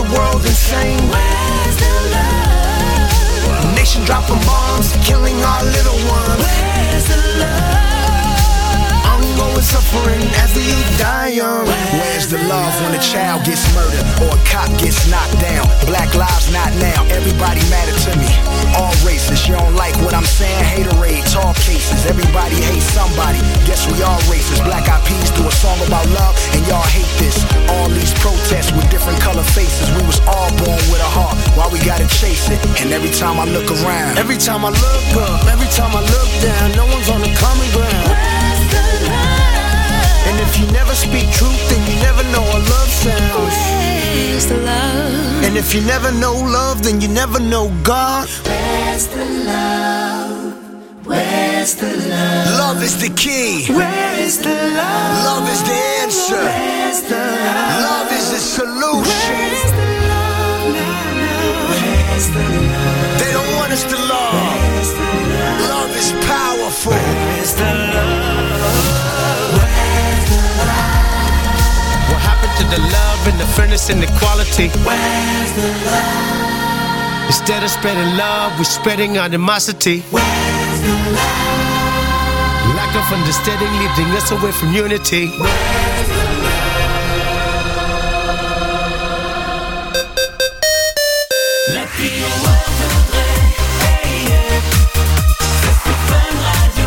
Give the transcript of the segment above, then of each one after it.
the world insane. Where's the love? Nation dropping bombs, killing our little ones. Where's the love? Ongoing suffering as we die young. Where's the love when a child gets murdered or a cop gets knocked down? Black lives not now, everybody matter to me. All races, you don't like what I'm saying? Haterade, all cases, everybody hates somebody. Guess we all racist. Black Eyed Peas do a song about love and y'all hate this. All these protests with different color faces. We was all born with a heart, why we gotta chase it? And every time I look around, every time I look up, every time I look down, no one's on the common ground. Where's the love? And if you never speak truth, then you never know what love sounds. Where's the love? And if you never know love, then you never know God. Where's the love? Where's the love? Love is the key. Where is the love? Love is the answer. Where's the love? Love is the solution. Where's the love? Where's the love? They don't want us to love. Where's the love? Love is powerful. Where's the love? Where's the love? What happened to the love and the fairness and equality? Where's the love? Instead of spreading love, we're spreading animosity. Where's the love? Lack of understanding leading us away from unity. Where's the La vie au world voudrait payer. C'est sur Fun Radio.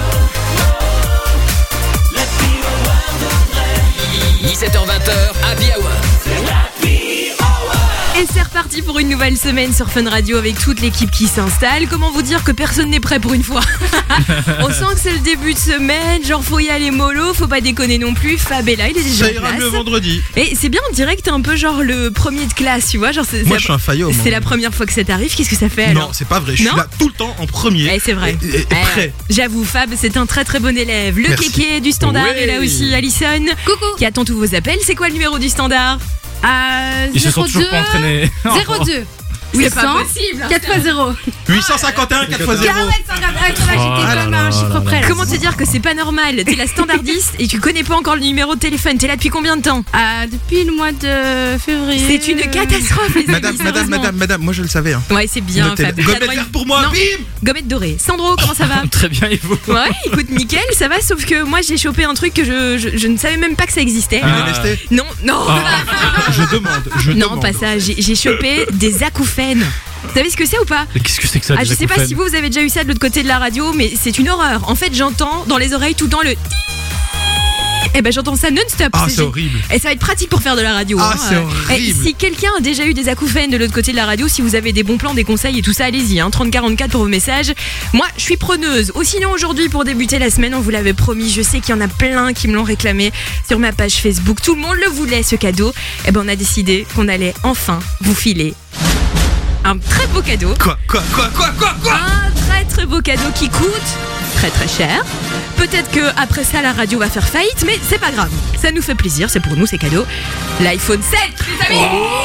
La vie au world voudrait. 17h-20h, Happy Hour. C'est la vie au world. Et c'est reparti pour une nouvelle semaine sur Fun Radio avec toute l'équipe qui s'installe. Comment vous dire que personne n'est prêt pour une fois? On sent que c'est le début de semaine, genre faut y aller mollo, faut pas déconner non plus. Fab est là, il est déjà Ça en ira place. le vendredi. Et c'est bien, on dirait que t'es un peu genre le premier de classe, tu vois. Genre Moi, je suis un faillot. C'est la première fois que ça t'arrive, qu'est-ce que ça fait Non, alors? c'est pas vrai. Je Non suis là tout le temps en premier. Eh, c'est vrai. Et prêt. J'avoue, Fab, c'est un très très bon élève. Le Merci. kéké du standard Ouais. est là aussi, Alison. Coucou. Qui attend tous vos appels. C'est quoi le numéro du standard? Ils se sont toujours pas entraînés. 02 C'est pas 800 possible. 4x0. 851 4x0. J'étais comme un chiffre près. là. Comment te dire que c'est pas normal? T'es la standardiste et tu connais pas encore le numéro de téléphone. T'es là depuis combien de temps? Depuis le mois de février. C'est une catastrophe, les amis. Madame, moi je le savais. Hein. Ouais, c'est bien, Notez-le. Fab. Gommette T'as droit- verte pour moi, Non. bim. Gommette dorée. Sandro, comment ça va? Très bien, et vous? Ouais, écoute, nickel, ça va, sauf que moi j'ai chopé un truc que je ne savais même pas que ça existait. Une MST. Non, non. Je demande. Non, pas ça. J'ai chopé des acouphènes. Vous savez ce que c'est ou pas? Mais qu'est-ce que c'est que ça? Je sais pas si vous avez déjà eu ça de l'autre côté de la radio, mais c'est une horreur. En fait, j'entends dans les oreilles tout le temps le. Eh ben, j'entends ça non-stop. Ah, c'est horrible. Et ça va être pratique pour faire de la radio. Ah, c'est Et horrible. si quelqu'un a déjà eu des acouphènes de l'autre côté de la radio, si vous avez des bons plans, des conseils et tout ça, allez-y. 3044 pour vos messages. Moi, je suis preneuse. Ou sinon, aujourd'hui, pour débuter la semaine, on vous l'avait promis. Je sais qu'il y en a plein qui me l'ont réclamé sur ma page Facebook. Tout le monde le voulait, ce cadeau. Eh ben, on a décidé qu'on allait enfin vous filer un très beau cadeau. Quoi Un très très beau cadeau qui coûte très très cher. Peut-être que après ça la radio va faire faillite, mais c'est pas grave. Ça nous fait plaisir, c'est pour nous, c'est cadeau. L'iPhone 7, les amis.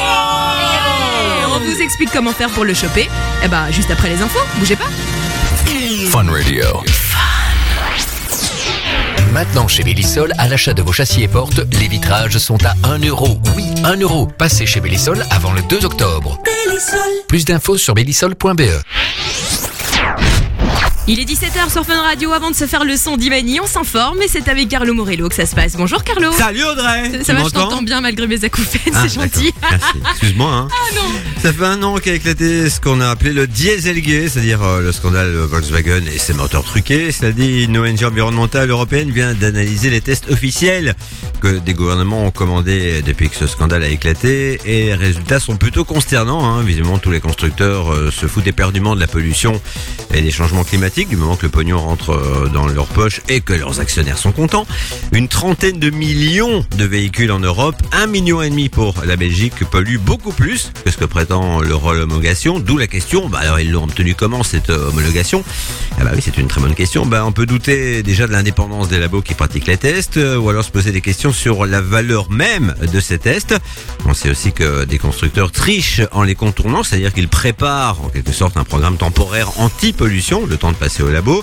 On vous explique comment faire pour le choper. Eh ben juste après les infos, bougez pas. Fun Radio. Maintenant chez Bellisol, à l'achat de vos châssis et portes, les vitrages sont à 1 euro. Oui, 1 euro. Passez chez Bellisol avant le 2 octobre. Plus d'infos sur bellisol.be. Il est 17h sur Fun Radio. Avant de se faire le son d'Imani, on s'informe et c'est avec Carlo Morello que ça se passe. Bonjour Carlo. Salut Audrey. Ça va, je t'entends bien malgré mes acouphènes, c'est gentil. Merci. Excuse-moi. Hein. Ah non. Ça fait un an qu'a éclaté ce qu'on a appelé le Dieselgate, c'est-à-dire le scandale Volkswagen et ses moteurs truqués. Cela dit, une ONG environnementale européenne vient d'analyser les tests officiels que des gouvernements ont commandés depuis que ce scandale a éclaté. Et les résultats sont plutôt consternants. Hein. Visiblement, tous les constructeurs se foutent éperdument de la pollution et des changements climatiques, du moment que le pognon rentre dans leur poche et que leurs actionnaires sont contents. Une trentaine de millions de véhicules en Europe, 1,5 million pour la Belgique, pollue beaucoup plus que ce que prétend leur homologation. D'où la question, alors ils l'ont obtenu comment cette homologation? Ah bah oui, c'est une très bonne question. On peut douter déjà de l'indépendance des labos qui pratiquent les tests, ou alors se poser des questions sur la valeur même de ces tests. On sait aussi que des constructeurs trichent en les contournant, c'est-à-dire qu'ils préparent en quelque sorte un programme temporaire anti-pollution, le temps de passer au labo.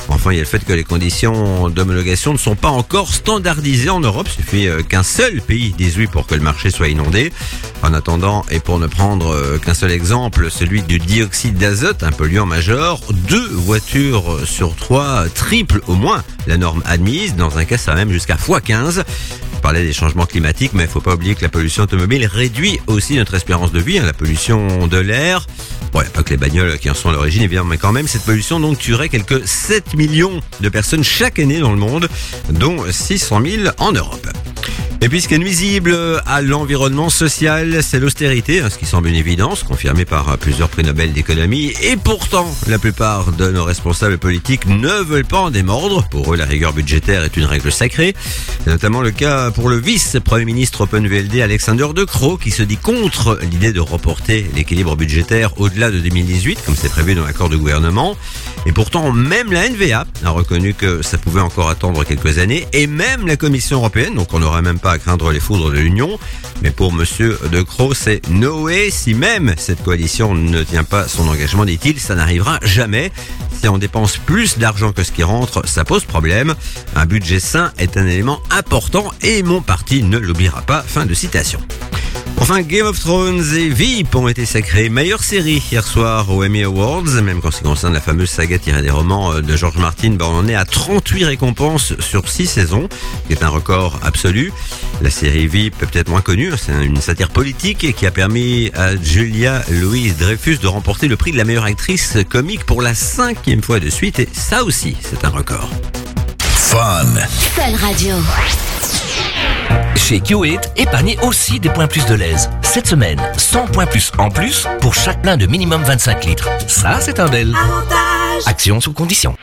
Enfin, il y a le fait que les conditions d'homologation ne sont pas encore standardisées en Europe. Il suffit qu'un seul pays dise oui pour que le marché soit inondé. En attendant, et pour ne prendre qu'un seul exemple, celui du dioxyde d'azote, un polluant majeur, 2 voitures sur 3 triplent au moins la norme admise. Dans un cas, ça va même jusqu'à x15. On parlait des changements climatiques, mais il ne faut pas oublier que la pollution automobile réduit aussi notre espérance de vie, la pollution de l'air. Bon, il n'y a pas que les bagnoles qui en sont à l'origine, évidemment, mais quand même, cette pollution donc tuerait quelques 7 millions de personnes chaque année dans le monde, dont 600 000 en Europe. Et puis ce qui est nuisible à l'environnement social, c'est l'austérité, ce qui semble une évidence, confirmée par plusieurs prix Nobel d'économie. Et pourtant, la plupart de nos responsables politiques ne veulent pas en démordre. Pour eux, la rigueur budgétaire est une règle sacrée. C'est notamment le cas pour le vice-premier ministre Open VLD Alexander De Croo, qui se dit contre l'idée de reporter l'équilibre budgétaire au-delà de 2018, comme c'est prévu dans l'accord de gouvernement. Et pourtant, même la NVA a reconnu que ça pouvait encore attendre quelques années, et même la Commission européenne, donc on n'aurait même pas à craindre les foudres de l'Union. Mais pour monsieur De Croo, c'est no way. Si même cette coalition ne tient pas son engagement, dit-il, ça n'arrivera jamais. Si on dépense plus d'argent que ce qui rentre, ça pose problème. Un budget sain est un élément important et mon parti ne l'oubliera pas. Fin de citation. Enfin, Game of Thrones et Veep ont été sacrés meilleure série hier soir aux Emmy Awards. Même quand ce qui concerne la fameuse saga tirée des romans de George Martin, on en est à 38 récompenses sur 6 saisons, qui est un record absolu. La série Veep est peut-être moins connue, c'est une satire politique qui a permis à Julia Louis-Dreyfus de remporter le prix de la meilleure actrice comique pour la 5e fois de suite, et ça aussi, c'est un record. Fun Radio. Chez Kiwit, épargnez aussi des points plus de l'aise. Cette semaine, 100 points plus en plus pour chaque plein de minimum 25 litres. Ça, c'est un bel avantage. Action sous condition.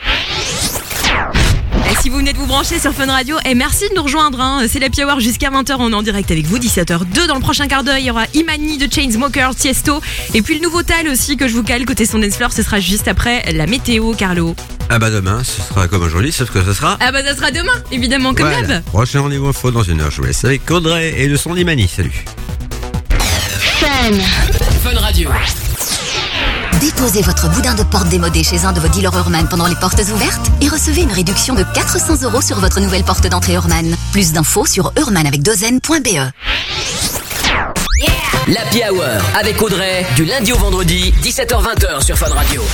Et si vous venez de vous brancher sur Fun Radio, merci de nous rejoindre. C'est l'Happy Hour jusqu'à 20h. On est en direct avec vous, 17h02. Dans le prochain quart d'heure, il y aura Imani de Chainsmokers, Tiesto. Et puis le nouveau Tal aussi que je vous cale côté son dance floor. Ce sera juste après la météo, Carlo. Ah bah demain, ce sera comme aujourd'hui, sauf que ce sera... Ah bah ça sera demain, évidemment, comme d'hab. Prochain rendez-vous info dans une heure. Je vous laisse avec Audrey et le son d'Imani. Salut. Fun Radio. Déposez votre boudin de porte démodé chez un de vos dealers Hurman pendant les portes ouvertes et recevez une réduction de 400 € sur votre nouvelle porte d'entrée Hurman. Plus d'infos sur hurman.be. L'Happy Hour avec Audrey, du lundi au vendredi, 17h-20h sur Fun Radio.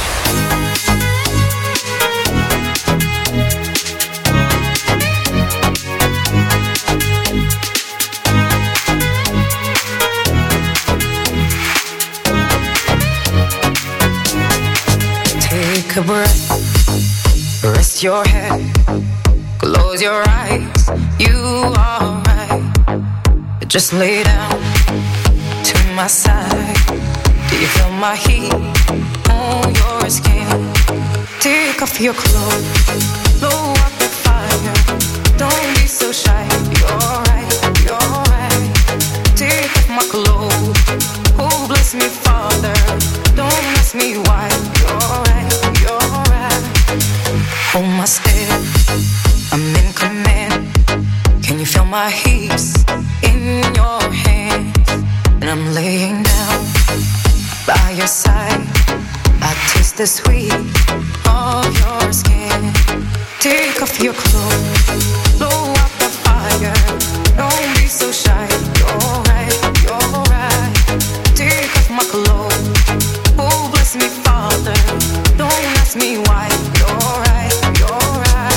Take a breath, rest your head, close your eyes, you are right. Just lay down to my side. Do you feel my heat on your skin? Take off your clothes, blow up the fire. Don't be so shy, you're right, you're right. Take off my clothes, oh bless me Father. Don't ask me why, you're right, you're right. Hold my step, I'm in command. Can you feel my hips in your hands? And I'm laying down by your side. I taste the sweet of your skin. Take off your clothes, blow up the fire. Don't be so shy, you're right, you're right. Take off my clothes, oh bless me Father. Don't ask me why, you're right, you're right.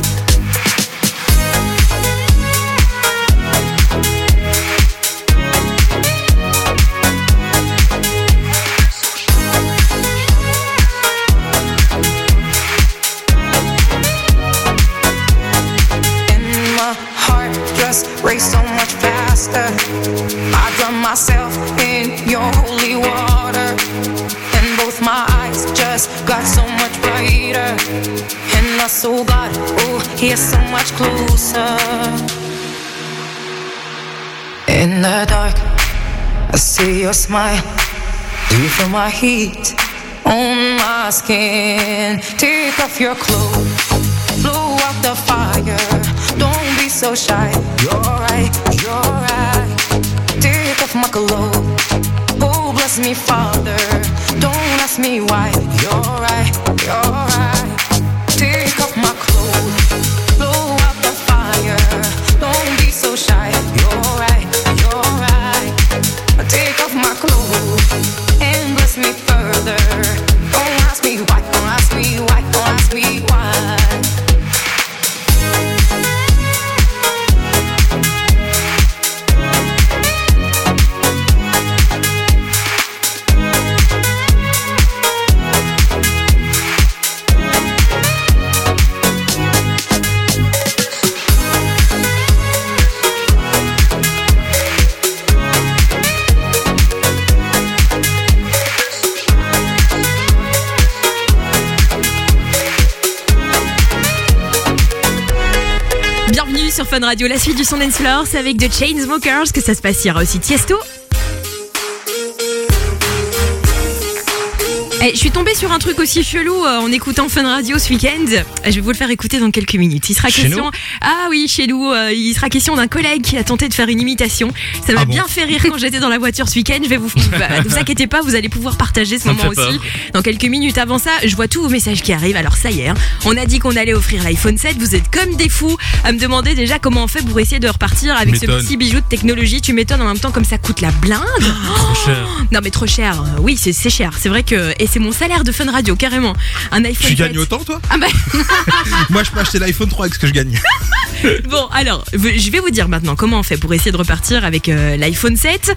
Race so much faster. I drown myself in your holy water, and both my eyes just got so much brighter. And I saw God, oh, He's so much closer. In the dark, I see your smile. Do you feel my heat on my skin? Take off your clothes, blow out the fire. Don't be so shy, you're right, you're right. Take off my clothes, oh bless me Father. Don't ask me why, you're right, you're right. Take sur Fun Radio. La suite du son Dance Floor, c'est avec The Chainsmokers que ça se passe. Il y aura aussi Tiesto. Je suis tombée sur un truc aussi chelou en écoutant Fun Radio ce week-end. Je vais vous le faire écouter dans quelques minutes. Il sera question. Ah oui, chez nous, il sera question d'un collègue qui a tenté de faire une imitation. Ça m'a bien fait rire quand j'étais dans la voiture ce week-end. Je vais vous inquiétez pas, vous allez pouvoir partager ce moment aussi dans quelques minutes. Avant ça, je vois tous vos messages qui arrivent. Alors ça y est, on a dit qu'on allait offrir l'iPhone 7. Vous êtes comme des fous à me demander déjà comment on fait pour essayer de repartir avec ce petit bijou de technologie. Tu m'étonnes, en même temps comme ça coûte la blinde. Trop cher. Non mais trop cher. Oui, c'est cher. C'est vrai que c'est mon salaire de Fun Radio, carrément. Un iPhone 7. Tu gagnes autant, toi? Ah bah. Moi, je peux acheter l'iPhone 3 avec ce que je gagne. Bon, alors, je vais vous dire maintenant comment on fait pour essayer de repartir avec l'iPhone 7.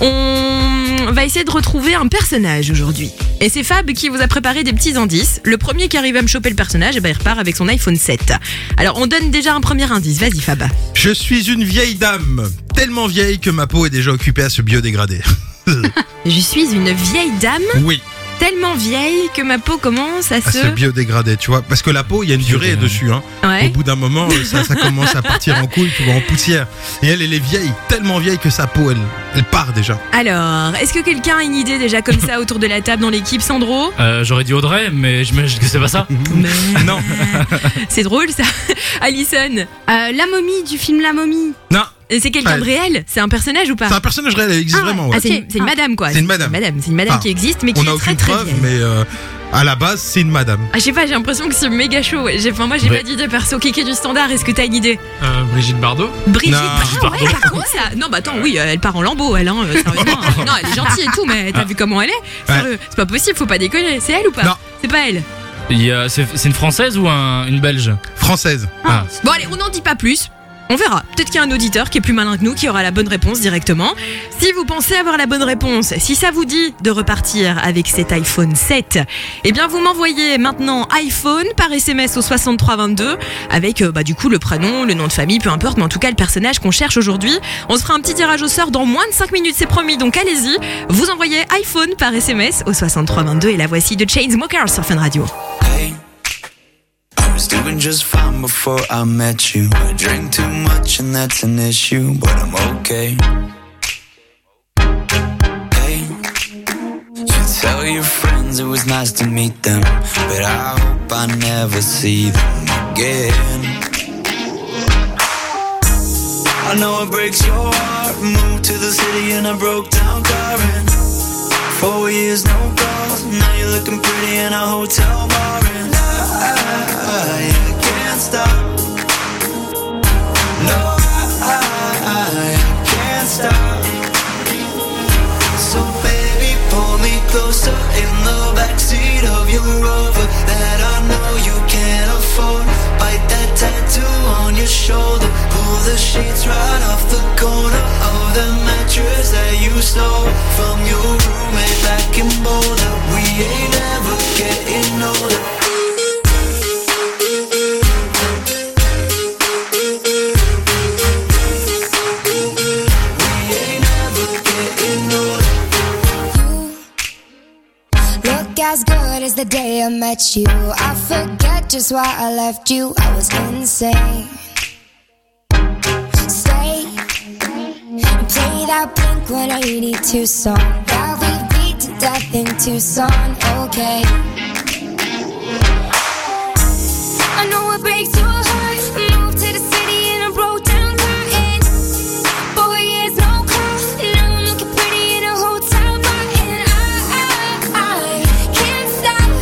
On va essayer de retrouver un personnage aujourd'hui. Et c'est Fab qui vous a préparé des petits indices. Le premier qui arrive à me choper le personnage, il repart avec son iPhone 7. Alors, on donne déjà un premier indice. Vas-y, Fab. Je suis une vieille dame, tellement vieille que ma peau est déjà occupée à se biodégrader. Je suis une vieille dame. Oui. Tellement vieille que ma peau commence à se biodégrader, tu vois. Parce que la peau, il y a une durée dessus. Hein. Ouais. Au bout d'un moment, ça commence à partir en couille, tu vois, en poussière. Et elle est vieille, tellement vieille que sa peau, elle part déjà. Alors, est-ce que quelqu'un a une idée déjà comme ça autour de la table dans l'équipe, Sandro? J'aurais dit Audrey, mais j'imagine que c'est pas ça. Non. C'est drôle ça. Alison. La momie du film La Momie. Non. C'est quelqu'un de réel? C'est un personnage ou pas? C'est un personnage réel, elle existe vraiment. Ouais. C'est une madame quoi. C'est une madame. C'est une madame qui existe mais qui est très très vieille. Mais à la base, c'est une madame. Je sais pas, j'ai l'impression que c'est méga chaud. Moi j'ai pas d'idée perso. Kiki du standard, est-ce que t'as une idée? Brigitte Bardot. Brigitte Bardot. Ouais, par contre ça. Non bah attends, oui, elle part en lambeau, elle. Sérieusement. Non, elle est gentille et tout, mais t'as vu comment elle est? Sérieux, c'est pas possible, faut pas déconner. C'est elle ou pas? Non. C'est pas elle. C'est une française ou une belge? Française. Bon allez, on n'en dit pas plus. On verra. Peut-être qu'il y a un auditeur qui est plus malin que nous qui aura la bonne réponse directement. Si vous pensez avoir la bonne réponse, si ça vous dit de repartir avec cet iPhone 7, eh bien vous m'envoyez maintenant iPhone par SMS au 6322 avec du coup le prénom, le nom de famille, peu importe, mais en tout cas le personnage qu'on cherche aujourd'hui. On se fera un petit tirage au sort dans moins de 5 minutes, c'est promis, donc allez-y. Vous envoyez iPhone par SMS au 6322 et la voici de Chainsmokers sur Fun Radio. Hey. I was doing just fine before I met you. I drink too much and that's an issue, but I'm okay. Hey, you tell your friends it was nice to meet them, but I hope I never see them again. I know it breaks your heart. Moved to the city in a broke down car and 4 years no calls. Now you're looking pretty in a hotel bar and I can't stop. No, I can't stop. So baby, pull me closer in the backseat of your Rover that I know you can't afford. Bite that tattoo on your shoulder. Pull the sheets right off the corner of the mattress that you stole from your roommate back in Boulder. We ain't ever getting older. As good as the day I met you, I forget just why I left you. I was insane. Stay and play that Blink-182 song that we beat to death in Tucson. Okay. I know it breaks your heart. Moved to the city in a broke down car and 4 years no call. Now I'm looking pretty in a hotel bar and I can't stop.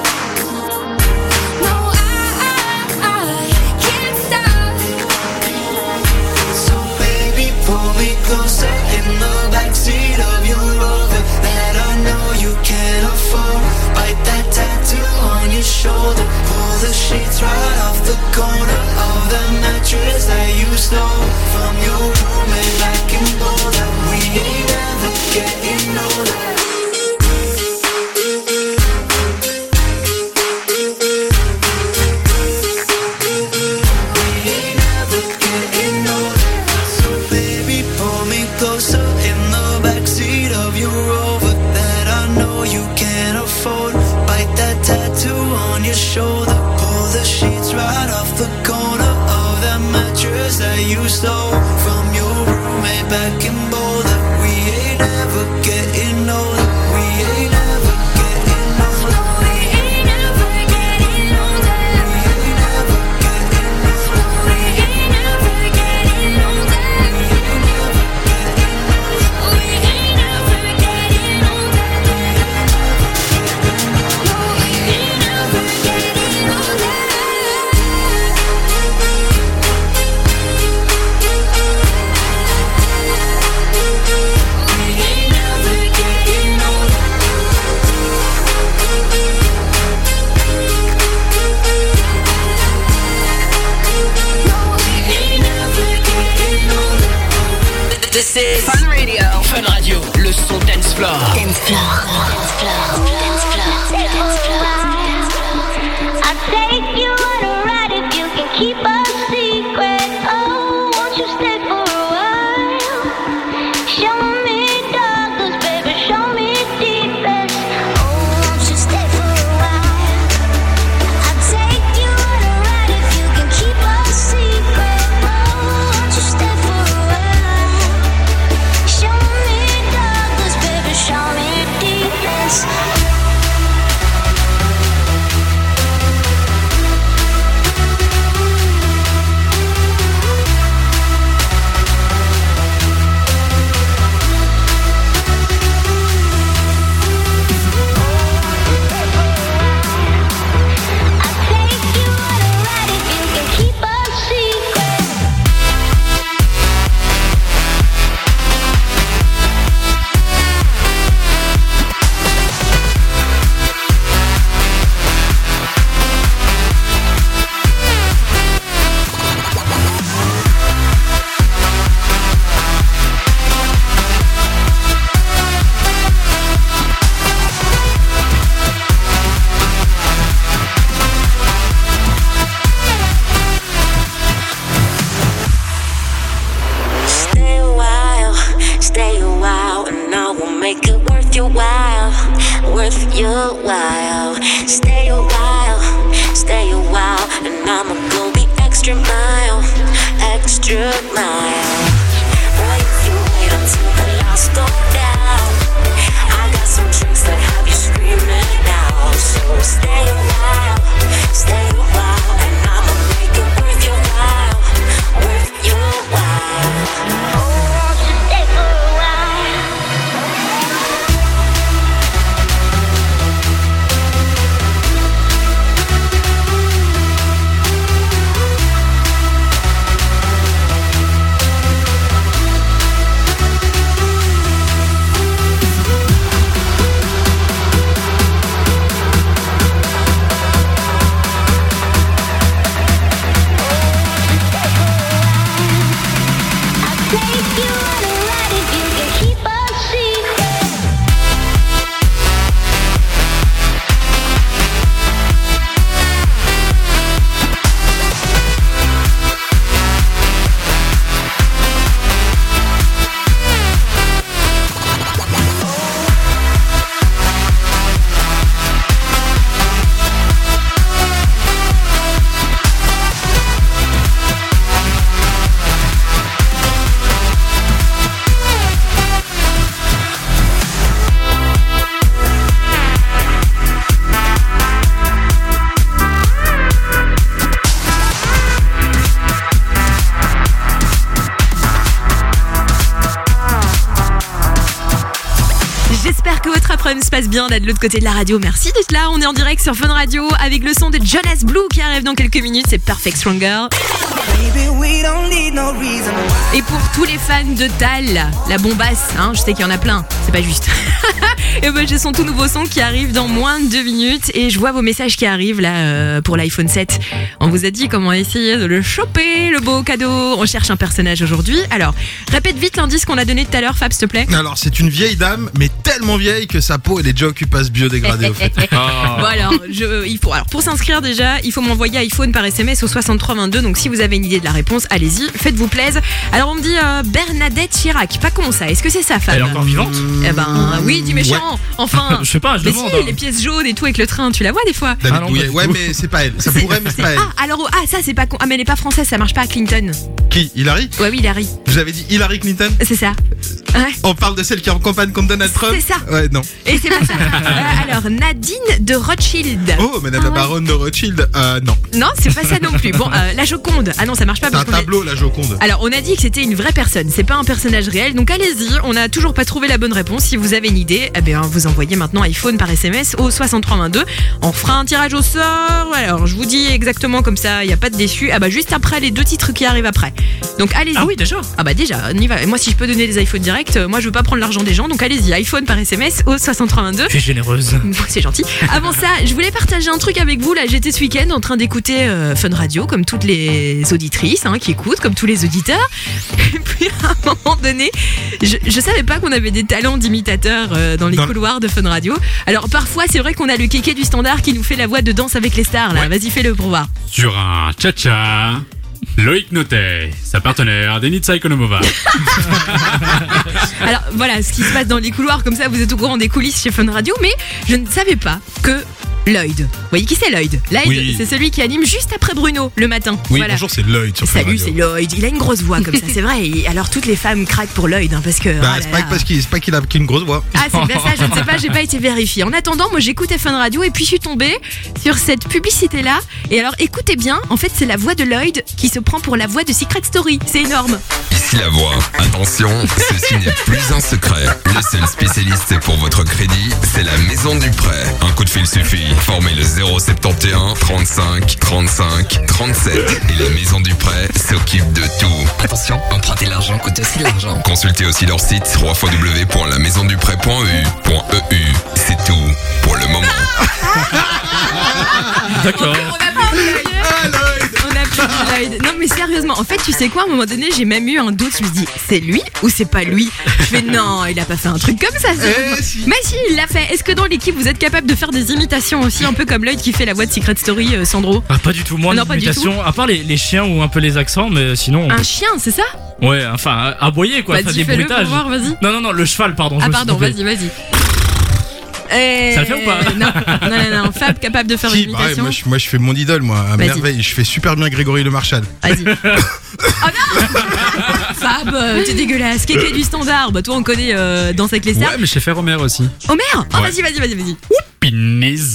No, I can't stop. So baby, pull me closer in the backseat of your Rover that I know you can't afford. Bite that tattoo on your shoulder. Pull the sheets right off the corner of the mattress that you stole from your roommate back in Boulder. We ain't ever getting older. We ain't ever getting older. So baby, pull me closer This is Fun Radio. Fun Radio, le son dance floor. Dance floor. Dance floor. Dance floor. Dance floor. I'll take you on a ride if you can keep a secret. Oh, won't you stay for a while? Show me darkness, baby, show me deepest. Oh, won't you stay for a while? I'll take you on a ride if you can keep a secret. Oh, won't you stay for a while? Show me darkness, baby, show me deepest. Stay a while, and I will make it worth your while, worth your while. Stay a while, and I'ma go the extra mile, extra mile. Boy, if you wait until the lights go down, I got some tricks that have you screaming out. So stay a while, and I'ma make it worth your while, worth your while. Se passe bien là de l'autre côté de la radio. Merci d'être là. On est en direct sur Fun Radio avec le son de Jonas Blue qui arrive dans quelques minutes. C'est Perfect Stronger. Et pour tous les fans de Tal, la bombasse, hein, je sais qu'il y en a plein, c'est pas juste. Et ben j'ai son tout nouveau son qui arrive dans moins de 2 minutes et je vois vos messages qui arrivent là pour l'iPhone 7. On vous a dit comment essayer de le choper, le beau cadeau. On cherche un personnage aujourd'hui. Alors, répète vite l'indice qu'on a donné tout à l'heure, Fab, s'il te plaît. Alors, c'est une vieille dame, mais tellement vieille que sa peau elle est déjà occupée biodégradée au fait. Bon alors, pour s'inscrire déjà, il faut m'envoyer iPhone par SMS au 6322. Donc si vous avez une idée de la réponse, allez-y, faites-vous plaisir. Alors on me dit Bernadette Chirac. Pas con ça. Est-ce que c'est sa femme? Elle est encore vivante? Eh ben oui, dis méchant. Ouais. Enfin. Je sais pas, je mais demande. Si, les pièces jaunes et tout avec le train, tu la vois des fois. David Bouillet. Ouais, mais c'est pas elle. Ça pourrait, mais c'est pas elle. Ça c'est pas con. Ah mais elle est pas française, ça marche pas à Clinton. Qui? Hillary? Ouais, oui, Hillary. Vous avez dit Hillary Clinton? C'est ça. Ouais. On parle de celle qui est en campagne contre Donald Trump? C'est ça. Ouais, non. Et c'est pas ça. Alors, Nadine de Rothschild. Oh, madame la baronne de Rothschild. Non. Non, c'est pas ça non plus. Bon, la Joconde. Ah non, ça marche pas. C'est un tableau, la Joconde. Alors, on a dit que c'était une vraie personne. C'est pas un personnage réel. Donc, allez-y. On n'a toujours pas trouvé la bonne réponse. Si vous avez une idée, eh bien, vous envoyez maintenant iPhone par SMS au 6322. On fera un tirage au sort. Alors, je vous dis exactement comme ça. Il n'y a pas de déçu. Ah bah, juste après les 2 titres qui arrivent après. Donc, allez-y. Ah oui, déjà. Ah bah, déjà. On y va. Moi, si je peux donner des iPhones direct, moi, je veux pas prendre l'argent des gens. Donc, allez-y. iPhone par SMS au 6322. Tu es généreuse. C'est gentil. Avant ça, je voulais partager un truc avec vous. Là, j'étais ce week-end en train d'écouter Fun Radio, comme toutes les auditrices qui écoutent, comme tous les auditeurs. Et puis, à un un moment donné, je savais pas qu'on avait des talents d'imitateurs dans les couloirs de Fun Radio. Alors parfois, c'est vrai qu'on a le kéké du standard qui nous fait la voix de Danse avec les stars. Là, vas-y, fais-le pour voir. Sur un cha-cha, Loïc Notet, sa partenaire Denitsa Ekonomova. Alors voilà, ce qui se passe dans les couloirs, comme ça, vous êtes au courant des coulisses chez Fun Radio, mais je ne savais pas que Lloyd. Vous voyez qui c'est Lloyd? Lloyd, Oui. c'est celui qui anime juste après Bruno le matin. Oui, Voilà. bonjour, c'est Lloyd sur Fun Salut, Radio. c'est Lloyd. Il a une grosse voix comme ça, c'est vrai. Et alors toutes les femmes craquent pour Lloyd, hein, parce que. Bah, oh c'est là pas là. parce qu'il a une grosse voix. Ah, c'est bien ça, je ne sais pas, j'ai pas été vérifiée. En attendant, moi j'écoutais Fun Radio et puis je suis tombée sur cette publicité-là. Et alors écoutez bien, en fait c'est la voix de Lloyd qui se prend pour la voix de Secret Story. C'est énorme. Ici la voix. Attention, ceci n'est plus un secret. Le seul spécialiste pour votre crédit, c'est la Maison du Prêt. Un coup de fil suffit. Formez le 071 35 35 37 et la Maison du Prêt s'occupe de tout. Attention, emprunter l'argent coûte aussi de l'argent. Consultez aussi leur site www.lamaisondupret.eu. C'est tout pour le moment. D'accord. On a plus Lloyd. Non mais sérieusement, en fait tu sais quoi, à un moment donné j'ai même eu un doute, je me dis c'est lui ou c'est pas lui. Je fais non, il a pas fait un truc comme ça. Si. Mais si, il l'a fait. Est-ce que dans l'équipe vous êtes capable de faire des imitations aussi, un peu comme Lloyd qui fait la voix de Secret Story, Sandro? Ah, pas du tout, moi, Non, pas du l'imitation, à part les chiens ou un peu les accents, mais sinon. Un chien, c'est ça? Ouais, enfin, aboyer quoi, Vas-y, faire des fais-le bruitages. pour voir, vas-y. Non, le cheval, pardon. je Ah me suis pardon, trompé. vas-y. Ça le fait ou pas? Non, Fab capable de faire Si, une bah ouais, imitation. moi je fais mon idole, moi, à Vas-y. merveille. Je fais super bien Grégory Le Marchal. Vas-y. Oh non Fab, t'es dégueulasse. Kéké du standard. Bah toi on connaît Danse avec les stars. Ouais, mais je sais faire Homer aussi. Homer. Oh Ouais. vas-y. Pinaise.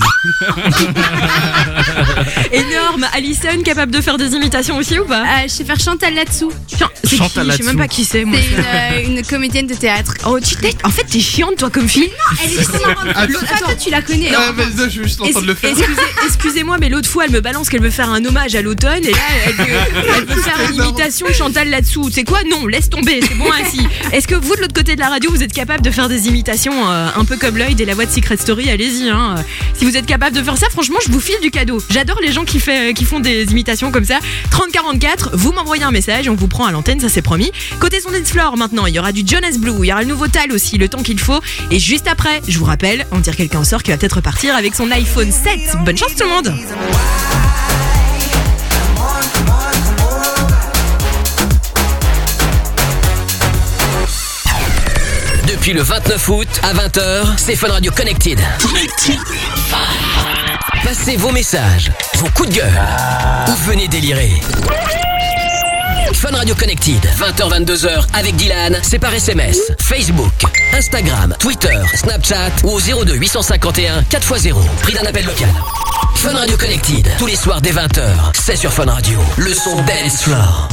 Énorme. Alison capable de faire des imitations aussi ou pas? Je sais faire Chantal là-dessous. C'est qui? Chantal Je sais même là-dessous. pas qui c'est moi. C'est une comédienne de théâtre. Oh en fait t'es chiante toi comme fille. Elle est justement l'autre fois, toi tu la connais. Ah, vas-y, je veux juste l'entendre le faire. Excusez-moi, mais l'autre fois, elle me balance qu'elle veut faire un hommage à l'automne et là, elle veut faire une imitation de Chantal là-dessous. C'est quoi? Non, laisse tomber, c'est bon ainsi. Est-ce que vous, de l'autre côté de la radio, vous êtes capable de faire des imitations un peu comme Lloyd et la voix de Secret Story? Allez-y, hein. Si vous êtes capable de faire ça, franchement, je vous file du cadeau. J'adore les gens qui font des imitations comme ça. 3044, vous m'envoyez un message, on vous prend à l'antenne, ça c'est promis. Côté son dance floor, maintenant, il y aura du Jonas Blue, il y aura le nouveau Tal aussi, le temps qu'il faut. Et juste après, je vous rappelle, on tire quelqu'un au sort qui va peut-être repartir avec son iPhone 7. Bonne chance tout le monde. Depuis le 29 août à 20h, c'est Fun Radio Connected. Passez vos messages, vos coups de gueule, ou venez délirer. Fun Radio Connected, 20h-22h avec Dylan, c'est par SMS, Facebook, Instagram, Twitter, Snapchat ou au 02 851 4x0, prix d'un appel local. Fun Radio Connected, tous les soirs dès 20h, c'est sur Fun Radio, le son dance floor.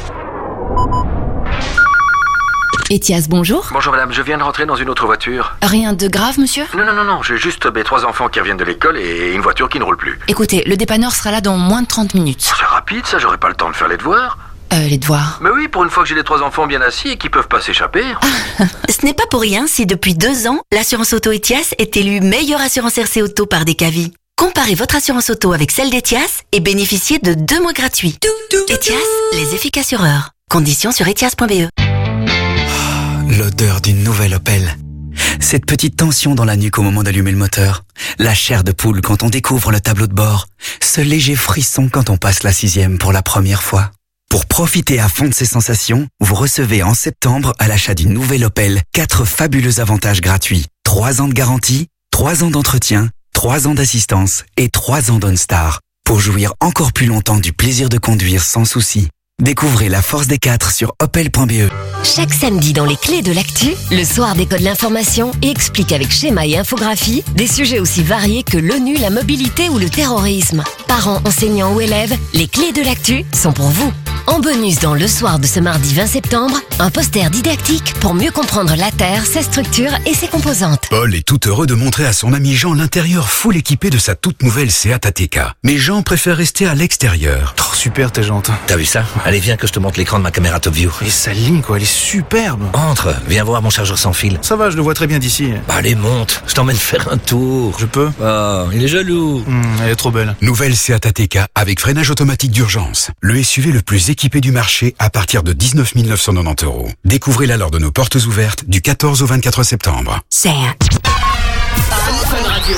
Etias, bonjour. Bonjour madame, je viens de rentrer dans une autre voiture. Rien de grave, monsieur? Non, j'ai juste mes 3 enfants qui reviennent de l'école et une voiture qui ne roule plus. Écoutez, le dépanneur sera là dans moins de 30 minutes. C'est rapide ça, j'aurai pas le temps de faire les devoirs. Les devoirs. Mais oui, pour une fois que j'ai les 3 enfants bien assis et qui peuvent pas s'échapper. Ce n'est pas pour rien si depuis 2 ans, l'assurance auto Etias est élue meilleure assurance RC auto par Decavi. Comparez votre assurance auto avec celle d'Etias et bénéficiez de 2 mois gratuits. Etias, les efficaces assureurs. Conditions sur etias.be. L'odeur d'une nouvelle Opel. Cette petite tension dans la nuque au moment d'allumer le moteur. La chair de poule quand on découvre le tableau de bord. Ce léger frisson quand on passe la 6e pour la première fois. Pour profiter à fond de ces sensations, vous recevez en septembre à l'achat d'une nouvelle Opel 4 fabuleux avantages gratuits. 3 ans de garantie, 3 ans d'entretien, 3 ans d'assistance et 3 ans d'OnStar. Pour jouir encore plus longtemps du plaisir de conduire sans souci. Découvrez la force des 4 sur opel.be. Chaque samedi dans les clés de l'actu, le soir décode l'information et explique avec schéma et infographie des sujets aussi variés que l'ONU, la mobilité ou le terrorisme. Parents, enseignants ou élèves, les clés de l'actu sont pour vous. En bonus dans Le Soir de ce mardi 20 septembre, un poster didactique pour mieux comprendre la Terre, sa structure et ses composantes. Paul est tout heureux de montrer à son ami Jean l'intérieur full équipé de sa toute nouvelle Seat Ateca. Mais Jean préfère rester à l'extérieur. Oh, super tes jantes. T'as vu ça? Allez, viens que je te montre l'écran de ma caméra Top View. Et sa ligne quoi, elle est superbe. Entre, viens voir mon chargeur sans fil. Ça va, je le vois très bien d'ici. Bah allez, monte, je t'emmène faire un tour. Je peux? Oh, il est jaloux. Elle est trop belle. Nouvelle Seat Ateca avec freinage automatique d'urgence. Le SUV le plus équipée du marché à partir de 19 990 €. Découvrez-la lors de nos portes ouvertes du 14 au 24 septembre. Seat. Fun Radio.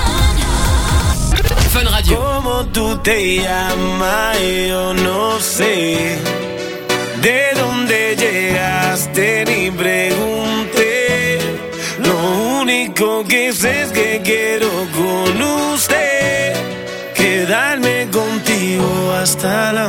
Fun Radio. ¿Cómo tú te llamas? Yo no sé. ¿De dónde llegaste? Ni pregunté. Lo único que sé es que quiero con usted quedarme contigo hasta el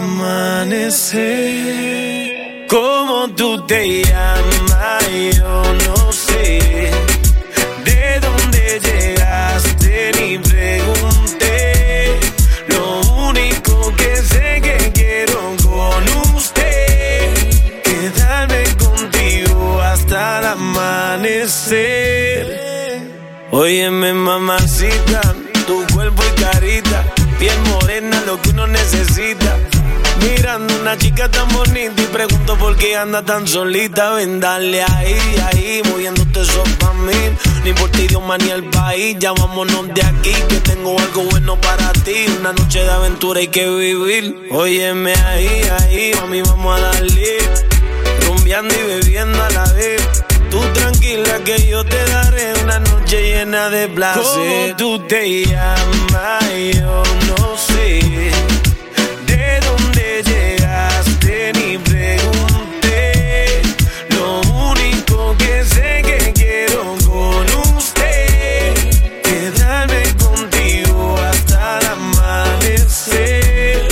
amanecer. ¿Cómo tú te llamas? Yo no sé. ¿De dónde llegaste? Ni pregunté. Lo único que sé que quiero con usted quedarme contigo hasta el amanecer. Óyeme, mamacita, tu cuerpo y carita, piel morena, lo que uno necesita. Mirando una chica tan bonita y pregunto por qué anda tan solita. Ven, dale ahí, ahí, moviéndote eso pa' mí. Ni por ti, Dios, ni el país. Ya vámonos de aquí, que tengo algo bueno para ti. Una noche de aventura hay que vivir. Óyeme ahí, ahí, mami, vamos a darle. Rumbeando y bebiendo a la vez. Tú tranquila que yo te daré una noche llena de placer. ¿Cómo tú te llamas? Yo no sé. ¿De dónde llegaste? Ni pregunté. Lo único que sé que quiero con usted quedarme contigo hasta el amanecer.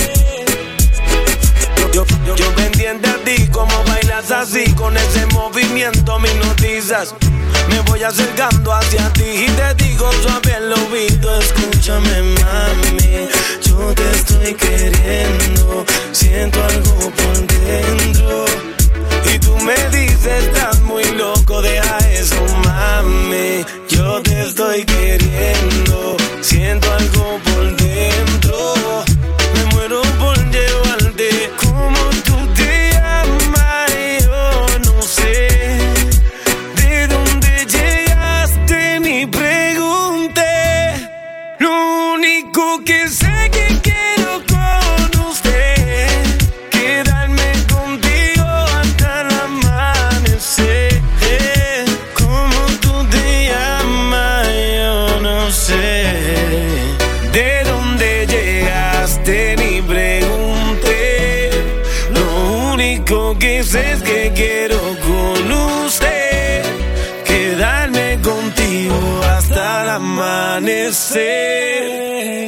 Yo pendiente a ti, como bailas así, con ese movimiento me hipnotizas. Me voy acercando hacia ti y te digo suave al oído, escúchame, mami, yo te estoy queriendo, siento algo por dentro. Y tú me dices, estás muy loco, deja eso, mami, yo te estoy queriendo, siento algo por dentro. Me muero por llevarte. Como tú te llamas, yo no sé. ¿De dónde llegaste? Ni pregunté. Lo único que sé que quiero con usted quedarme contigo hasta el amanecer. Como tú te llamas, yo no sé. ¿De dónde llegaste? Ni pregunté. Lo único que sé es que quiero con usted quedarme contigo hasta el amanecer.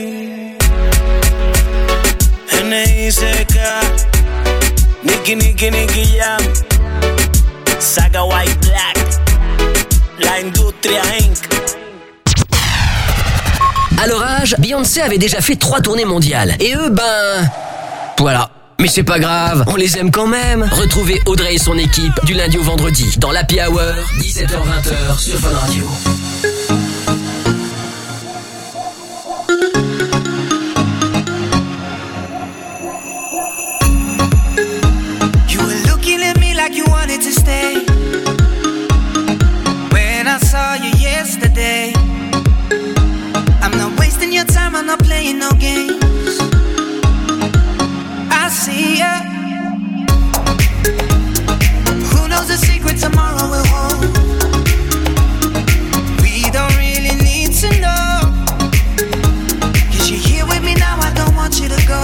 N.I.C.K. Nicky Jam, Saga White Black, La Industria Inc. À leur âge, Beyoncé avait déjà fait 3 tournées mondiales. Et eux, ben... voilà. Mais c'est pas grave, on les aime quand même. Retrouvez Audrey et son équipe du lundi au vendredi dans l'Happy Hour, 17h-20h sur Fun Radio. You were looking at me like you wanted to stay. When I saw you yesterday, I'm not wasting your time, I'm not playing no games. I see ya. Who knows the secret tomorrow will hold? We don't really need to know. 'Cause you're here with me now, I don't want you to go.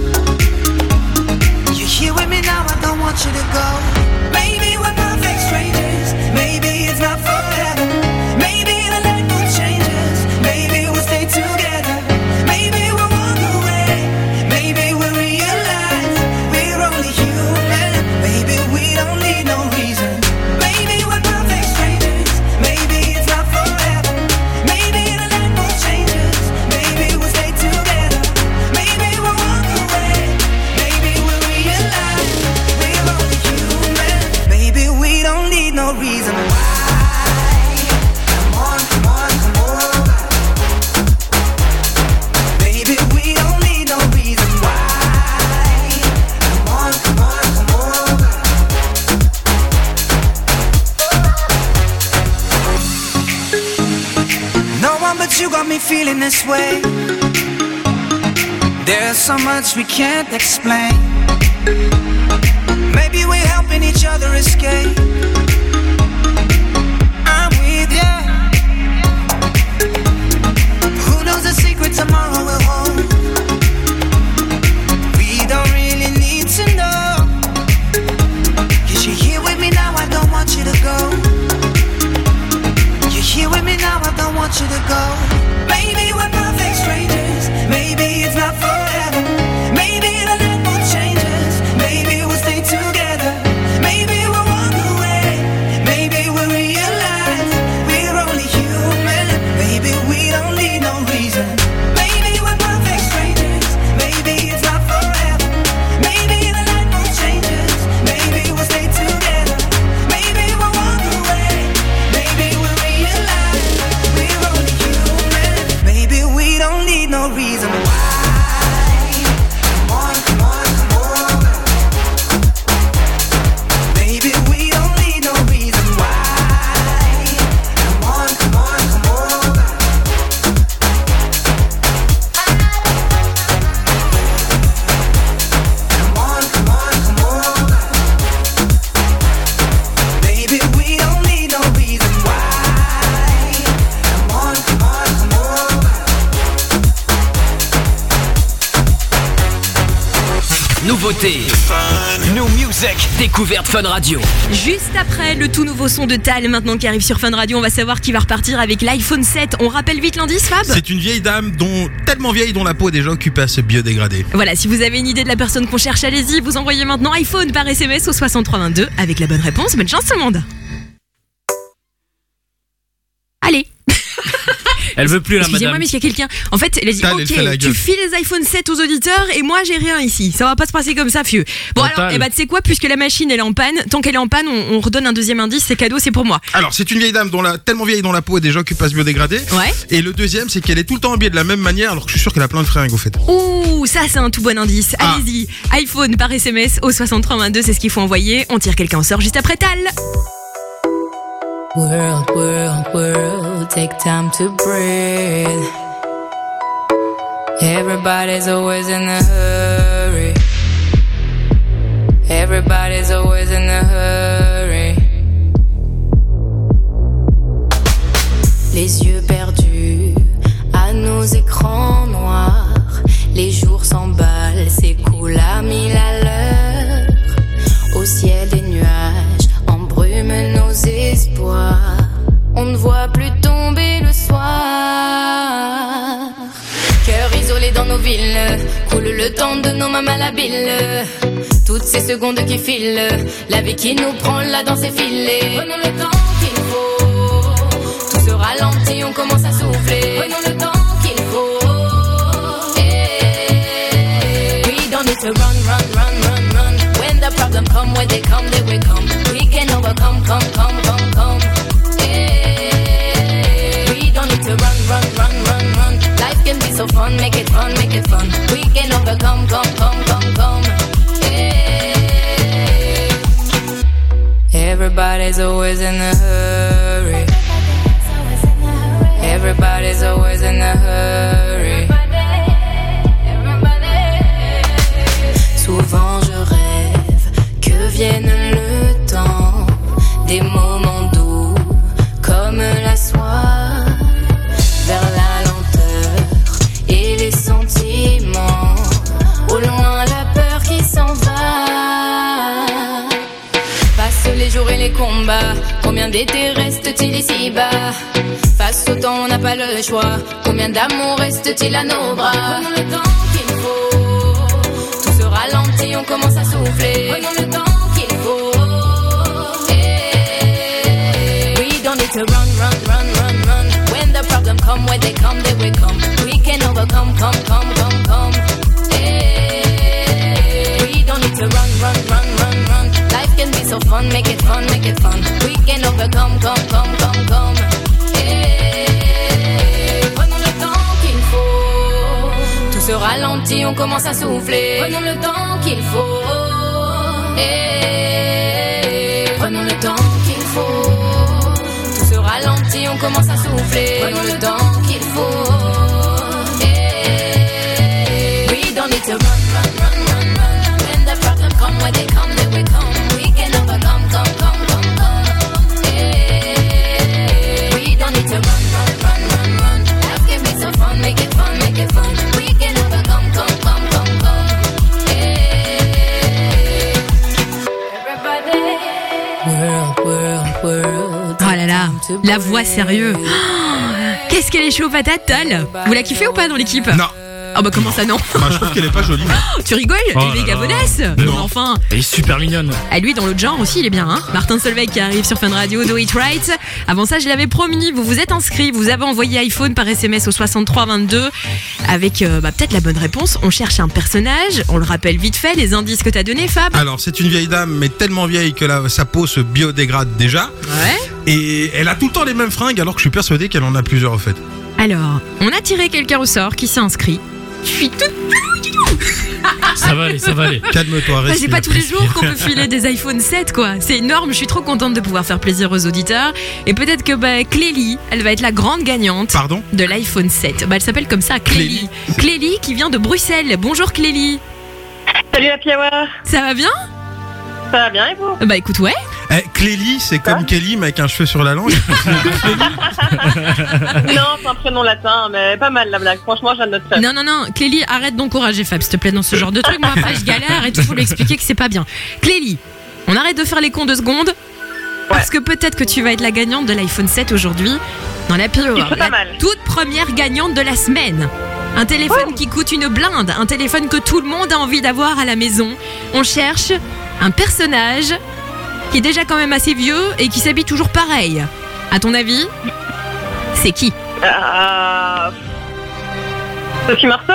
You're here with me now, I don't want you to go. Maybe we're perfect strangers. Maybe it's not forever. Maybe the light will change us. Maybe we'll stay together. Maybe we'll walk away. Maybe we'll realize we're only human. Maybe we don't need no reason. Maybe we're perfect strangers. Maybe it's not forever. Maybe the light will change us. Maybe we'll stay together. Maybe we'll walk away. Maybe we'll realize we're only human. Maybe we don't need no reason why. Come on, come on, come over. Maybe we don't need no reason why. Come on, come on, come over. No one but you got me feeling this way. There's so much we can't explain. Maybe we're helping each other escape. I'm with ya. Who knows the secret tomorrow will hold? We don't really need to know. 'Cause you're here with me now, I don't want you to go. You're here with me now, I don't want you to go. Maybe we're perfect strangers. Maybe it's not forever. Maybe the night will change us. Maybe we'll stay together. Maybe we'll walk away. Maybe we'll realize we're only human. Maybe we don't need no reason. Maybe we're perfect strangers. Maybe it's not forever. Maybe the night will change us. Maybe we'll stay together. Maybe we'll walk away. Maybe we'll realize we're only human. Maybe we don't need no reason why. Come on, come on, come on. Maybe we don't need no reason why. Come on, come on, come on. Come on, come on, come on. Maybe we don't need no reason why. Come on, come on, come on. Nouveauté, New Music, découverte Fun Radio. Juste après le tout nouveau son de Tal maintenant qui arrive sur Fun Radio, on va savoir qui va repartir avec l'iPhone 7. On rappelle vite l'indice, Fab? C'est une vieille dame tellement vieille dont la peau est déjà occupée à se biodégrader. Voilà, si vous avez une idée de la personne qu'on cherche, allez-y, vous envoyez maintenant iPhone par SMS au 6322 avec la bonne réponse. Bonne chance tout le monde. Allez. Elle veut plus la Excusez-moi, madame. mais s'il y a quelqu'un. En fait, elle a dit Tal, elle fait la ok, tu gueule. files les iPhone 7 aux auditeurs et moi j'ai rien ici. Ça va pas se passer comme ça, fieu. Bon, Tal. alors, tu sais quoi, puisque la machine elle est en panne, tant qu'elle est en panne, on redonne un deuxième indice, c'est cadeau, c'est pour moi. Alors, c'est une vieille dame tellement vieille dont la peau est déjà occupée à se biodégrader. Ouais. Et le deuxième, c'est qu'elle est tout le temps habillée de la même manière, alors que je suis sûr qu'elle a plein de fringues au fait. Ouh, ça c'est un tout bon indice. Ah. Allez-y, iPhone par SMS au 6322, c'est ce qu'il faut envoyer. On tire quelqu'un au sort juste après Tal. World, world, world, take time to breathe. Everybody's always in a hurry. Everybody's always in a hurry. Les yeux perdus à nos écrans noirs. Les jours s'emballent, s'écoulent à 1000 à l'heure. Au ciel des nuages embrument nos espoirs. On ne voit plus tomber le soir. Cœur isolé dans nos villes, coule le temps de nos mains malhabiles. Toutes ces secondes qui filent, la vie qui nous prend la danse est filée. Prenons le temps qu'il faut, tout se ralentit, on commence à souffler. Prenons le temps qu'il faut. We don't need to run, run, run, run, run. When the problem come, when they come, they will come. We can overcome, come, come, come, come. We don't need to run, run, run, run, run. Life can be so fun, make it fun, make it fun. We can overcome, come, come, come, come. Everybody's always in a hurry. Everybody's always in a hurry. Souvent je rêve que vienne le temps des moments doux comme la soie, vers la lenteur et les sentiments, au loin la peur qui s'en va. Passent les jours et les combats, combien d'étés reste-t-il ici-bas? Face au temps on n'a pas le choix, combien d'amour reste-t-il à nos bras? Prenons le temps qu'il faut, tout se ralentit, on commence à souffler. Prenons le temps qu'il faut. We don't need to run, run, run, run, run. When the problem come, when they come, they will come. We can overcome, come, come, come, come. We don't need to run, run, run, run, run. Life can be so fun, make it fun, make it fun. We can overcome, come, come, come, come. Prenons le temps qu'il faut, tout se ralentit, on commence à souffler. Prenons le temps qu'il faut. Prenons le temps qu'il faut, tout se ralentit, on commence à souffler. Prenons le temps qu'il faut. We don't need to run, run, run, run, run. When the when they come, then we come. We can overcome, come. Yeah. We don't need to run. Let's give me some fun, make it fun. We can overcome, come. Yeah. Everybody. World. Oh là là, la voix sérieux. Qu'est-ce qu'elle est chaude patate, Tal. Vous la kiffez ou pas dans l'équipe? Non. Oh bah comment ça non? Bah, je trouve qu'elle est pas jolie. Tu rigoles? Oh Elle est là méga là. bonasse. Non. Enfin. Elle est super mignonne. À lui, dans l'autre genre aussi, il est bien, hein. Martin Solveig qui arrive sur Fun Radio, Do It Right. Avant ça, je l'avais promis, vous vous êtes inscrits, vous avez envoyé iPhone par SMS au 6322 avec peut-être la bonne réponse. On cherche un personnage, on le rappelle vite fait, les indices que t'as donnés, Fab. Alors, c'est une vieille dame, mais tellement vieille que sa peau se biodégrade déjà. Ouais. Et elle a tout le temps les mêmes fringues, alors que je suis persuadé qu'elle en a plusieurs en fait. Alors, on a tiré quelqu'un au sort qui s'est inscrit. Je suis toute... Ça va aller. Calme-toi, Bah, respire. c'est pas tous les jours qu'on peut filer des iPhone 7 quoi. C'est énorme, je suis trop contente de pouvoir faire plaisir aux auditeurs. Et peut-être que Clélie, elle va être la grande gagnante. Pardon? De l'iPhone 7. Elle s'appelle comme ça, Clélie. Clélie qui vient de Bruxelles. Bonjour Clélie. Salut Happy Hour. Ça va bien? Ça va bien et vous? Bah écoute, ouais. Clélie, c'est comme Kelly, mais avec un cheveu sur la langue. Non, c'est un prénom latin, mais pas mal la blague. Franchement, je la note ça. Non, Clélie, arrête d'encourager Fab, s'il te plaît, dans ce genre de truc. Moi, après, je galère et tout, faut lui expliquer que c'est pas bien. Clélie, on arrête de faire les cons 2 secondes. Parce que peut-être que tu vas être la gagnante de l'iPhone 7 aujourd'hui dans la Happy Hour. pas mal. Toute première gagnante de la semaine. Un téléphone qui coûte une blinde. Un téléphone que tout le monde a envie d'avoir à la maison. On cherche un personnage qui est déjà quand même assez vieux et qui s'habille toujours pareil. À ton avis, c'est qui? Sophie Marceau?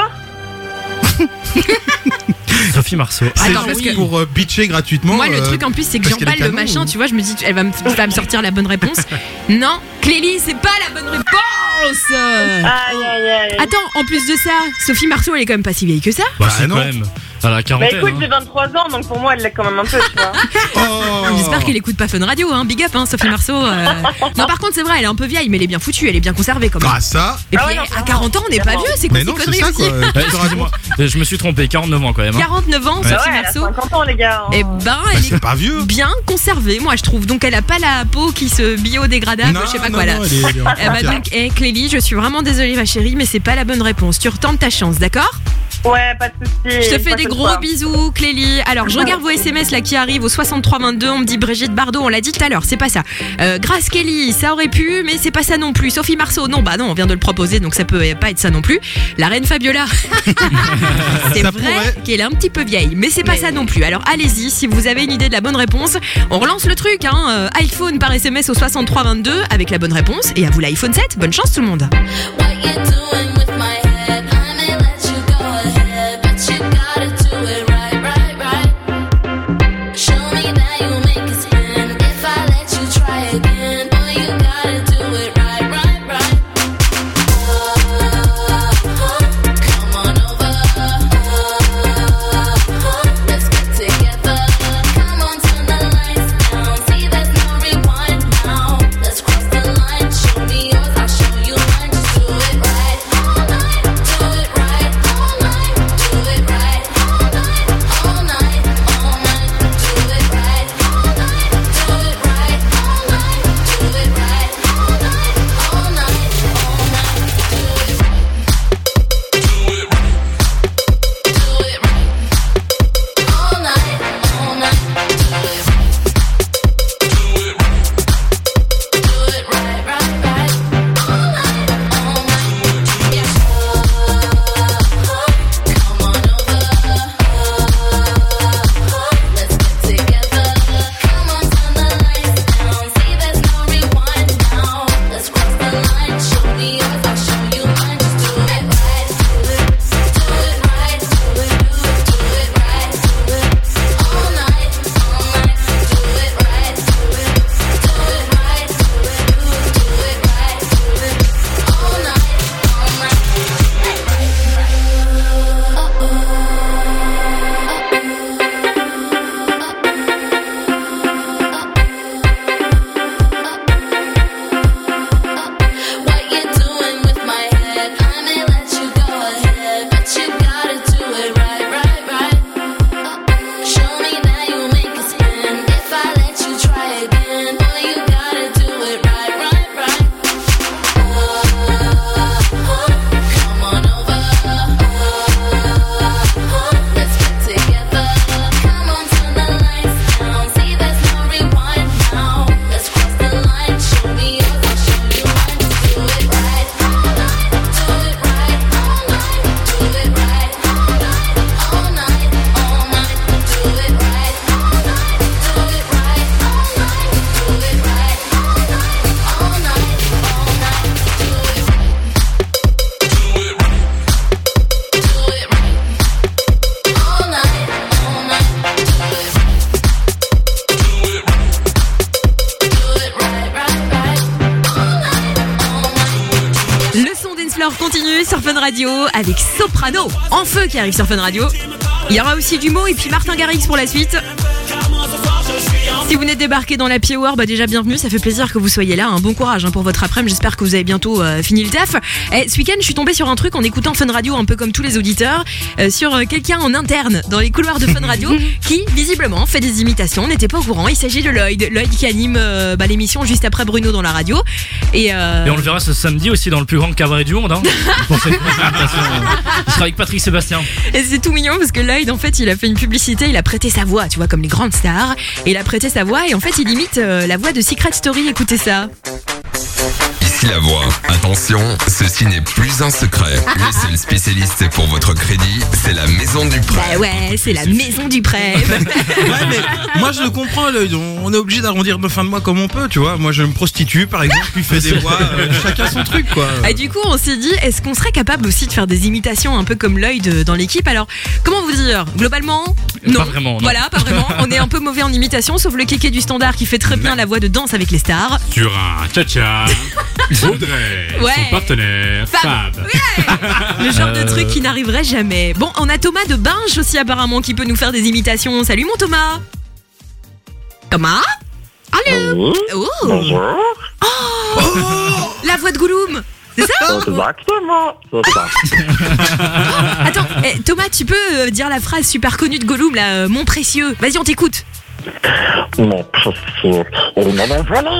Sophie Marceau. C'est Attends, juste parce que- pour bitcher gratuitement. Moi, le truc en plus, c'est que parce qu'elle est j'emballe le canon, machin, ou- tu vois. Je me dis, elle va me sortir la bonne réponse. Non, Clélie, c'est pas la bonne réponse. Aïe. Attends, en plus de ça, Sophie Marceau, elle est quand même pas si vieille que ça. Bah, c'est quand même. À la Bah quarantaine. écoute, j'ai 23 ans, donc pour moi, elle l'est quand même un peu, tu vois. J'espère qu'elle écoute pas Fun Radio, hein. Big up, hein, Sophie Marceau. Non, par contre, c'est vrai, elle est un peu vieille, mais elle est bien foutue, elle est bien conservée quand même. Ah, ça. Et puis, à 40 ans, on n'est pas vieux, c'est quoi Mais ces non, c'est conneries ça, aussi quoi. Excusez-moi, je me suis trompé, 49 ans quand même. 49 ans, Ouais. Sophie Ouais, elle a Marceau. 50 ans, les gars. Eh ben, elle est pas vieux. bien conservée, moi je trouve. Donc elle a pas la peau qui se biodégradable, Non, je sais pas non, quoi là. non, elle est en Eh ben, entière. donc, Clélie, je suis vraiment désolée ma chérie, mais c'est pas la bonne réponse. Tu retentes ta chance, d'accord? Ouais, pas de soucis. Je te fais des Prochaine gros fois. bisous, Clélie. Alors, je regarde vos SMS là qui arrivent au 6322. On me dit Brigitte Bardot, on l'a dit tout à l'heure, c'est pas ça. Grace Kelly, ça aurait pu, mais c'est pas ça non plus. Sophie Marceau, non, bah non, on vient de le proposer, donc ça peut pas être ça non plus. La reine Fabiola, c'est Ça vrai pourrait. qu'elle est un petit peu vieille, mais c'est pas ça non plus. Alors, allez-y, si vous avez une idée de la bonne réponse, on relance le truc, hein. iPhone par SMS au 6322 avec la bonne réponse. Et à vous l'iPhone 7, bonne chance tout le monde. What you doing with my head? I may let you go ahead, but you gotta do it right. Show me that you make it spin. If I let you try again, boy, you gotta do it right. Come on over. Let's get together. Come on, turn the lights down. See, there's no rewind now. Let's cross the line. Show me yours, I'll show you mine. Just do it right. heure continue sur Fun Radio avec Soprano, en feu qui arrive sur Fun Radio. Il y aura aussi Dumo et puis Martin Garrix pour la suite. Si vous venez de débarquer dans l'Happy Hour, déjà bienvenue, ça fait plaisir que vous soyez là. Un bon courage pour votre après-midi, j'espère que vous avez bientôt fini le taf. Ce week-end, je suis tombée sur un truc en écoutant Fun Radio, un peu comme tous les auditeurs, sur quelqu'un en interne dans les couloirs de Fun Radio qui, visiblement, fait des imitations. On n'était pas au courant, il s'agit de Lloyd qui anime l'émission juste après Bruno dans la radio. Et on le verra ce samedi aussi dans le plus grand cabaret du monde. Pour cette présentation. Il sera avec Patrick Sébastien. Et c'est tout mignon parce que Lloyd, en fait, il a fait une publicité, il a prêté sa voix, tu vois, comme les grandes stars. Et il a prêté sa voix et en fait, il imite la voix de Secret Story. Écoutez ça. Ici la voix. Attention, ceci n'est plus un secret. Le seul spécialiste pour votre crédit, c'est la Maison du Prêt. Bah ouais, c'est la Maison du Prêt. Ouais, mais moi je le comprends, Lloyd. On est obligé d'arrondir nos fins de mois comme on peut, tu vois. Moi je me prostitue par exemple, puis fais des voix, chacun son truc quoi. Et du coup, on s'est dit, est-ce qu'on serait capable aussi de faire des imitations un peu comme Lloyd dans l'équipe? Alors, comment vous dire? Globalement, non. Pas vraiment, non. Voilà, pas vraiment. On est un peu mauvais en imitation, sauf le kéké du standard qui fait très bien la voix de Danse avec les stars. Sur un cha-cha, Audrey, son partenaire, Fab. Le genre de truc qui n'arriverait jamais. Bon, on a Thomas de Binge aussi apparemment qui peut nous faire des imitations. Salut mon Thomas. Thomas? Allô? Oh. Bonjour. Oh, la voix de Gollum. C'est ça? Exactement, c'est ça. Attends, Thomas, tu peux dire la phrase super connue de Gollum là, mon précieux. Vas-y, on t'écoute. Mon précieux, il m'en a volé.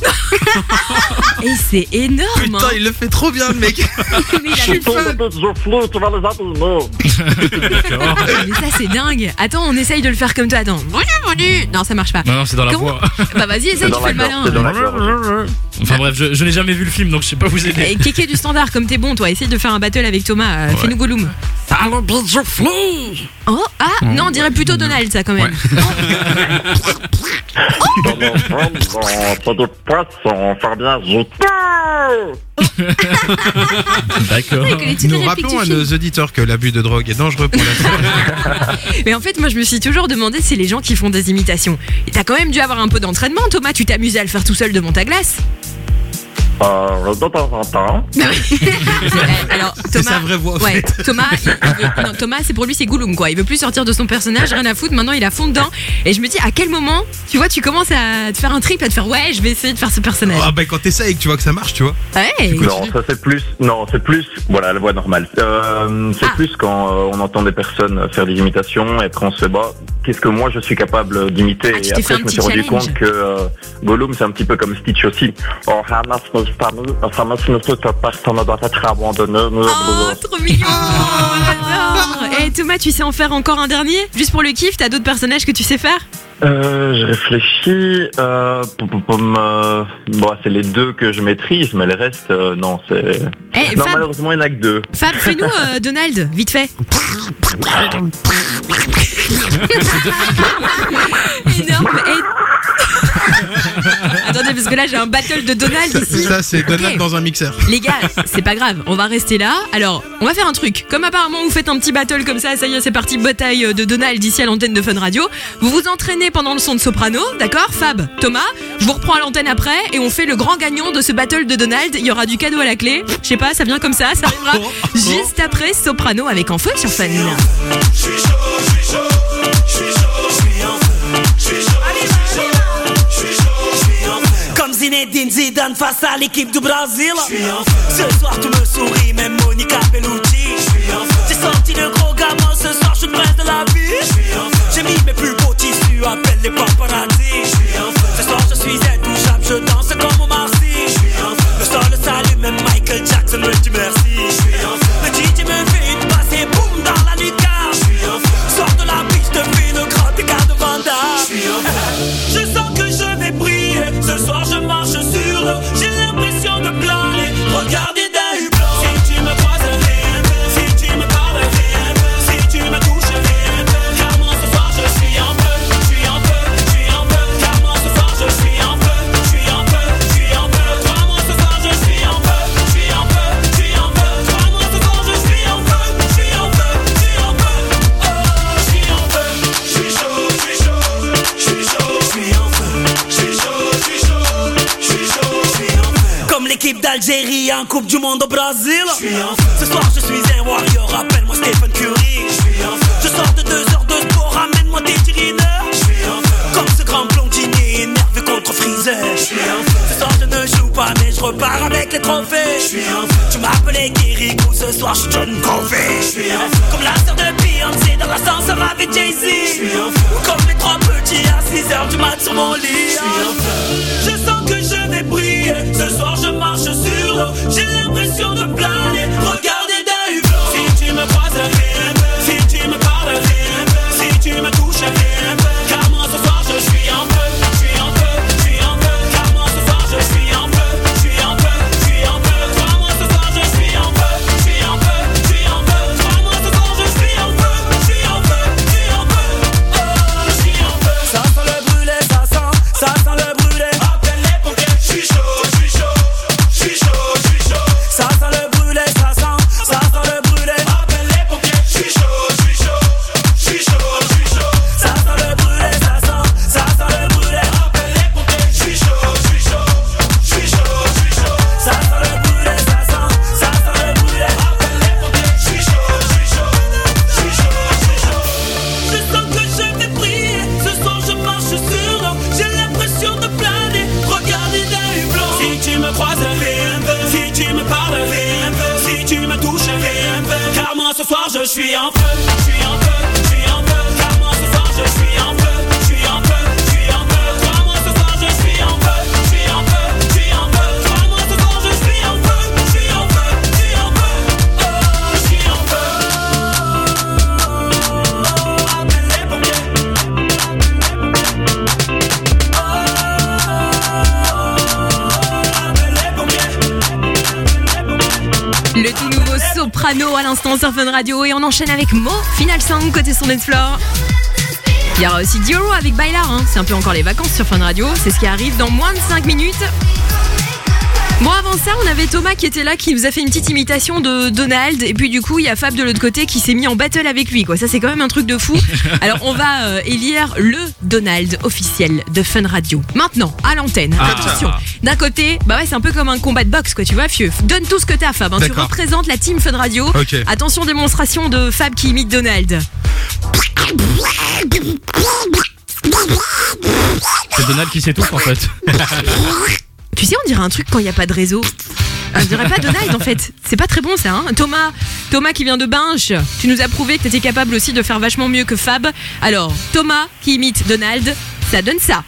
Et c'est énorme. Putain, il le fait trop bien, le mec. Mais il a fait faim. Tu vas les abîmer. Mais ça, c'est dingue. Attends, on essaye de le faire comme toi. Attends. Non, ça marche pas. Non, c'est dans la voix. Bah vas-y, essaye, tu fais le malin. Enfin bref, je n'ai jamais vu le film donc je sais pas vous aider. Et kéké du standard, comme t'es bon, toi, essaye de faire un battle avec Thomas. Fais-nous Gollum. Salut, bisous, filles. Oh, non, on dirait plutôt Donald, ça quand même. Dans mon ventre, c'est des poissons, faire bien jeter. D'accord. Nous rappelons à nos auditeurs que l'abus de drogue est dangereux pour la santé. Mais en fait, moi, je me suis toujours demandé si les gens qui font des imitations. Et t'as quand même dû avoir un peu d'entraînement, Thomas. Tu t'amusais à le faire tout seul devant ta glace. De temps en temps. Alors, Thomas, c'est sa vraie voix. En ouais, fait. Thomas, c'est pour lui, c'est Gollum quoi. Il veut plus sortir de son personnage, rien à foutre. Maintenant, il a fond dedans. Et je me dis, à quel moment, tu vois, tu commences à te faire un trip, à te faire, ouais, je vais essayer de faire ce personnage. Ah bah quand t'essayes et que tu vois que ça marche, tu vois. Ouais. Non, ça c'est plus. Non, c'est plus. Voilà, la voix normale. C'est plus quand on entend des personnes faire des imitations et après on se fait qu'est-ce que moi je suis capable d'imiter. Et après je me suis rendu compte que Gollum c'est un petit peu comme Stitch aussi. Oh, personne doit être abandonné. Oh, trop mignon. J'adore. Et Thomas, tu sais en faire encore un dernier? Juste pour le kiff, t'as d'autres personnages que tu sais faire? Je réfléchis. C'est les deux que je maîtrise, mais le reste, non, c'est. Non, Fab, malheureusement, il n'y en a que deux. Fab, fais-nous Donald, vite fait. Énorme. Attendez, parce que là j'ai un battle de Donald ici. Ça, c'est Donald dans un mixeur. Les gars, c'est pas grave, on va rester là. Alors, on va faire un truc. Comme apparemment vous faites un petit battle comme ça y est, c'est parti, bataille de Donald ici à l'antenne de Fun Radio. Vous vous entraînez pendant le son de Soprano, d'accord? Fab, Thomas, je vous reprends à l'antenne après et on fait le grand gagnant de ce battle de Donald. Il y aura du cadeau à la clé. Je sais pas, ça vient comme ça arrivera juste après Soprano avec En Feu sur Fun. Comme Zinedine Zidane face à l'équipe du Brésil. Ce soir tu me souris, même Monica Bellucci. J'ai sorti le gros gamin, ce soir je suis le prince de la vie. J'ai mis mes plus beaux tissus, appelle les paparazzi. Ce soir je suis intouchable, je danse comme Omar Sy. Le sol s'allume, même Michael Jackson me dit merci. Le DJ me fait une passe et boum dans la lucarne. Sors de la piste, fais le grand écart de Vanda. Je sens que je vais briller. Ce soir je marche sur l'eau. J'ai l'impression de planer. Regardez d'un hublot. Si tu me croises, si tu me parles, si tu me touches, car moi ce soir je suis en feu. Je suis en feu, je suis en feu. Car moi ce soir je suis en feu. Je suis en feu, je l'équipe d'Algérie en Coupe du Monde au Brésil. Ce soir je suis un warrior, appelle-moi Stephen Curry. Je sors de 2 heures de sport, ramène-moi des tirineurs. Comme ce grand blondinier énervé contre Freezer. Ce soir je ne joue pas mais je repars avec les trophées. Tu m'appelais Kirikou, ce soir je suis John Covey. Comme la sœur de Beyoncé dans l'ascenseur avec Jay-Z. Ou comme les 3 petits à 6h du mat sur mon lit. Je sens que je vais briller. Ce soir je marche sur l'eau. J'ai l'impression de planer. Regardez d'un hublot. Si tu me croises, si tu me parles, si tu me touches, car moi ce soir je suis en feu. Je suis en feu, je suis en feu. Car moi ce soir je suis en feu. Je suis en feu, je suis en feu. Crois-moi ce soir je suis en feu. Je suis en feu, je suis en feu. Crois-moi ce soir je suis en feu. Je suis en feu, je suis en feu. Oh, je suis en feu. Ça sent le brûlé, ça sent le brûlé. Appelle les pompiers. Je suis chaud, je suis chaud, je suis chaud, je suis chaud. Ça sent le brûlé, ça sent le brûlé. Appelle les pompiers. Je suis chaud, je suis chaud, je suis chaud, je suis chaud. Ça sent le brûlé, ça sent le brûlé. Appelle les pompiers. Je suis chaud, je suis chaud, je suis chaud, je suis chaud. Ça sent le brûlé, ça sent le brûlé. Appelle les pompiers. Je suis chaud, je suis chaud, je suis chaud, je suis chaud. Je sens que je vais briller. Ce soir je marche sur l'eau. J'ai l'impression de planer. Regardez d'un hublot. Si tu me croises, si tu me parles, si tu me touches, car moi ce soir je suis en feu. Je suis en feu, je suis en feu. Car moi ce soir je suis en feu. Je suis en feu, je suis en feu. Car moi ce soir je suis en feu. Je suis en feu, je suis en feu. Car moi ce soir je suis en feu. Je suis en feu, je suis en feu. Oh, je suis en feu. Appelle les pompiers. Le tout nouveau Soprano à l'instant sur Fun Radio et on enchaîne avec Mo, Final Song côté son dance floor. Il y aura aussi Dioro avec Bailar, hein. C'est un peu encore les vacances sur Fun Radio, c'est ce qui arrive dans moins de 5 minutes. Bon, avant ça, on avait Thomas qui était là, qui nous a fait une petite imitation de Donald. Et puis du coup, il y a Fab de l'autre côté qui s'est mis en battle avec lui, quoi. Ça, c'est quand même un truc de fou. Alors, on va élire le Donald officiel de Fun Radio. Maintenant, à l'antenne. Attention. D'un côté, bah ouais, c'est un peu comme un combat de boxe, quoi. Tu vois, Fieu. Donne tout ce que t'as, Fab. Hein. Tu représentes la team Fun Radio. Okay. Attention, démonstration de Fab qui imite Donald. C'est Donald qui s'étouffe en fait. Tu sais, on dirait un truc quand il n'y a pas de réseau. Je dirais pas Donald en fait. C'est pas très bon ça, hein. Thomas qui vient de Binche, tu nous as prouvé que t'étais capable aussi de faire vachement mieux que Fab. Alors, Thomas qui imite Donald, ça donne ça.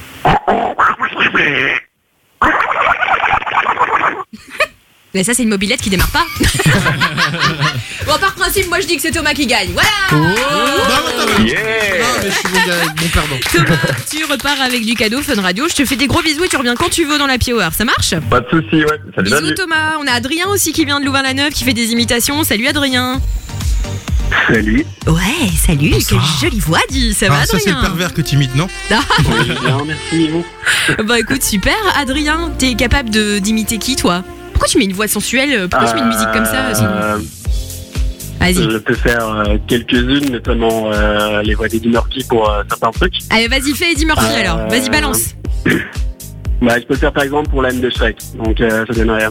Mais ça, c'est une mobilette qui démarre pas. Bon, par principe, moi je dis que c'est Thomas qui gagne. Voilà. Yeah. Non, mais je suis bon perdant. Thomas, tu repars avec du cadeau Fun Radio. Je te fais des gros bisous et tu reviens quand tu veux dans la Hour. Ça marche? Pas de soucis, ouais. Salut, bisous Thomas. On a Adrien aussi qui vient de Louvain-la-Neuve qui fait des imitations. Salut Adrien. Salut. Ouais, salut. Bonsoir. Quelle jolie voix, dis. Ça va, Adrien? Ça, c'est le pervers que t'imites, non? Bien, merci, et vous? Bah écoute, super. Adrien, t'es capable d'imiter qui, toi? Pourquoi tu mets une voix sensuelle? Pourquoi tu mets une musique comme ça? Vas-y. Je peux faire quelques-unes, notamment les voix d'Eddie Murphy pour certains trucs. Allez, vas-y, fais Eddie Murphy alors. Vas-y, balance. Bah, je peux le faire par exemple pour l'âme de Shrek. Donc, ça donne rien.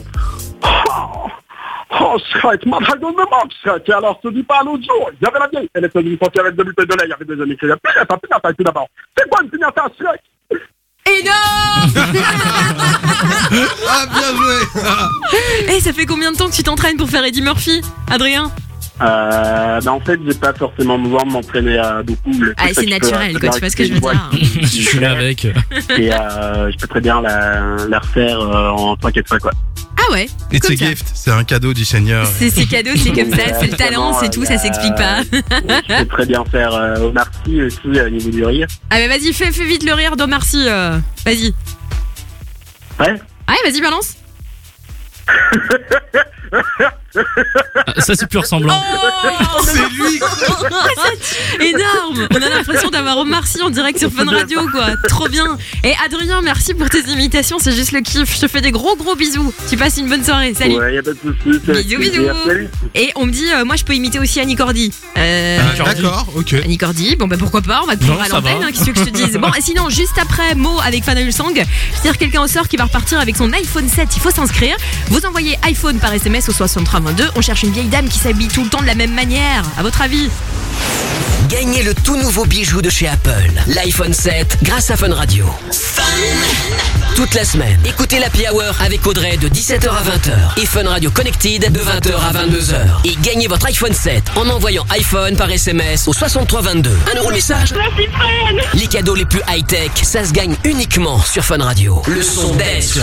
Oh, Shrek, ma dragon me manque, Shrek. Et alors, se dit pas l'autre jour. Il y avait la vieille. Elle était venue sortir avec 2 bouteilles de lait. Il y avait des amis qui disaient, putain, tout d'abord. C'est quoi une signature, Shrek? Énorme. Ah, bien joué. Eh, ça fait combien de temps que tu t'entraînes pour faire Eddie Murphy, Adrien? Bah en fait, j'ai pas forcément besoin de m'entraîner beaucoup. Ah, c'est naturel, quoi, tu vois ce que je veux dire. Je suis là avec. Et je peux très bien la refaire en 3-4 fois, quoi. Ah ouais. It's a gift, c'est un cadeau du Seigneur. C'est cadeau, c'est comme ça, c'est le talent, c'est tout, ça s'explique pas. Je peux très bien faire Omar Sy aussi au niveau du rire. Ah bah vas-y, fais vite le rire d'Omar Sy, vas-y. Ouais. Ouais, vas-y, balance. Ça, c'est plus ressemblant. Oh, c'est lui. Énorme. On a l'impression d'avoir Omar Sy en direct sur Fun Radio, quoi. Trop bien. Et Adrien, merci pour tes imitations, c'est juste le kiff. Je te fais des gros bisous. Tu passes une bonne soirée. Salut. Ouais, y a pas de soucis. Bisous. Et on me dit, moi je peux imiter aussi Annie Cordy. D'accord, ok. Annie Cordy, bon bah pourquoi pas, on va te prendre à l'antenne, qu'est-ce que je te dise. Bon, et sinon, juste après Mo avec Final Song, c'est-à-dire quelqu'un au sort qui va repartir avec son iPhone 7, il faut s'inscrire. Vous envoyez iPhone par SMS au 6322, on cherche une vieille dame qui s'habille tout le temps de la même manière. À votre avis? Gagnez le tout nouveau bijou de chez Apple, l'iPhone 7, grâce à Fun Radio. Toute la semaine, écoutez l'Happy Hour avec Audrey de 17h à 20h et Fun Radio Connected de 20h à 22h. Et gagnez votre iPhone 7 en envoyant iPhone par SMS au 6322. 1 euro le message. Merci Fun. Les cadeaux les plus high-tech, ça se gagne uniquement sur Fun Radio. Le son dance.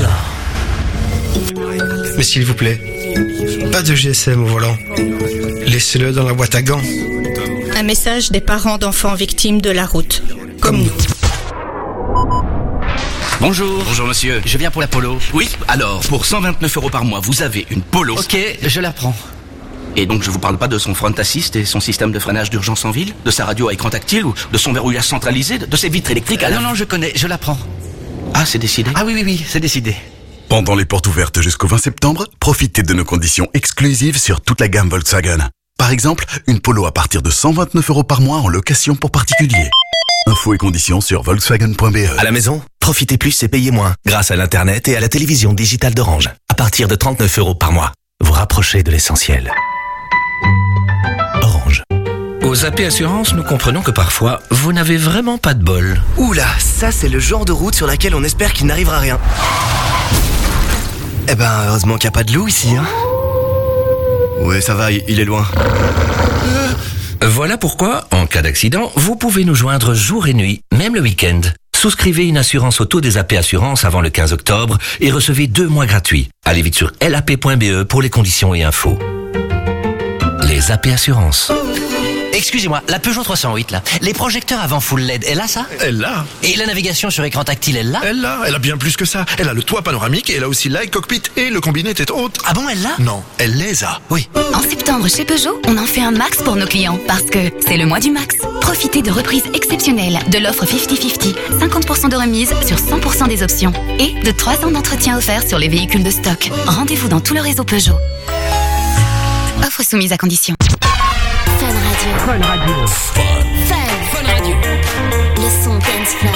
Mais s'il vous plaît, pas de GSM au volant. Laissez-le dans la boîte à gants. Un message des parents d'enfants victimes de la route. Comme nous. Bonjour. Bonjour monsieur, je viens pour la Polo. Oui, alors, pour 129 € par mois, vous avez une Polo. Ok, je la prends. Et donc je vous parle pas de son front assist et son système de freinage d'urgence en ville, de sa radio à écran tactile ou de son verrouillage centralisé, de ses vitres électriques à la... Non, je connais, je la prends. Ah, c'est décidé? Ah oui, c'est décidé. Pendant les portes ouvertes jusqu'au 20 septembre, profitez de nos conditions exclusives sur toute la gamme Volkswagen. Par exemple, une Polo à partir de 129 € par mois en location pour particuliers. Infos et conditions sur Volkswagen.be. À la maison, profitez plus et payez moins grâce à l'Internet et à la télévision digitale d'Orange. À partir de 39 € par mois, vous rapprochez de l'essentiel. Orange. Aux AP Assurances, nous comprenons que parfois, vous n'avez vraiment pas de bol. Oula, ça c'est le genre de route sur laquelle on espère qu'il n'arrivera rien. Eh ben, heureusement qu'il n'y a pas de loup ici, hein. Ouais, ça va, il est loin. Voilà pourquoi, en cas d'accident, vous pouvez nous joindre jour et nuit, même le week-end. Souscrivez une assurance auto des AP Assurances avant le 15 octobre et recevez 2 mois gratuits. Allez vite sur lap.be pour les conditions et infos. Les AP Assurances. Excusez-moi, la Peugeot 308 là, les projecteurs avant full LED, elle a ça? Elle l'a. Et la navigation sur écran tactile, elle l'a? Elle l'a, elle a bien plus que ça. Elle a le toit panoramique et elle a aussi l'iCockpit et le combiné tête haute. Ah bon, elle l'a? Non, elle les a. Oui. En septembre, chez Peugeot, on en fait un max pour nos clients parce que c'est le mois du max. Profitez de reprises exceptionnelles de l'offre 50-50, 50% de remise sur 100% des options et de 3 ans d'entretien offert sur les véhicules de stock. Rendez-vous dans tout le réseau Peugeot. Offre soumise à condition. Fun Radio. Fun Radio. Le son dance floor.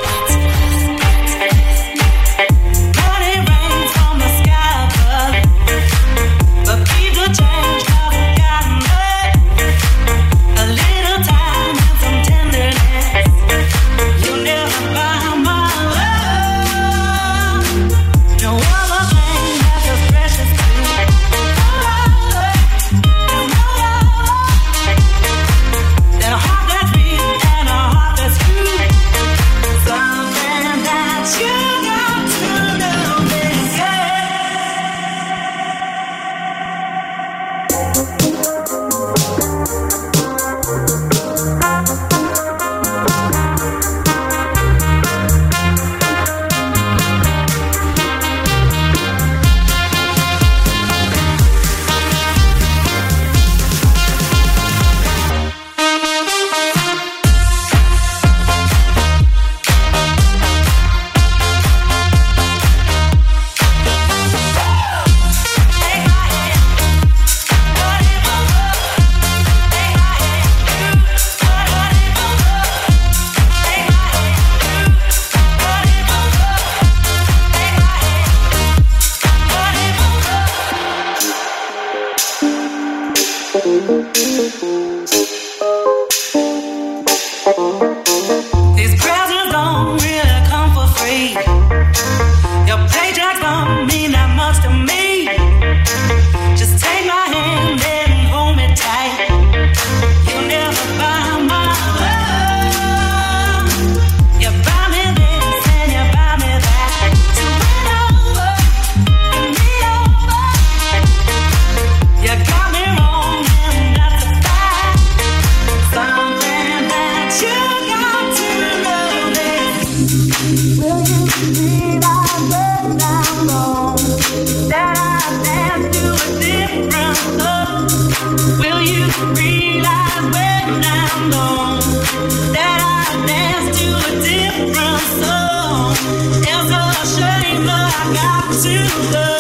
These presents don't really come for free. Your paycheck don't mean that much to me. Just take my hand and hold me tight. You never buy my love. You buy me this and you buy me that. To win over and me over. You got me wrong and that's a fact. Something that you got to know this. Will you believe I break down? Realize when I'm gone that I dance to a different song. It's a shame that I got to go.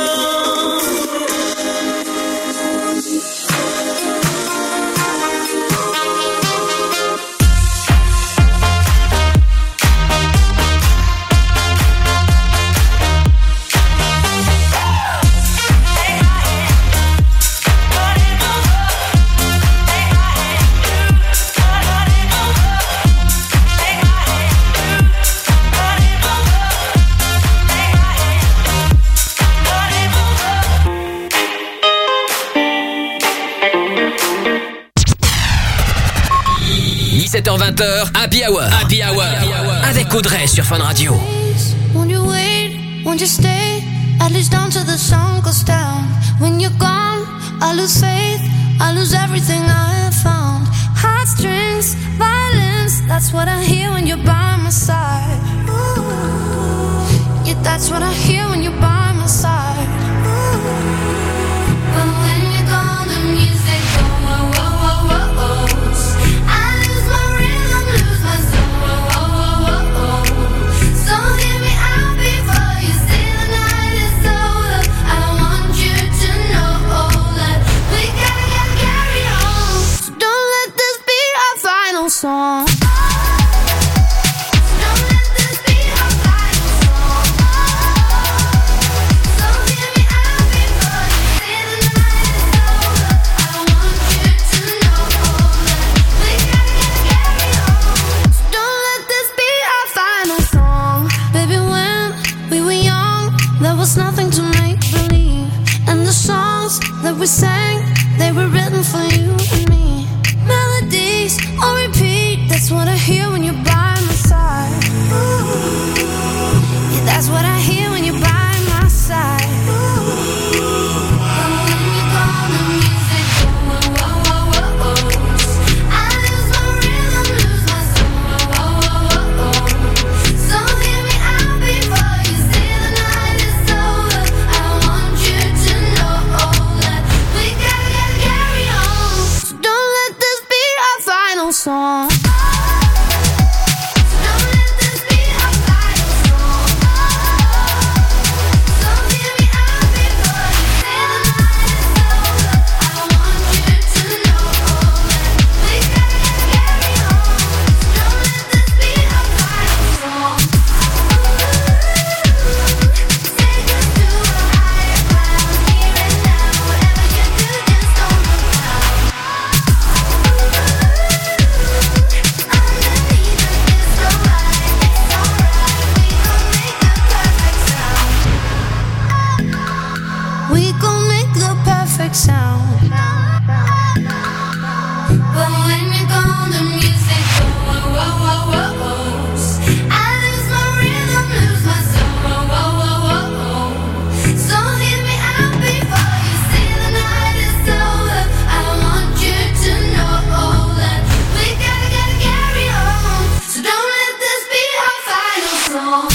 h 20h, Happy Hour. Happy Hour. Avec Audrey sur Fun Radio. Won't you wait, won't you stay, at least until the sun goes down. When you're gone, I lose faith, I lose everything I have found. Heartstrings, violence, that's what I hear when you're by my side. Yeah, that's what I hear when you're by my side. But when you're gone, the music goes, whoa, whoa, whoa, whoa, whoa. Song. Nothing to make believe, and the songs that we sang, they were written for you and me. Melodies on repeat, that's what I hear when you're by my side. Yeah, that's what I hear when you're by my side. Song. Sound. But when you're gone, the music goes, whoa, whoa, whoa, whoa. I lose my rhythm, lose my soul, whoa, whoa, whoa, whoa. So hear me out before you say the night is over. I want you to know that we gotta carry on. So don't let this be our final song.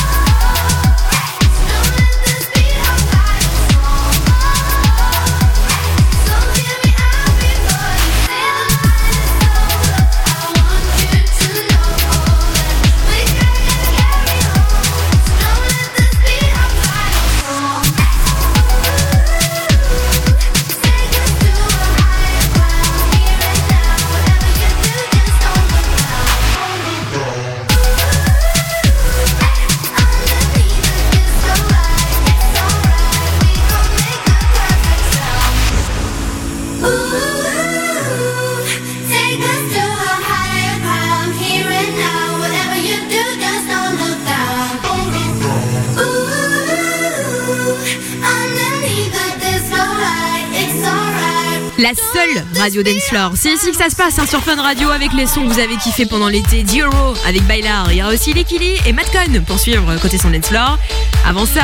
La seule radio dance floor. C'est ici que ça se passe, hein, sur Fun Radio, avec les sons que vous avez kiffé pendant l'été. Dioro avec Bailar. Il y aura aussi Lekili et Matcon pour suivre côté son dance floor. Avant ça,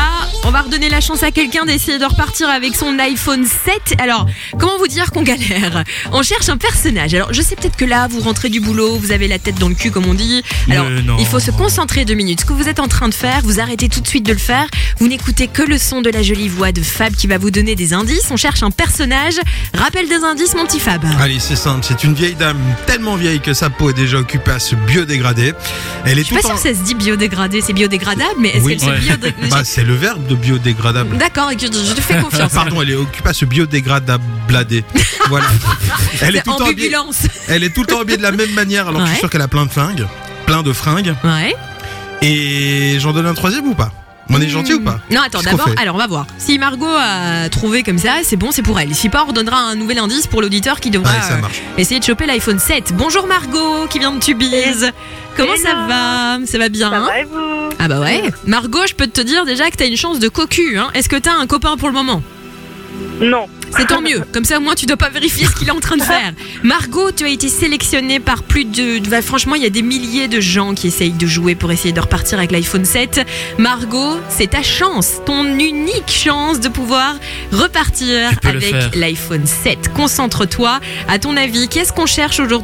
on va redonner la chance à quelqu'un d'essayer de repartir avec son iPhone 7. Alors, comment vous dire qu'on galère ? On cherche un personnage. Alors, je sais peut-être que là, vous rentrez du boulot, vous avez la tête dans le cul, comme on dit. Alors, il faut se concentrer 2 minutes. Ce que vous êtes en train de faire, vous arrêtez tout de suite de le faire. Vous n'écoutez que le son de la jolie voix de Fab qui va vous donner des indices. On cherche un personnage. Rappel des indices, mon petit Fab. Allez, c'est simple. C'est une vieille dame tellement vieille que sa peau est déjà occupée à se biodégrader. Elle est Je suis pas sûre que ça se dit biodégradé. C'est biodégradable, mais est-ce qu'elle se biodégrade ? Bah, c'est le verbe de biodégradable. D'accord, je te fais confiance. Pardon, elle est occupée à se biodégradablader. Voilà. Elle est tout le temps habillée. Elle est tout le temps habillée de la même manière. Alors je suis sûr qu'elle a plein de fringues. Ouais. Et j'en donne un troisième ou pas ? On est gentil ou pas ? Non, attends, d'abord, alors on va voir. Si Margot a trouvé comme ça, c'est bon, c'est pour elle. Si pas, on redonnera un nouvel indice pour l'auditeur qui devra essayer de choper l'iPhone 7. Bonjour Margot, qui vient de Tubize. Comment ça va ? Ça va bien, Ça va et vous ? Ah bah ouais. Margot, je peux te dire déjà que t'as une chance de cocu. Hein. Est-ce que t'as un copain pour le moment ? Non. C'est tant mieux. Comme ça, au moins, tu dois pas vérifier ce qu'il est en train de faire. Margot, tu as été sélectionnée par plus de... franchement, il y a des milliers de gens qui essayent de jouer pour essayer de repartir avec l'iPhone 7. Margot, c'est ta chance, ton unique chance de pouvoir repartir avec l'iPhone 7. Concentre-toi. À ton avis, qu'est-ce qu'on cherche aujourd'hui ?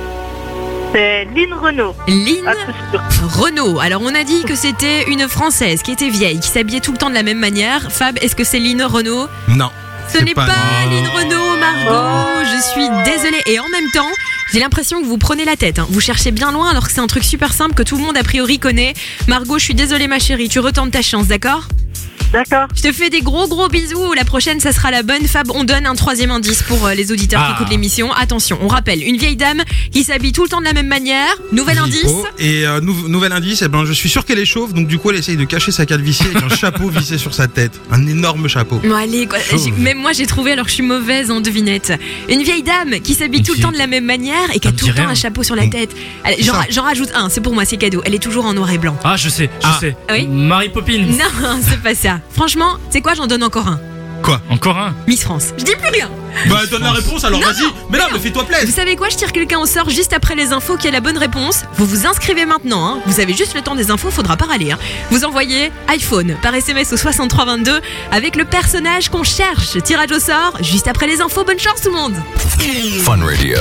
C'est Lynn Renault. Lynn Renault. Alors, on a dit que c'était une Française qui était vieille, qui s'habillait tout le temps de la même manière. Fab, est-ce que c'est Lynn Renault ? Non. Ce n'est pas Lynn Renault, Margot. Je suis désolée. Et en même temps, j'ai l'impression que vous prenez la tête. Hein. Vous cherchez bien loin alors que c'est un truc super simple que tout le monde a priori connaît. Margot, je suis désolée ma chérie, tu retentes ta chance, d'accord ? D'accord. Je te fais des gros bisous. La prochaine, ça sera la bonne. Fab, on donne un 3e indice pour les auditeurs qui écoutent l'émission. Attention, on rappelle, une vieille dame qui s'habille tout le temps de la même manière. Nouvel indice. Et nouvel indice, je suis sûr qu'elle est chauve, donc du coup elle essaye de cacher sa calvitie avec un chapeau vissé sur sa tête. Un énorme chapeau. Bon, allez, quoi. Même moi j'ai trouvé alors que je suis mauvaise en devinette. Une vieille dame qui s'habille tout le temps de la même manière et qui a tout le temps un chapeau sur la tête. Allez, j'en rajoute un, c'est pour moi, c'est cadeau. Elle est toujours en noir et blanc. Ah, je sais. Oui. Mary Poppins. Non, c'est pas ça. Franchement, c'est quoi, j'en donne encore un. Quoi ? Encore un ? Miss France. Je dis plus rien. Bah donne la réponse alors, vas-y. Mais non, mais fais-toi plaisir. Vous savez quoi, je tire quelqu'un au sort juste après les infos qui a la bonne réponse. Vous vous inscrivez maintenant, hein. Vous avez juste le temps des infos, faudra pas râler, hein. Vous envoyez iPhone par SMS au 6322 avec le personnage qu'on cherche. Tirage au sort juste après les infos. Bonne chance tout le monde. Fun Radio.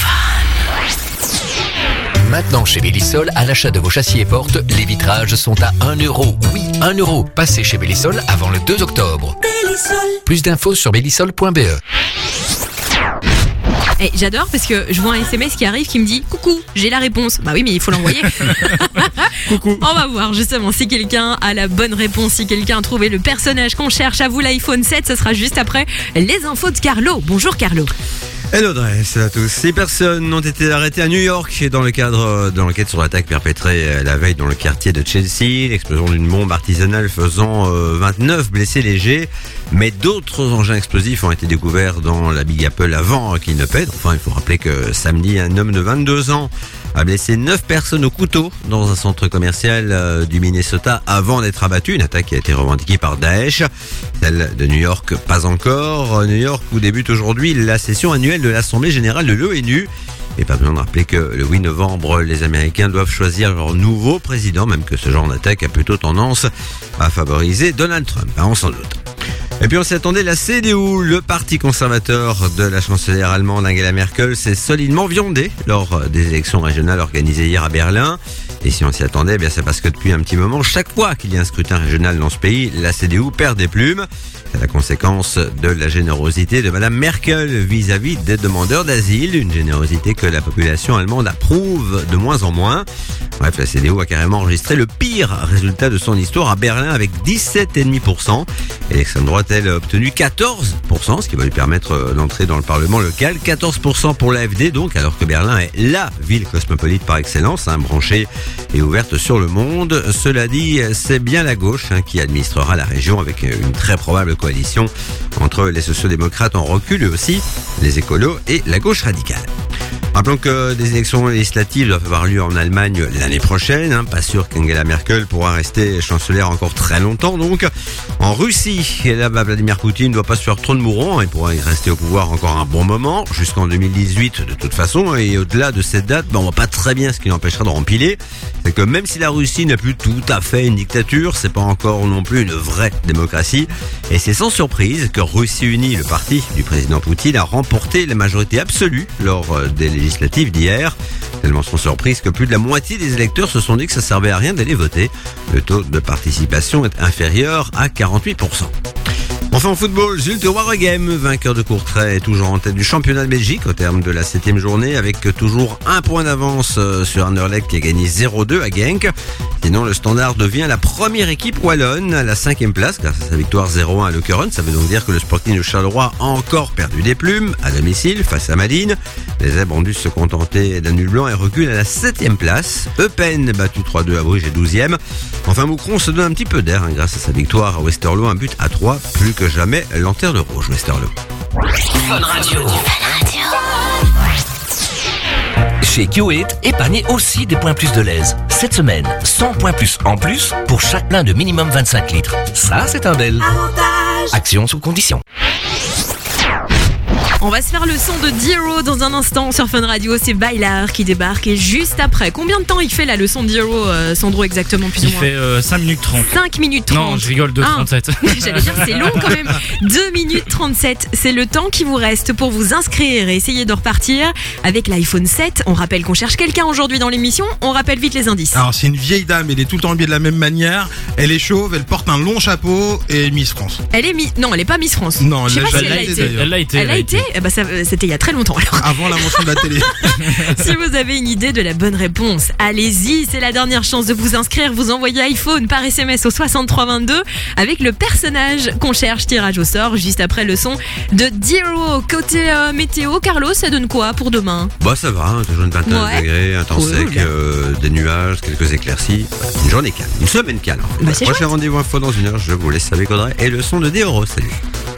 Maintenant chez Bellisol, à l'achat de vos châssis et portes, les vitrages sont à 1 €. Oui, 1 €. Passez chez Bellisol avant le 2 octobre. Plus d'infos sur bellisol.be. Et j'adore parce que je vois un SMS qui arrive qui me dit coucou, j'ai la réponse. Bah oui, mais il faut l'envoyer. Coucou. On va voir justement si quelqu'un a la bonne réponse, si quelqu'un a trouvé le personnage qu'on cherche. À vous l'iPhone 7, ce sera juste après les infos de Carlo. Bonjour Carlo. Hello Audrey, salut à tous. 6 personnes ont été arrêtées à New York dans le cadre de l'enquête sur l'attaque perpétrée la veille dans le quartier de Chelsea. L'explosion d'une bombe artisanale faisant 29 blessés légers. Mais d'autres engins explosifs ont été découverts dans la Big Apple avant qu'ils ne pètent. Enfin, il faut rappeler que samedi, un homme de 22 ans a blessé 9 personnes au couteau dans un centre commercial du Minnesota avant d'être abattu. Une attaque qui a été revendiquée par Daesh. Celle de New York, pas encore. New York où débute aujourd'hui la session annuelle de l'Assemblée Générale de l'ONU. Et pas besoin de rappeler que le 8 novembre, les Américains doivent choisir leur nouveau président, même que ce genre d'attaque a plutôt tendance à favoriser Donald Trump, on s'en doute. Et puis on s'y attendait, la CDU, le parti conservateur de la chancelière allemande Angela Merkel, s'est solidement viandé lors des élections régionales organisées hier à Berlin. Et si on s'y attendait, c'est parce que depuis un petit moment, chaque fois qu'il y a un scrutin régional dans ce pays, la CDU perd des plumes. C'est la conséquence de la générosité de Madame Merkel vis-à-vis des demandeurs d'asile, une générosité que la population allemande approuve de moins en moins. Bref, la CDU a carrément enregistré le pire résultat de son histoire à Berlin avec 17,5%. Et l'extrême droite, elle, a obtenu 14%, ce qui va lui permettre d'entrer dans le Parlement local. 14% pour l'AfD, donc, alors que Berlin est la ville cosmopolite par excellence, branchée et ouverte sur le monde. Cela dit, c'est bien la gauche qui administrera la région avec une très probable coalition entre les sociodémocrates en recul et aussi les écolos et la gauche radicale. Rappelons que des élections législatives doivent avoir lieu en Allemagne l'année prochaine. Pas sûr qu'Angela Merkel pourra rester chancelière encore très longtemps. Donc, en Russie, et là, Vladimir Poutine ne doit pas se faire trop de mourants. Il pourra y rester au pouvoir encore un bon moment, jusqu'en 2018 de toute façon. Et au-delà de cette date, on voit pas très bien ce qui l'empêchera de rempiler. C'est que même si la Russie n'est plus tout à fait une dictature, c'est pas encore non plus une vraie démocratie. Et c'est sans surprise que Russie Unie, le parti du président Poutine, a remporté la majorité absolue lors des législatives d'hier. Tellement sans surprise que plus de la moitié des électeurs se sont dit que ça servait à rien d'aller voter. Le taux de participation est inférieur à 48%. Enfin en football, Zulte Waregem, vainqueur de Courtrai, est toujours en tête du championnat de Belgique au terme de la 7e journée avec toujours un point d'avance sur Anderlecht qui a gagné 0-2 à Genk. Sinon le Standard devient la première équipe wallonne à la 5e place grâce à sa victoire 0-1 à Lokeren. Ça veut donc dire que le Sporting de Charleroi a encore perdu des plumes à domicile face à Malines. Les Zèbres ont dû se contenter d'un nul blanc et reculent à la 7e place. Eupen battu 3-2 à Bruges et 12e. Enfin Moucron se donne un petit peu d'air grâce à sa victoire à Westerlo, un but à 3, plus que jamais lanterne rouge Westerlo. Fun Radio. Chez Kyoet, épargnez aussi des points plus de l'aise. Cette semaine, 100 points plus en plus pour chaque plein de minimum 25 litres. Ça, c'est un bel action sous condition. On va se faire le son de Diro dans un instant sur Fun Radio. C'est Bailar qui débarque et juste après. Combien de temps il fait là le son de Diro, Sandro, exactement, plus ou moins? Il fait 5 minutes 30. 5 minutes 30. Non, je rigole, 2,37. J'allais dire, c'est long quand même. 2 minutes 37. C'est le temps qui vous reste pour vous inscrire et essayer de repartir avec l'iPhone 7. On rappelle qu'on cherche quelqu'un aujourd'hui dans l'émission. On rappelle vite les indices. Alors, c'est une vieille dame, elle est tout le temps habillée de la même manière. Elle est chauve, elle porte un long chapeau et Miss France. Elle est Non, elle est pas Miss France. Non, je sais pas si elle l'a été. Elle a été. Eh ben, c'était il y a très longtemps alors. Avant l'invention de la télé. Si vous avez une idée de la bonne réponse, allez-y, c'est la dernière chance de vous inscrire. Vous envoyez iPhone par SMS au 6322 avec le personnage qu'on cherche, tirage au sort juste après le son de Diro. Côté météo, Carlos, ça donne quoi pour demain? Bah ça va, toujours une vingtaine de degrés, un temps sec, des nuages, quelques éclaircies. Une journée calme, une semaine calme. Bah, prochain rendez-vous info dans une heure, je vous laisse avec Audrey et le son de Diro. Salut.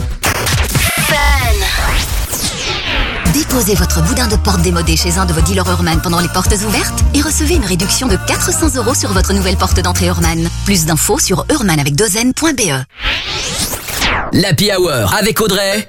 Déposez votre boudin de porte démodé chez un de vos dealers Hurman pendant les portes ouvertes et recevez une réduction de 400 € sur votre nouvelle porte d'entrée Hurman. Plus d'infos sur hurmanavecdozen.be. L'Happy Hour avec Audrey.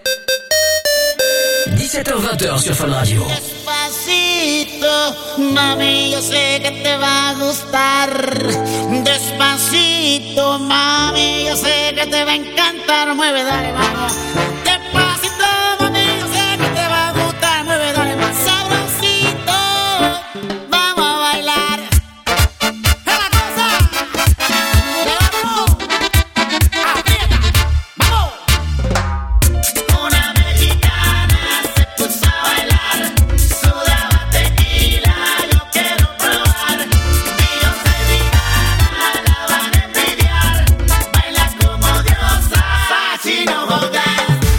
17h-20h sur Fun Radio. Despacito, mami, yo sé que te va a gustar. Despacito, mami, yo sé que te va a encantar. Mueve, dale, vamos. Despacito, mami, yo sé que te va a gustar. Mueve, dale, más sabrosito. Vamos a bailar. ¡Es la cosa! ¡Levantamos! ¡Aprieta! ¡Vamos! Una mexicana se puso a bailar. Sudaba tequila, yo quiero probar. Yo soy vegana, la van a envidiar. Baila como diosa, sin no jugar.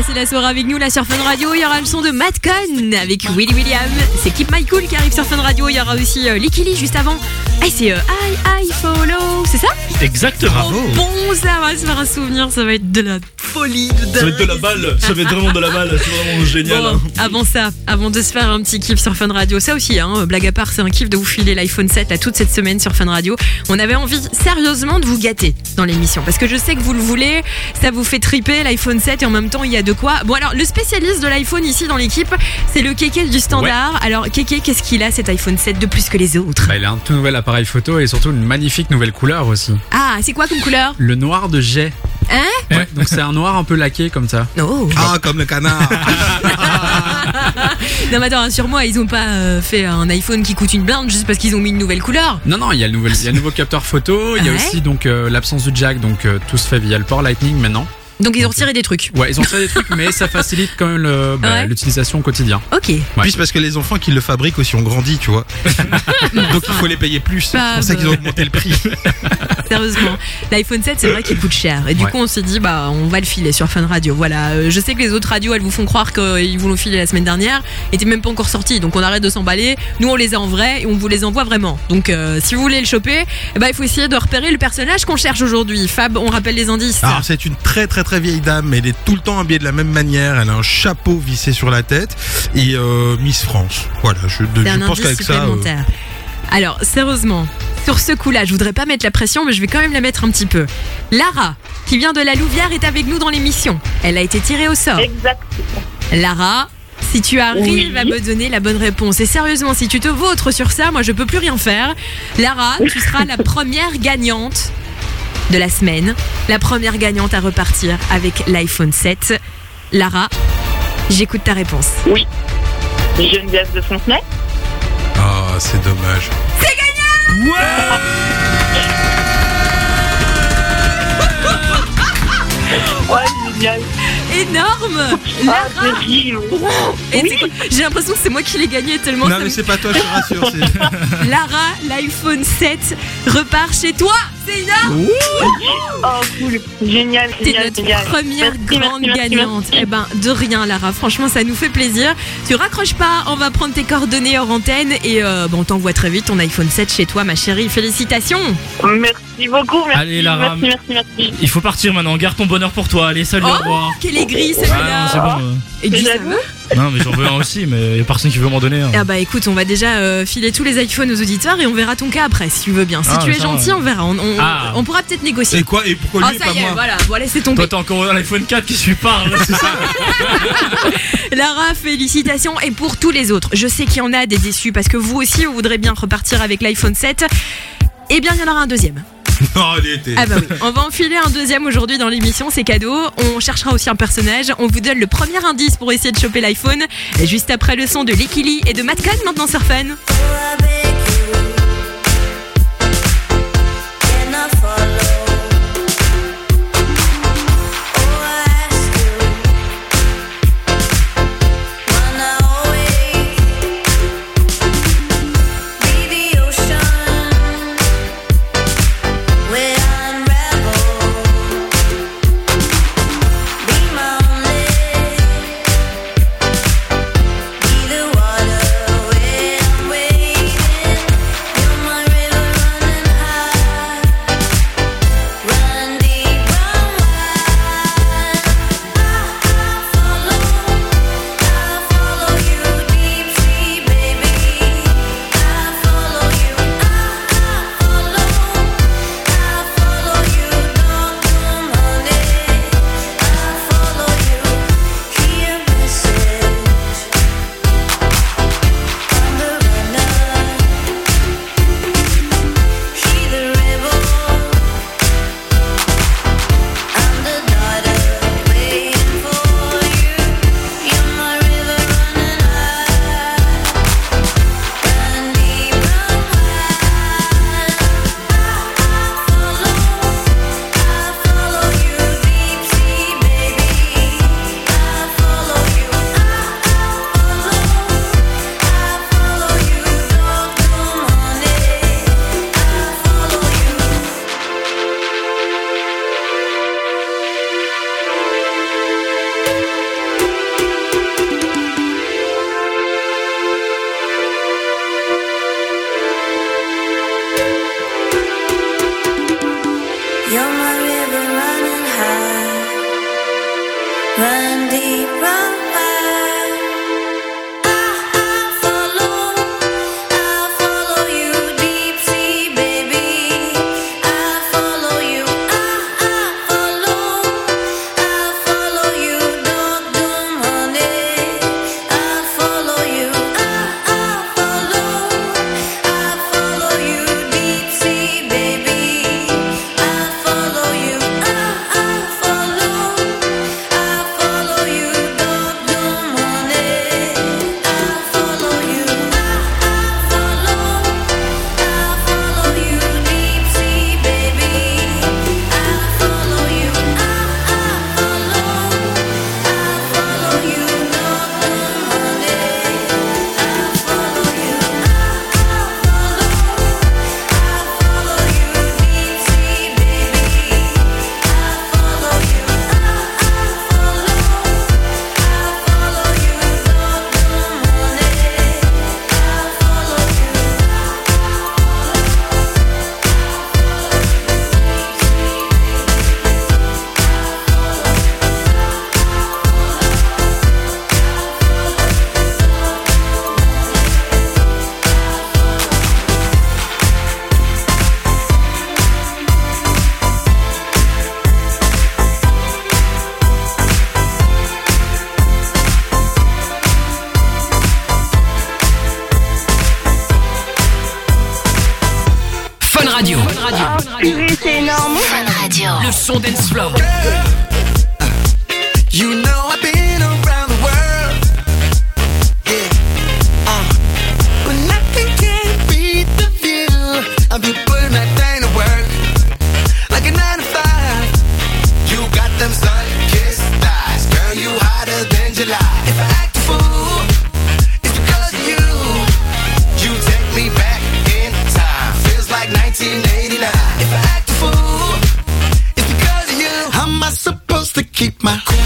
passer la soirée avec nous là sur Fun Radio. Il y aura le son de Matt Cohn avec Willy William. C'est Keep My Cool qui arrive sur Fun Radio. Il y aura aussi Licky Lee juste avant. Ah, c'est I Follow, c'est ça? Exactement. Oh, bon, ça va se faire un souvenir. Ça va être de la folie. Ça va être de la balle. Ça va être vraiment de la balle. C'est vraiment génial. Bon, avant de se faire un petit kiff sur Fun Radio, ça aussi, blague à part, c'est un kiff de vous filer l'iPhone 7 là, toute cette semaine sur Fun Radio. On avait envie sérieusement de vous gâter dans l'émission parce que je sais que vous le voulez, ça vous fait triper l'iPhone 7 et en même temps il y a de quoi. Bon alors le spécialiste de l'iPhone ici dans l'équipe, c'est le Kéké du Standard. Ouais. Alors Kéké, qu'est-ce qu'il a cet iPhone 7 de plus que les autres? Il a un tout nouvel appareil photo et surtout une magnifique nouvelle couleur aussi. Ah, c'est quoi comme couleur? Le noir de jet. Hein? Ouais, donc c'est un noir un peu laqué comme ça. Oh. Ah, comme le canard. Non mais attends, rassure-moi, ils ont pas fait un iPhone qui coûte une blinde juste parce qu'ils ont mis une nouvelle couleur. Non, il y a le nouveau capteur photo, il y a aussi donc l'absence du jack, donc tout se fait via le port Lightning maintenant. Donc ils ont retiré des trucs. Ouais, ils ont retiré des trucs, mais ça facilite quand même l'utilisation au quotidien. Ok. Ouais. Puis c'est parce que les enfants qui le fabriquent aussi ont grandi, tu vois. Donc il faut les payer plus. C'est pour ça qu'ils ont augmenté le prix. Sérieusement, l'iPhone 7 c'est vrai qu'il coûte cher. Et du coup on s'est dit on va le filer sur Fun Radio. Voilà, je sais que les autres radios elles vous font croire qu'ils vous l'ont filé la semaine dernière. Il était même pas encore sorti, donc on arrête de s'emballer. Nous on les a en vrai et on vous les envoie vraiment. Donc si vous voulez le choper, il faut essayer de repérer le personnage qu'on cherche aujourd'hui. Fab, on rappelle les indices. Alors c'est une très très très vieille dame, mais elle est tout le temps habillée de la même manière. Elle a un chapeau vissé sur la tête et Miss France. Voilà, je pense qu'avec ça. Alors sérieusement, sur ce coup-là, je voudrais pas mettre la pression, mais je vais quand même la mettre un petit peu. Lara, qui vient de la Louvière, est avec nous dans l'émission. Elle a été tirée au sort. Exactement. Lara, si tu arrives à me donner la bonne réponse, et sérieusement, si tu te vautres sur ça, moi je peux plus rien faire. Lara, tu seras la première gagnante de la semaine, la première gagnante à repartir avec l'iPhone 7. Lara, j'écoute ta réponse. Oui. Geneviève de Fontenay. Ah, c'est dommage. C'est gagné! Ouais! Ouais, génial. Énorme! Lara! J'ai l'impression que c'est moi qui l'ai gagné tellement. Non, mais c'est pas toi, je te rassure. Lara, l'iPhone 7 repart chez toi! C'est énorme! Oh, cool! Génial, t'es notre première grande gagnante. Eh ben, de rien, Lara. Franchement, ça nous fait plaisir. Tu raccroches pas, on va prendre tes coordonnées hors antenne et on t'envoie très vite ton iPhone 7 chez toi, ma chérie. Félicitations! Merci beaucoup, merci. Allez, Lara. Merci. Il faut partir maintenant. Garde ton bonheur pour toi. Allez, salut, au revoir. Quelle aigrie, celui-là! C'est bon. Et Guy, ça va? Non, mais j'en veux un aussi, mais y a personne qui veut m'en donner. Ah bah écoute, on va déjà filer tous les iPhones aux auditeurs et on verra ton cas après, si tu veux bien. Si tu es gentil, on verra. On pourra peut-être négocier. Et quoi? Et pourquoi lui et pas moi? Voilà, c'est tombé. Toi, t'as encore un iPhone 4 qui suit pas, c'est ça? Lara, félicitations. Et pour tous les autres, je sais qu'il y en a des déçus parce que vous aussi, vous voudrez bien repartir avec l'iPhone 7. Eh bien, il y en aura un deuxième. Non, il était. Ah bah oui, on va enfiler un deuxième aujourd'hui dans l'émission, c'est cadeau. On cherchera aussi un personnage. On vous donne le premier indice pour essayer de choper l'iPhone. Et juste après le son de Licky Lee et de Matt Cohn maintenant sur Fun. Be the water where I'm waiting. Radio. C'est énorme. Le son dance floor. You know I've been around the world, yeah. But nothing can beat the feel of you putting that thing to work, like a 9 to 5. You got them sun-kissed thighs, girl. You hotter than July. If I act a fool, it's because of you. You take me back in time, feels like 1989. If I act a fool, it's because of you. How am I supposed to keep my cool?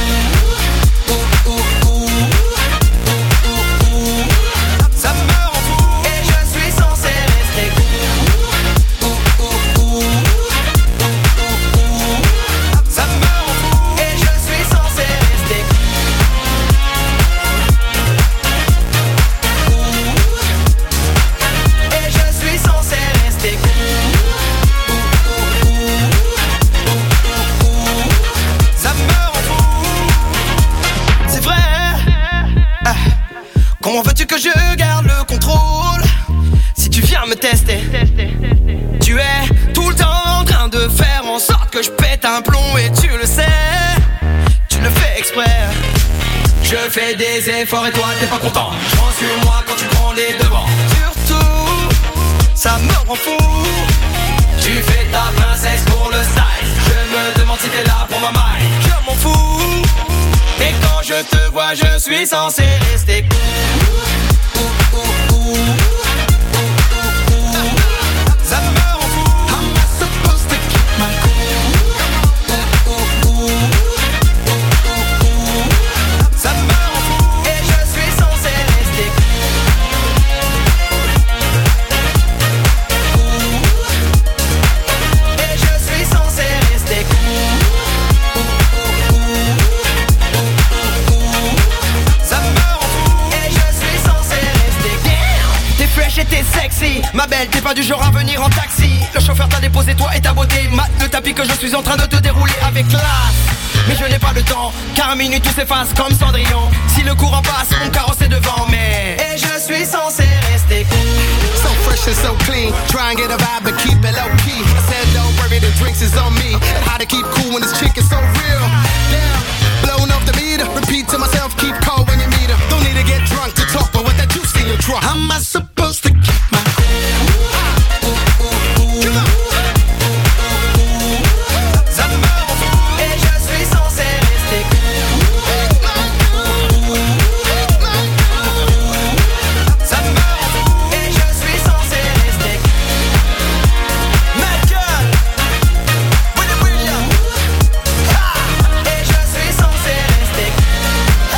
Comment veux-tu que je garde le contrôle si tu viens me tester? Tu es tout le temps en train de faire en sorte que je pète un plomb et tu le sais. Tu le fais exprès. Je fais des efforts et toi t'es pas content. Je prends sur moi quand tu prends les devants. Surtout, ça me rend fou. Tu fais ta princesse pour le style. Je me demande si t'es là pour ma maille. Je m'en fous. Et quand je te vois, je suis censé rester cool. Ça me rend fou. How am I supposed to keep my cool? Ça me rend fou. Et je suis censé rester cool. Et je suis censé rester cool. Ça me rend fou. Et je suis censé rester cool. T'es fresh et t'es sexy. Ma belle, t'es pas du genre à venir en taxi. Le chauffeur t'a déposé, toi et ta beauté. Mate le tapis que je suis en train de te dérouler avec classe. Mais je n'ai pas le temps, car à minute tout s'efface comme Cendrillon. Si le courant passe, mon carrosse est devant, mais et je suis censé rester cool. So fresh and so clean, try and get a vibe but keep it low key. I said don't worry, the drinks is on me. And how to keep cool when this chick is so real. Damn, blowing off the meter, repeat to myself, keep cold when you meet her. Don't need to get drunk to talk, but with that juice in your trunk. How am I supposed to keep my cool? Come on. Ça me rend fou. Et je suis censé rester cool. Ça me rend fou. Et je suis censé rester cool. Mad girl, Willy William. Et je suis censé rester cool.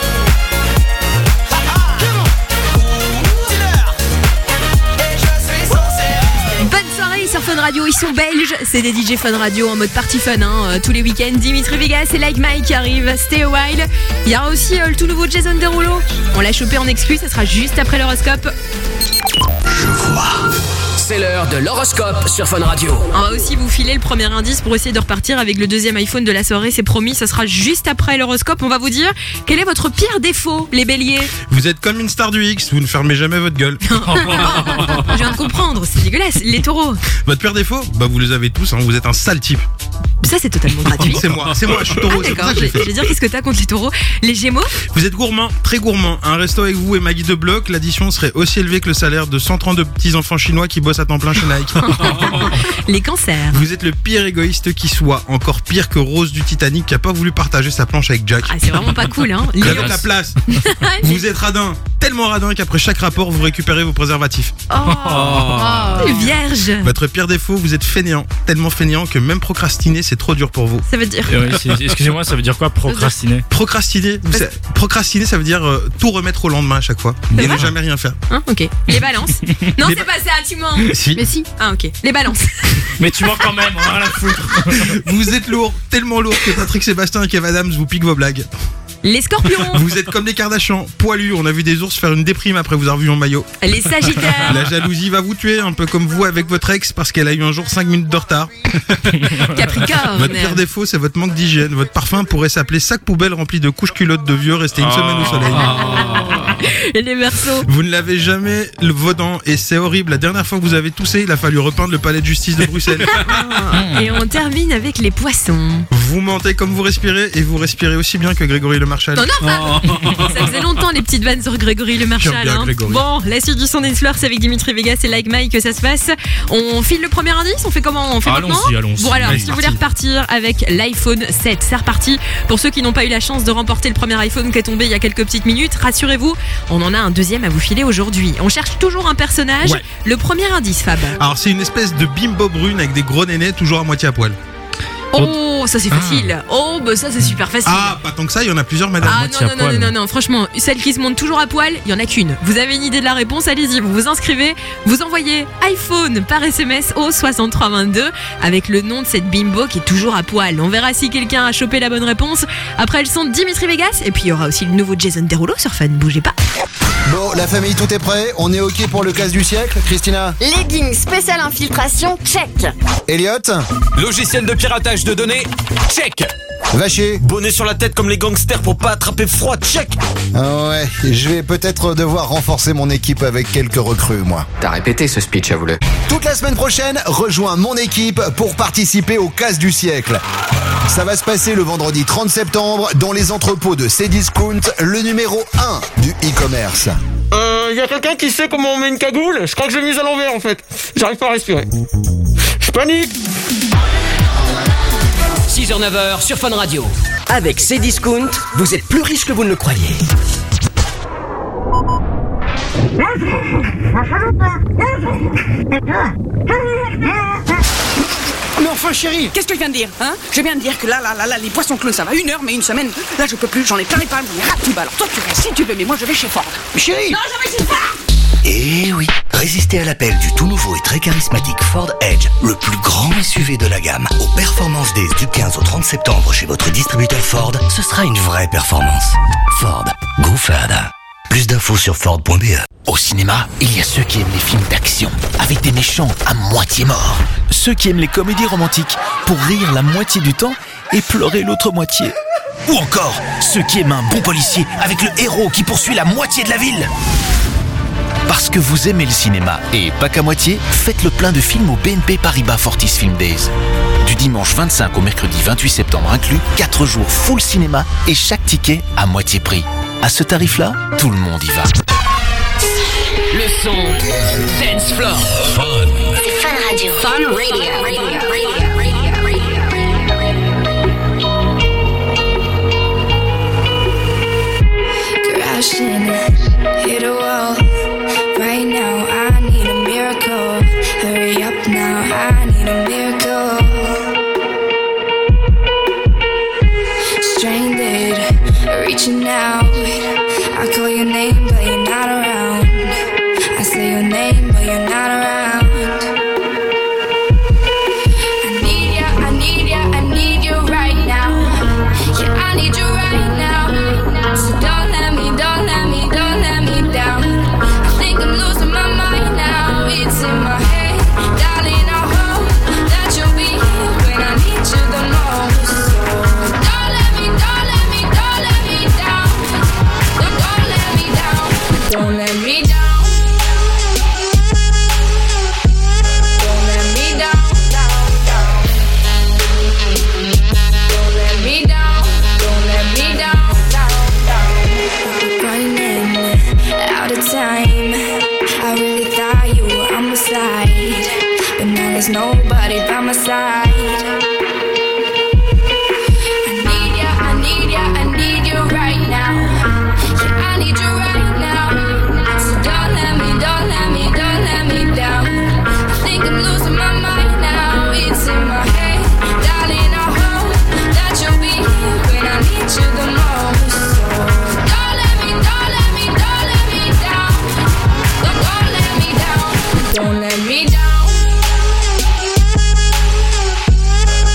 Come on. Dealer. Et je suis censé rester cool. Bonne soirée sur Fun Radio, ils sont belges, c'est des DJ Fun Radio en mode party fun tous les week-ends. Dimitri Vegas et Like Mike qui arrivent, Stay a While. Il y aura aussi le tout nouveau Jason Derulo. On l'a chopé en exclu, ça sera juste après l'horoscope. C'est l'heure de l'horoscope sur Fun Radio. On va aussi vous filer le premier indice pour essayer de repartir avec le deuxième iPhone de la soirée, c'est promis, ça sera juste après l'horoscope. On va vous dire quel est votre pire défaut, les béliers. Vous êtes comme une star du X, vous ne fermez jamais votre gueule. Je viens de comprendre, c'est dégueulasse. Les taureaux. Votre pire défaut? Bah vous les avez tous, vous êtes un sale type. Ça c'est totalement gratuit. C'est moi, je suis taureau. Ah, c'est pour d'accord, ça que je j'ai fait. vais dire qu'est-ce que t'as contre les taureaux. Les gémeaux. Vous êtes gourmand, très gourmand. Un resto avec vous et Maggie de bloc, l'addition serait aussi élevée que le salaire de 132 petits enfants chinois qui bossent à temps plein chez Nike. Les cancers. Vous êtes le pire égoïste qui soit, encore pire que Rose du Titanic qui a pas voulu partager sa planche avec Jack. Ah, c'est vraiment pas cool, hein. Il y avait de la place. Vous êtes radin, tellement radin qu'après chaque rapport vous récupérez vos préservatifs. Vierge. Votre pire défaut, vous êtes fainéant, tellement fainéant que même procrastiner c'est trop dur pour vous. Ça veut dire. Excusez-moi, ça veut dire quoi procrastiner? Procrastiner, ça veut dire tout remettre au lendemain à chaque fois et ne jamais rien faire. Hein, ok. Les balances. Non, c'est pas ça, tu mens. Si. Mais si. Ah, ok. Les balances. Mais tu mens quand même, on a rien à foutre. Vous êtes lourd, tellement lourd que Patrick Sébastien et Kev Adams vous piquent vos blagues. Les scorpions. Vous êtes comme les Kardashians, poilus. On a vu des ours faire une déprime après vous avoir vu en maillot. Les sagittaires. La jalousie va vous tuer, un peu comme vous avec votre ex parce qu'elle a eu un jour 5 minutes de retard. Capricorne. Votre pire défaut, c'est votre manque d'hygiène. Votre parfum pourrait s'appeler sac poubelle rempli de couches culottes de vieux restés une semaine au soleil. Et les Verseaux. Vous ne lavez jamais vos dents et c'est horrible. La dernière fois que vous avez toussé, il a fallu repeindre le palais de justice de Bruxelles. Et on termine avec les Poissons. Vous mentez comme vous respirez et vous respirez aussi bien que Grégory Le Marchal. Non, ça faisait longtemps les petites vannes sur Grégory Le Marchal. J'aime bien Grégory. Bon, la suite du son des Fleurs, c'est avec Dimitri Vegas et Like Mike que ça se passe. On file le premier indice, on fait comment? On fait maintenant? Allons-y. Bon alors, Allez, si vous voulez repartir avec l'iPhone 7, c'est reparti. Pour ceux qui n'ont pas eu la chance de remporter le premier iPhone qui est tombé il y a quelques petites minutes, rassurez-vous, on en a un deuxième à vous filer aujourd'hui. On cherche toujours un personnage. Ouais. Le premier indice, Fab. Alors c'est une espèce de bimbo brune avec des gros nénés toujours à moitié à poil. Oh, ça c'est facile. Oh, bah ça c'est super facile. Ah, pas tant que ça, il y en a plusieurs, madame. Ah non, franchement, celle qui se monte toujours à poil, il y en a qu'une. Vous avez une idée de la réponse, allez-y, vous vous inscrivez, vous envoyez iPhone par SMS au 6322 avec le nom de cette bimbo qui est toujours à poil. On verra si quelqu'un a chopé la bonne réponse. Après le son de Dimitri Vegas, et puis il y aura aussi le nouveau Jason Derulo sur Fun, bougez pas. Bon, la famille, tout est prêt? On est OK pour le casse du siècle, Christina? Leggings spécial infiltration, check. Elliot? Logiciel de piratage de données, check. Vacher? Bonnet sur la tête comme les gangsters pour pas attraper froid, check. Ah ouais, je vais peut-être devoir renforcer mon équipe avec quelques recrues, moi. T'as répété ce speech, avoue-le. Toute la semaine prochaine, rejoins mon équipe pour participer au casse du siècle. Ça va se passer le vendredi 30 septembre dans les entrepôts de Cdiscount, le numéro 1 du e-commerce. Y a quelqu'un qui sait comment on met une cagoule? Je crois que je l'ai mise à l'envers en fait. J'arrive pas à respirer. Je panique. 6h-9h sur Fun Radio. Avec Cdiscount, vous êtes plus riche que vous ne le croyez. Mais enfin chérie, qu'est-ce que je viens de dire, hein? Je viens de dire que là, les poissons clous, ça va 1 heure, mais 1 semaine, là je peux plus, j'en ai plein les palmes, j'en ai ras de tout. Alors toi tu restes si tu veux, mais moi je vais chez Ford. Mais chérie! Non, je vais chez Ford! Et oui, résistez à l'appel du tout nouveau et très charismatique Ford Edge, le plus grand SUV de la gamme. Aux Performance Days du 15 au 30 septembre chez votre distributeur Ford, ce sera une vraie performance. Ford, go further. Plus d'infos sur Ford.be. Au cinéma, il y a ceux qui aiment les films d'action, avec des méchants à moitié morts. Ceux qui aiment les comédies romantiques, pour rire la moitié du temps et pleurer l'autre moitié. Ou encore, ceux qui aiment un bon policier, avec le héros qui poursuit la moitié de la ville. Parce que vous aimez le cinéma, et pas qu'à moitié, faites le plein de films au BNP Paribas Fortis Film Days. Du dimanche 25 au mercredi 28 septembre inclus, 4 jours full cinéma et chaque ticket à moitié prix. À ce tarif-là, tout le monde y va. Le son Dance Floor. Fun. C'est Fun Radio. Fun Radio. Crashing, hit a wall. Right now, I need a miracle. Hurry up now, I need a miracle. Stranded, reaching out. I call your name, but you're not around. I say your name, but you're not around. I need ya, I need ya, I need you right now. Yeah, I need you right now. So don't let me down. I think I'm losing my mind now. It's in my head, darling. I hope that you'll be here when I need you the most. So don't let me down. Don't let me down. Don't let me down. Time, I really thought you were on my side, but now there's nobody by my side. I need you right now. Yeah, I need you right now. So don't let me down. I think I'm losing my mind now. It's in my head, darling. I hope that you'll be here when I need you the most. So don't let me down. Don't let me down.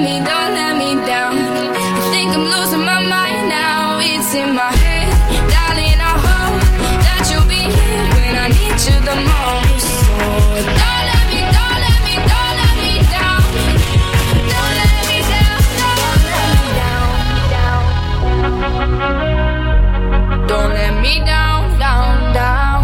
don't let me down. I think I'm losing my mind now. It's in my head, darling. I hope that you'll be here when I need you the most. So don't let me down. Don't let me down. Don't let me down. Don't let me down, down, down.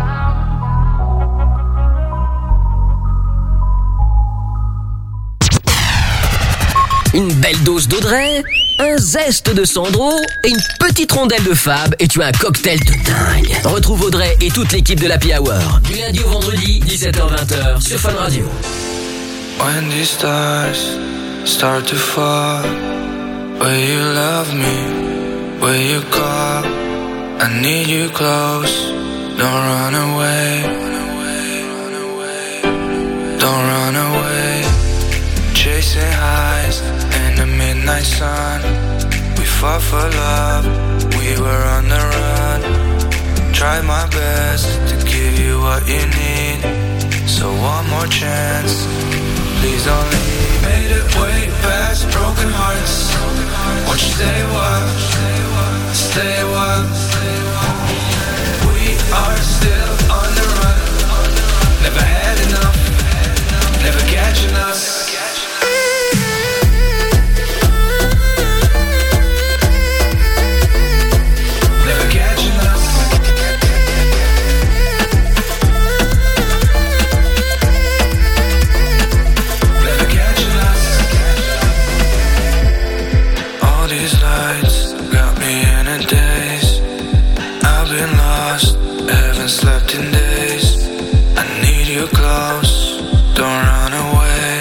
Une belle dose d'Audrey, un zeste de Sandro et une petite rondelle de Fab et tu as un cocktail de dingue. Retrouve Audrey et toute l'équipe de l'Happy Hour du lundi au vendredi 17h-20h sur Fun Radio. When these stars start to fall, will you love me? Will you call? I need you close. Don't run away. Don't run away. Chasing highs in the midnight sun. We fought for love, we were on the run. Tried my best to give you what you need. So one more chance, please don't leave. Made it way past broken hearts. Won't you stay a while? Stay a while. We are still on the run. Never had enough. Never catching us. Slept in days. I need you close. Don't run away.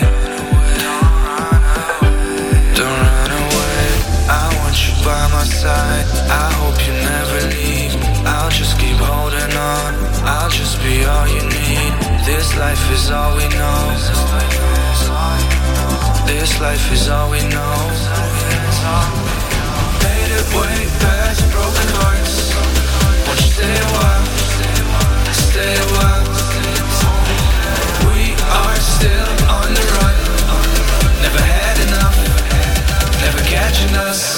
Don't run away. I want you by my side. I hope you never leave. I'll just keep holding on. I'll just be all you need. This life is all we know. This life is all we know. Made it way past broken hearts. Won't you stay a while? Stay a while. We are still on the run. Never had enough. Never catching us.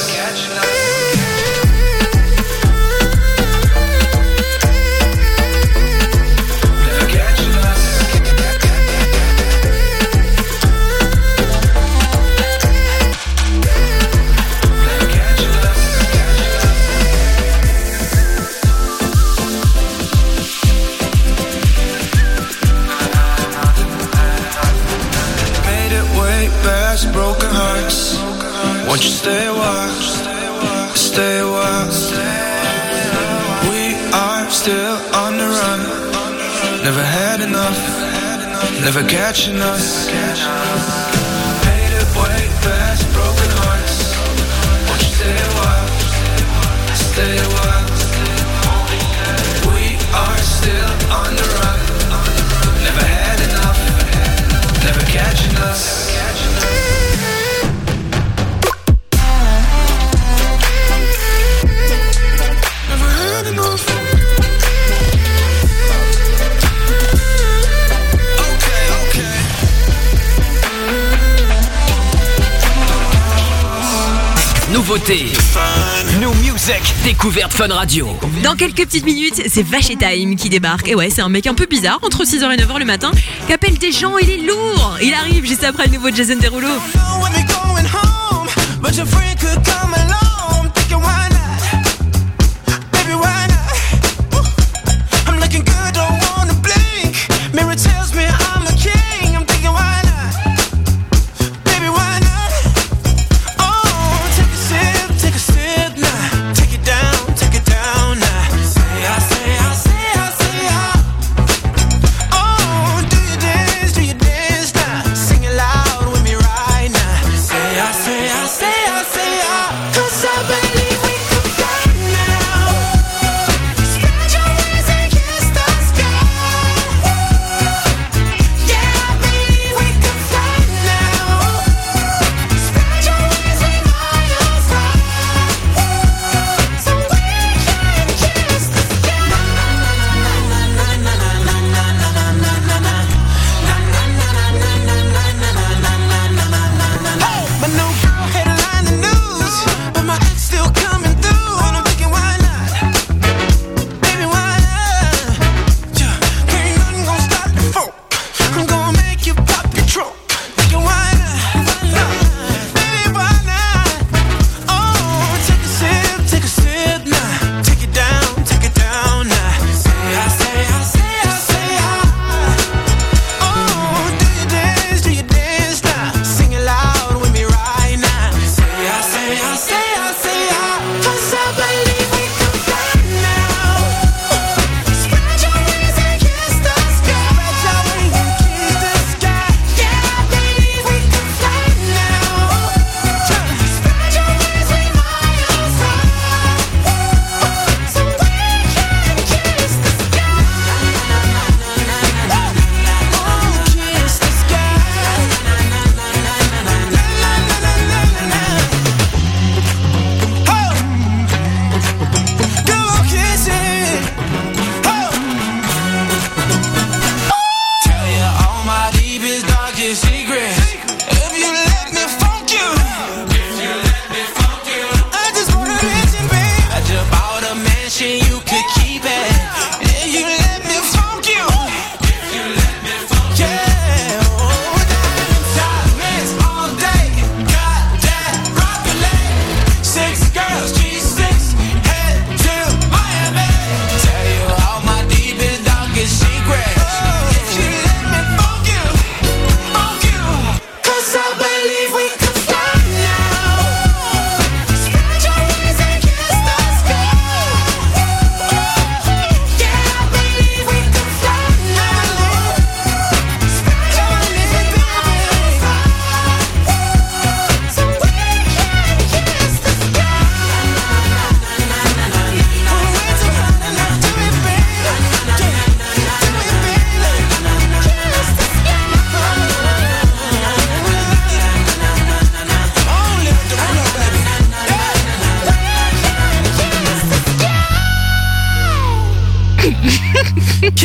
Broken hearts. Won't you stay a while? Stay a while. We are still on the run. Never had enough. Never catching us. Made it way past broken hearts. Won't you stay a while? Stay a while. We are still on the run. Never had enough. Never catching us. Nouveauté, New Music, découverte Fun Radio. Dans quelques petites minutes, c'est Vache Time qui débarque. Et ouais, c'est un mec un peu bizarre, entre 6h et 9h le matin, qui appelle des gens, il est lourd. Il arrive juste après le nouveau Jason Derulo. Say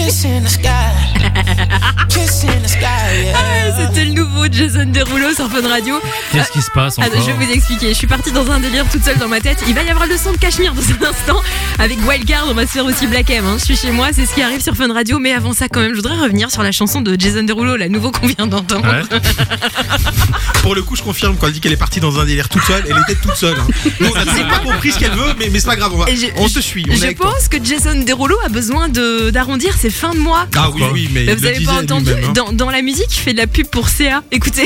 Kiss in the sky. Kiss in the sky, yeah. Ah, c'était le nouveau Jason Derulo sur Fun Radio. Qu'est-ce qui se passe encore? Je vais vous expliquer. Je suis partie dans un délire toute seule dans ma tête. Il va y avoir le son de Cachemire dans un instant. Avec Wildcard, on va se faire aussi Black M. Je suis chez moi, c'est ce qui arrive sur Fun Radio. Mais avant ça, quand même, je voudrais revenir sur la chanson de Jason Derulo, la nouveau qu'on vient d'entendre. Ouais. Pour le coup, je confirme, quand elle dit qu'elle est partie dans un délire toute seule, elle était toute seule. Nous, on n'a pas compris ce qu'elle veut, mais c'est pas grave, on se suit. On est Je avec toi. pense que Jason Derulo a besoin d'arrondir ses fins de mois. Ah oui, mais vous avez pas entendu dans la musique, il fait de la pub pour CA. Écoutez.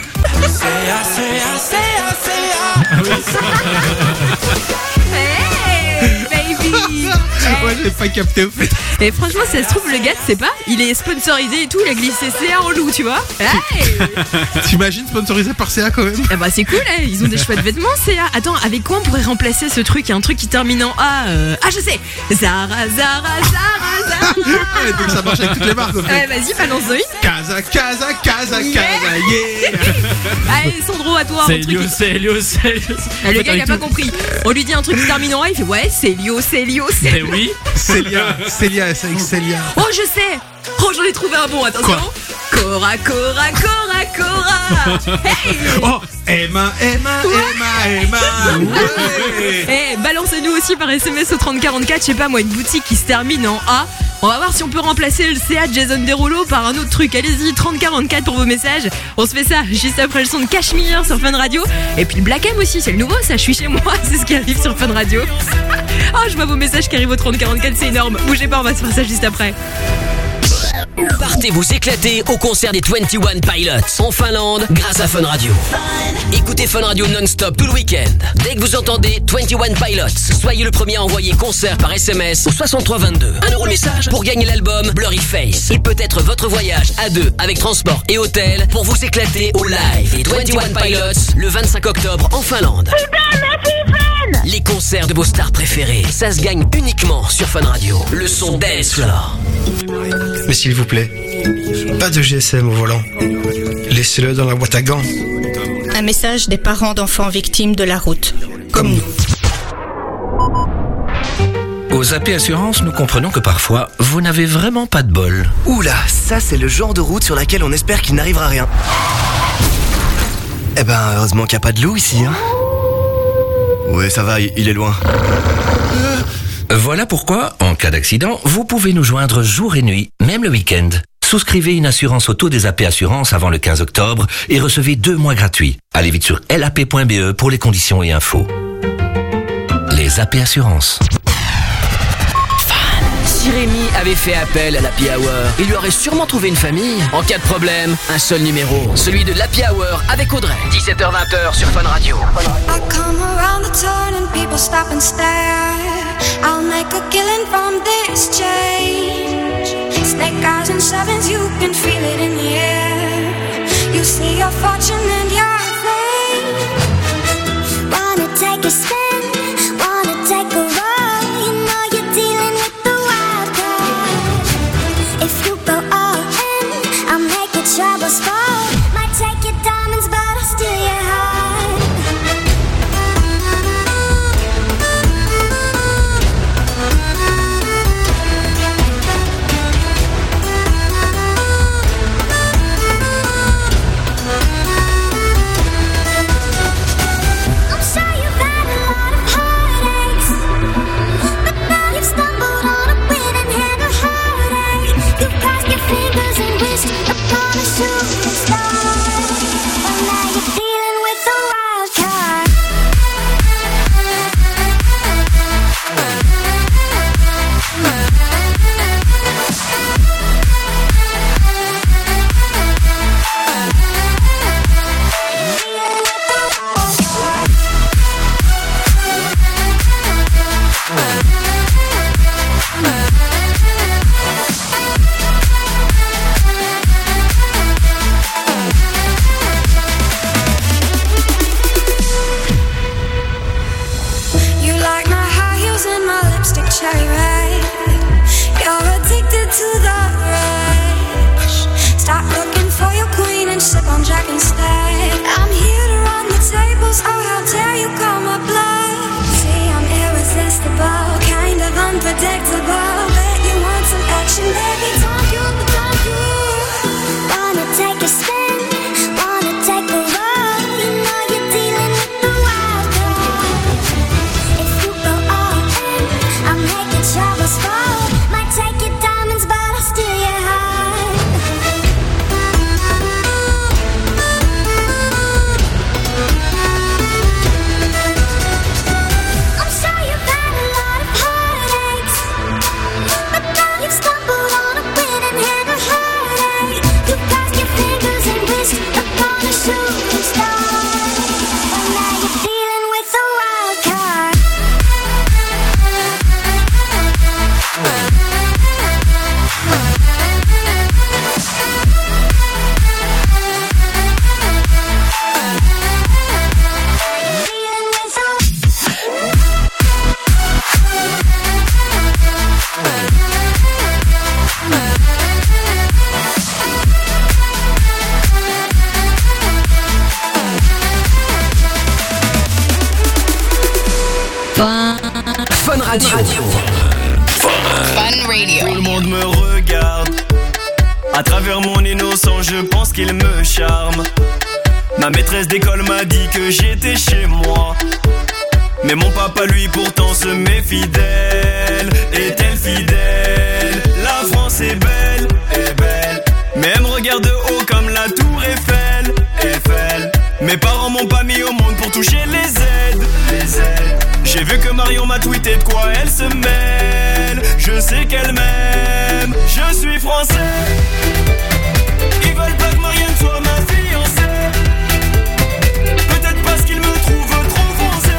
Hey, baby. Ouais, j'ai pas capté au fait. Et franchement, si ça se trouve, le gars, c'est pas, il est sponsorisé et tout, il a glissé CA en loup, tu vois. Hey. T'imagines sponsorisé par CA quand même? Eh bah c'est cool, hein, ils ont des chouettes vêtements CA. Attends, avec quoi on pourrait remplacer ce truc? Il y a un truc qui termine en A. Ah, je sais. Zara. Ouais, donc ça marche avec toutes les marques. Ouais, vas-y, balance-en une. Casa, yeah. Allez, Sandro, à toi. C'est Elios. Le gars, il a pas compris. On lui dit un truc qui termine en A, il fait ouais, c'est Elios. Mais oui. Célia, c'est avec Célia. Oh, je sais. Oh, j'en ai trouvé un bon, attention. Cora. Hey. Oh, Emma. Ouais. Eh, balancez-nous aussi par SMS au 3044, je sais pas moi, une boutique qui se termine en A. On va voir si on peut remplacer le CA de Jason Derulo par un autre truc. Allez-y, 3044 pour vos messages. On se fait ça juste après le son de Cachemire sur Fun Radio. Et puis le Black M aussi, c'est le nouveau, ça, je suis chez moi, c'est ce qui arrive sur Fun Radio. Oh, je vois vos messages qui arrivent au 3044, c'est énorme. Bougez pas, on va se faire ça juste après. Partez vous éclater au concert des 21 Pilots en Finlande grâce à Fun Radio. Écoutez Fun Radio non-stop tout le week-end. Dès que vous entendez 21 Pilots, soyez le premier à envoyer concert par SMS au 6322. 1 € le message pour gagner l'album Blurry Face. Et peut-être votre voyage à deux avec transport et hôtel pour vous éclater au live des 21 Pilots le 25 octobre en Finlande. Les concerts de vos stars préférées, ça se gagne uniquement sur Fun Radio. Le son Dance Floor. Mais s'il vous plaît, pas de GSM au volant. Laissez-le dans la boîte à gants. Un message des parents d'enfants victimes de la route. Comme nous. Aux AP Assurances, nous comprenons que parfois, vous n'avez vraiment pas de bol. Oula, ça c'est le genre de route sur laquelle on espère qu'il n'arrivera rien. Eh ben, heureusement qu'il n'y a pas de loup ici, hein. Ouais, ça va, il est loin. Voilà pourquoi, en cas d'accident, vous pouvez nous joindre jour et nuit, même le week-end. Souscrivez une assurance auto des AP Assurances avant le 15 octobre et recevez 2 mois gratuits. Allez vite sur lap.be pour les conditions et infos. Les AP Assurances. Si Rémi avait fait appel à l'Happy Hour, il lui aurait sûrement trouvé une famille. En cas de problème, un seul numéro, celui de l'Happy Hour avec Audrey. 17h-20h sur Fun Radio. I come around the turn and people stop and stare. I'll make a killing from this change. Snake eyes and sevens, you can feel it in the air. You see your fortune and your fame. Wanna take a spin, wanna take a roll. You know you're dealing with the wild card. If you go all in, I'll make your troubles fall. Might take your diamonds, but I'll steal your heart. Fun Radio. Fun Radio. Tout le monde me regarde. À travers mon innocence, je pense qu'il me charme. Ma maîtresse d'école m'a dit que j'étais chez moi. Mais mon papa, lui, pourtant se méfie d'elle. Est-elle fidèle? La France est belle, mais elle me regarde de haut comme la tour Eiffel. Mes parents m'ont pas mis au monde pour toucher les aides. J'ai vu que Marion m'a tweeté de quoi elle se mêle. Je sais qu'elle m'aime, je suis français. Ils veulent pas que Marianne soit ma fiancée. Peut-être parce qu'ils me trouvent trop foncé.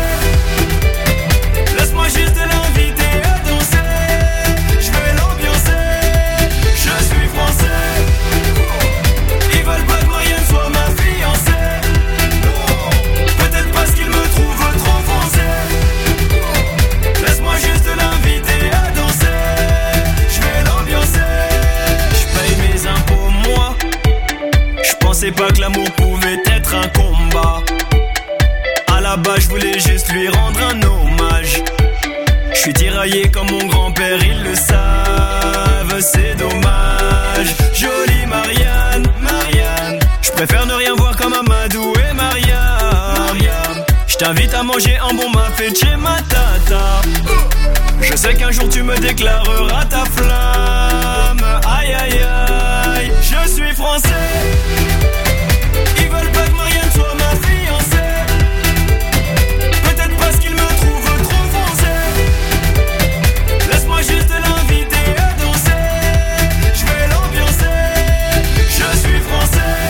Laisse-moi juste l'inviter à danser. Je vais l'ambiancer. Je suis français. Ils veulent pas que Marianne soit ma fiancée. Peut-être parce qu'ils me trouvent trop foncé. Laisse-moi juste l'inviter à danser. Je vais l'ambiancer. Je paye mes impôts moi. Je pensais pas que l'amour pouvait être un combat. À la base je voulais juste lui rendre un hommage. Je suis tiraillé comme mon grand-père, ils le savent, c'est dommage. Jolie Marianne, je préfère ne rien voir comme Amadou et Mariam. Je t'invite à manger un bon mafé chez ma tata. Je sais qu'un jour tu me déclareras ta flamme. Aïe aïe aïe, je suis français. Ils veulent pas que Marianne soit ma fiancée. Peut-être parce qu'ils me trouvent trop foncé. Laisse-moi juste l'inviter à danser. Je vais l'ambiancer. Je suis français.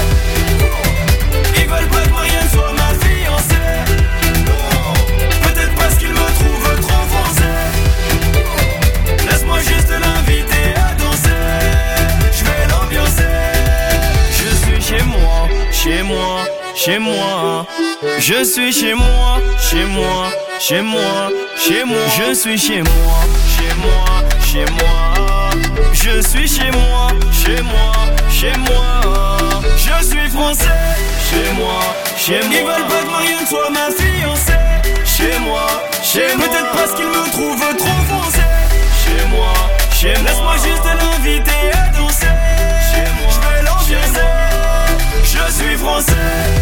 Ils veulent pas que Marianne soit ma fiancée. Peut-être parce qu'ils me trouvent trop foncé. Laisse-moi juste l'inviter à danser. Je vais l'ambiancer. Je suis chez moi, chez moi, chez moi. Je suis chez moi, chez moi, chez moi, chez moi. Je suis chez moi, chez moi, chez moi. Je suis chez moi, chez moi, chez moi. Je suis français, chez moi, chez moi. Ils veulent pas que Marianne soit ma fiancée. Chez moi, chez moi. Peut-être parce qu'ils me trouvent trop foncé. Chez moi, chez moi. Laisse-moi juste l'inviter à danser. Chez moi, je vais l'ambiancer. Je suis français.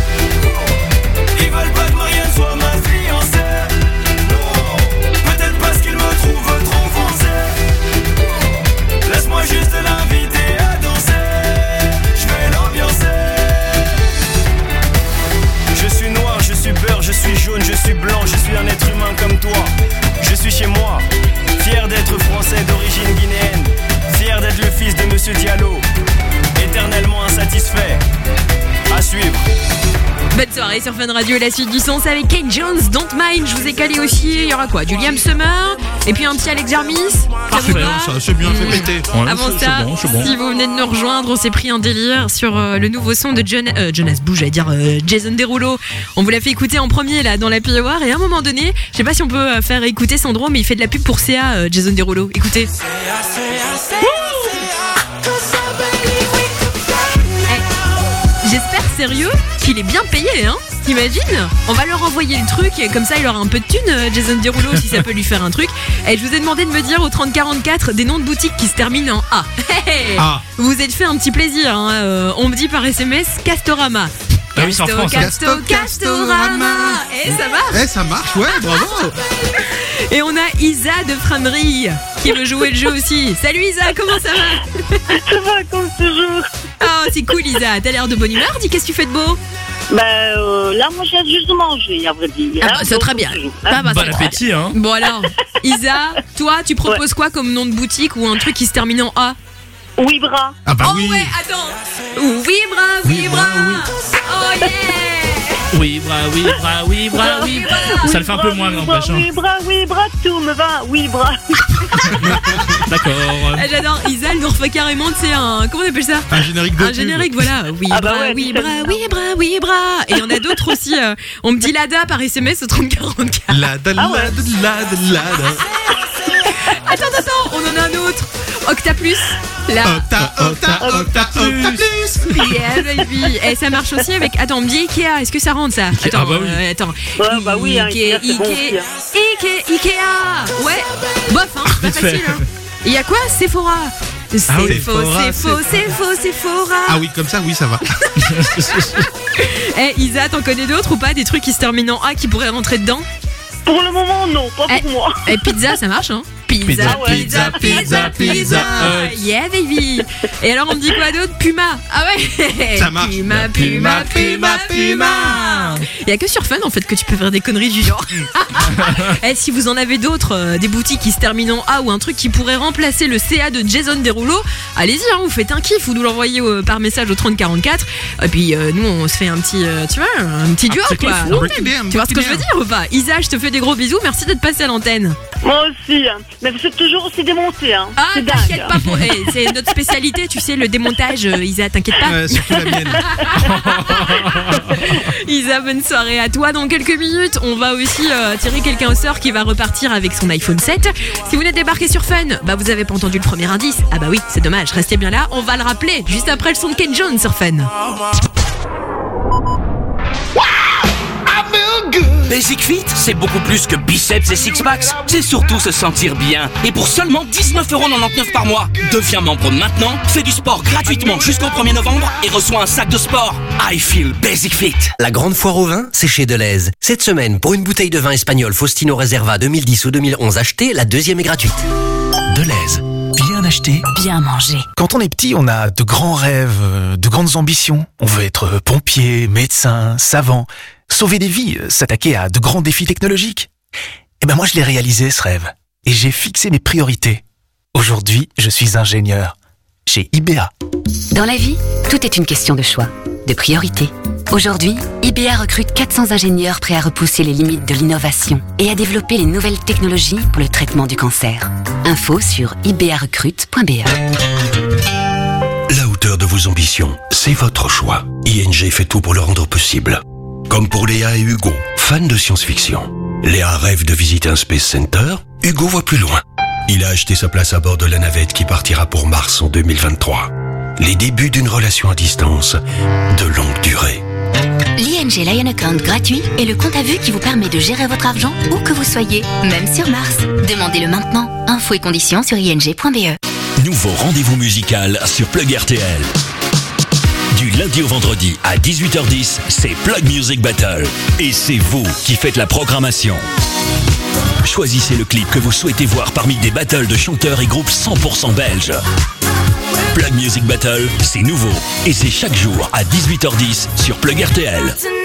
Ils veulent pas que Marianne soit ma fiancée. Peut-être parce qu'ils me trouvent trop foncé. Laisse-moi juste l'inviter à danser. Je vais l'ambiancer. Je suis noir, je suis beurre, je suis jaune, je suis blanc, je suis un être humain comme toi. Je suis chez moi, fier d'être français d'origine guinéenne. Fier d'être le fils de Monsieur Diallo. Éternellement insatisfait. À suivre. Bonne soirée sur Fun Radio et la suite du son, c'est avec Kane Jones, Don't Mind. Je vous ai calé aussi, il y aura quoi? Du Liam Summer et puis un petit Alex Jarmis. Parfait, ça c'est bien fait péter. Ouais, avant ça, si vous venez de nous rejoindre, on s'est pris un délire sur le nouveau son de Jonas Blue, j'allais dire Jason Derulo. On vous l'a fait écouter en premier là dans la Hour et à un moment donné, je sais pas si on peut faire écouter Sandro, mais il fait de la pub pour CA, Jason Derulo. Écoutez. J'espère sérieux qu'il est bien payé, hein. T'imagines? On va leur envoyer le truc et comme ça il aura un peu de thune, Jason Derulo, si ça peut lui faire un truc. Et je vous ai demandé de me dire au 3044 des noms de boutiques qui se terminent en A. Ah. Vous vous êtes fait un petit plaisir, hein. On me dit par SMS Castorama. Ah oui, c'est en France. Castorama. Et ça marche. Ça marche, ouais, bravo. Et on a Isa de Framerie qui veut jouer le jeu aussi. Salut Isa, comment ça va? Ça va comme toujours. Oh, c'est cool Isa, t'as l'air de bonne humeur. Dis, qu'est-ce que tu fais de beau? Là, moi, j'ai juste mangé, à vrai dire. Ah bah, c'est très bien. Bon appétit, hein. Bon alors, Isa, toi, tu proposes quoi comme nom de boutique ou un truc qui se termine en A? Wibra. Ah bah oh oui. Ouais, attends. Wibra. Oh yeah. Wibra. Ça le fait un peu moins, n'empêche. Wibra, tout me va. Wibra. D'accord. J'adore. Isa, elle nous refait carrément, tu sais, comment on appelle ça? Un générique de Un générique, voilà. Wibra. Et il y en a d'autres aussi. On me dit Lada par SMS au 3044. Lada. Attends, on en a un autre. Octaplus. Octaplus. Yeah, baby. Et ça marche aussi avec. Attends, on me dit Ikea. Est-ce que ça rentre ça? Attends, bah oui. attends. Ouais, bah oui, Ikea, c'est bon aussi, hein. Ikea. Ouais, bof, hein, pas facile. Hein. Il y a quoi? Sephora. C'est faux. Ah oui, comme ça, oui, ça va. Isa, t'en connais d'autres ou pas? Des trucs qui se terminent en A qui pourraient rentrer dedans? Pour le moment, non, pas pour moi. Pizza, ça marche, hein? Pizza. Yeah, baby. Et alors, on me dit quoi d'autre? Puma. Ah ouais. Ça marche. Puma. Il y a que sur Fun, en fait, que tu peux faire des conneries du genre. Si vous en avez d'autres, des boutiques qui se terminent en A ou un truc qui pourrait remplacer le CA de Jason Derulo, allez-y, hein, vous faites un kiff, vous nous l'envoyez par message au 3044. Et puis, nous, on se fait un petit, tu vois, un petit duo, quoi. Tu vois ce que je veux dire ou pas? Isa, je te fais des gros bisous. Merci d'être passé à l'antenne. Moi aussi. Mais vous êtes toujours aussi démonté. Hein. Ah, c'est t'inquiète dingue. pas. C'est notre spécialité, tu sais, le démontage. Isa, t'inquiète pas. Ouais, surtout la mienne. Isa, bonne soirée à toi. Dans quelques minutes, on va aussi tirer quelqu'un au sort qui va repartir avec son iPhone 7. Si vous n'êtes débarqué sur Fun, vous avez pas entendu le premier indice. Ah bah oui, c'est dommage. Restez bien là. On va le rappeler juste après le son de Ken Jones sur Fun. Basic Fit, c'est beaucoup plus que biceps et six-packs. C'est surtout se sentir bien. Et pour seulement 19,99€ par mois, deviens membre maintenant, fais du sport gratuitement jusqu'au 1er novembre et reçois un sac de sport. I feel Basic Fit. La grande foire au vin, c'est chez Deleuze. Cette semaine, pour une bouteille de vin espagnol Faustino Reserva 2010 ou 2011 achetée, la deuxième est gratuite. Deleuze. Bien acheté, bien manger. Quand on est petit, on a de grands rêves, de grandes ambitions. On veut être pompier, médecin, savant, sauver des vies, s'attaquer à de grands défis technologiques. Eh ben moi, je l'ai réalisé, ce rêve. Et j'ai fixé mes priorités. Aujourd'hui, je suis ingénieur chez IBA. Dans la vie, tout est une question de choix, de priorité. Aujourd'hui, IBA recrute 400 ingénieurs prêts à repousser les limites de l'innovation et à développer les nouvelles technologies pour le traitement du cancer. Info sur ibarecrute.be. La hauteur de vos ambitions, c'est votre choix. ING fait tout pour le rendre possible. Comme pour Léa et Hugo, fans de science-fiction. Léa rêve de visiter un Space Center, Hugo voit plus loin. Il a acheté sa place à bord de la navette qui partira pour Mars en 2023. Les débuts d'une relation à distance de longue durée. L'ING Lion Account gratuit est le compte à vue qui vous permet de gérer votre argent où que vous soyez, même sur Mars. Demandez-le maintenant. Infos et conditions sur ing.be. Nouveau rendez-vous musical sur Plug RTL. Du lundi au vendredi à 18h10, c'est Plug Music Battle. Et c'est vous qui faites la programmation. Choisissez le clip que vous souhaitez voir parmi des battles de chanteurs et groupes 100% belges. Plug Music Battle, c'est nouveau. Et c'est chaque jour à 18h10 sur Plug RTL.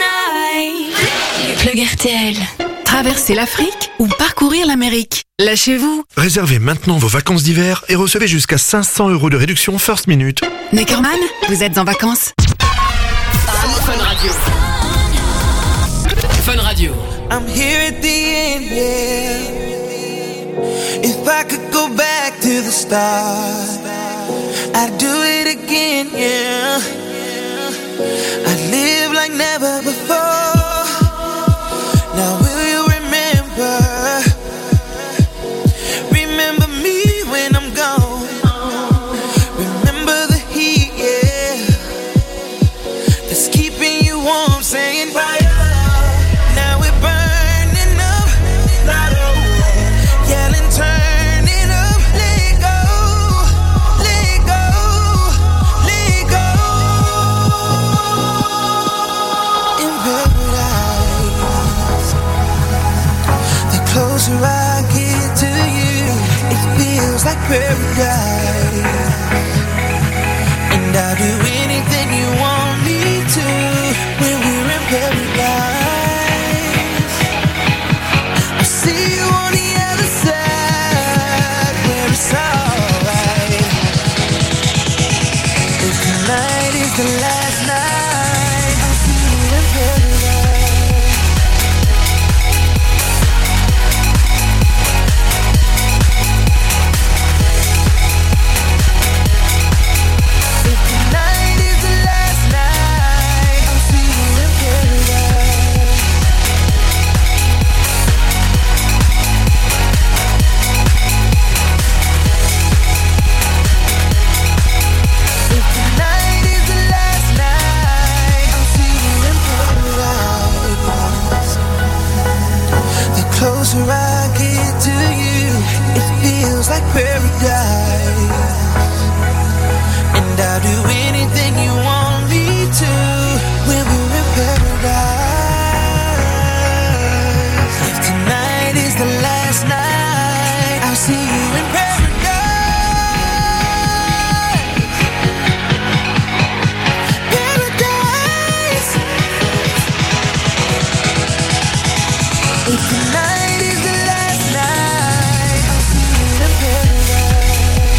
Plug RTL. Traverser l'Afrique ou parcourir l'Amérique? Lâchez-vous. Réservez maintenant vos vacances d'hiver et recevez jusqu'à 500€ de réduction First Minute. Neckerman, vous êtes en vacances? Fun Radio. Fun Radio. I'm here at the end, yeah. If I could go back to the start, I'd do it again, yeah. I'd live like never before. Now will you remember? Remember me when I'm gone. Remember the heat, yeah, that's keeping you warm, saying fire. Now we're burning up, not over. Yelling, turn it up, let go, let go, let go. In paradise, the closer I get to you, it feels like paradise. And I'll do anything you want me to when we're in paradise. I'll see you on the other side where it's alright. If tonight is the last night, I'll see you in paradise. If tonight is the last night, I'll see you in paradise. closer I get to you, it feels like paradise. And I'll do anything you want me to when we're in paradise. If tonight is the last night, I'll see you in paradise. If tonight is the last night, I'll see you in paradise.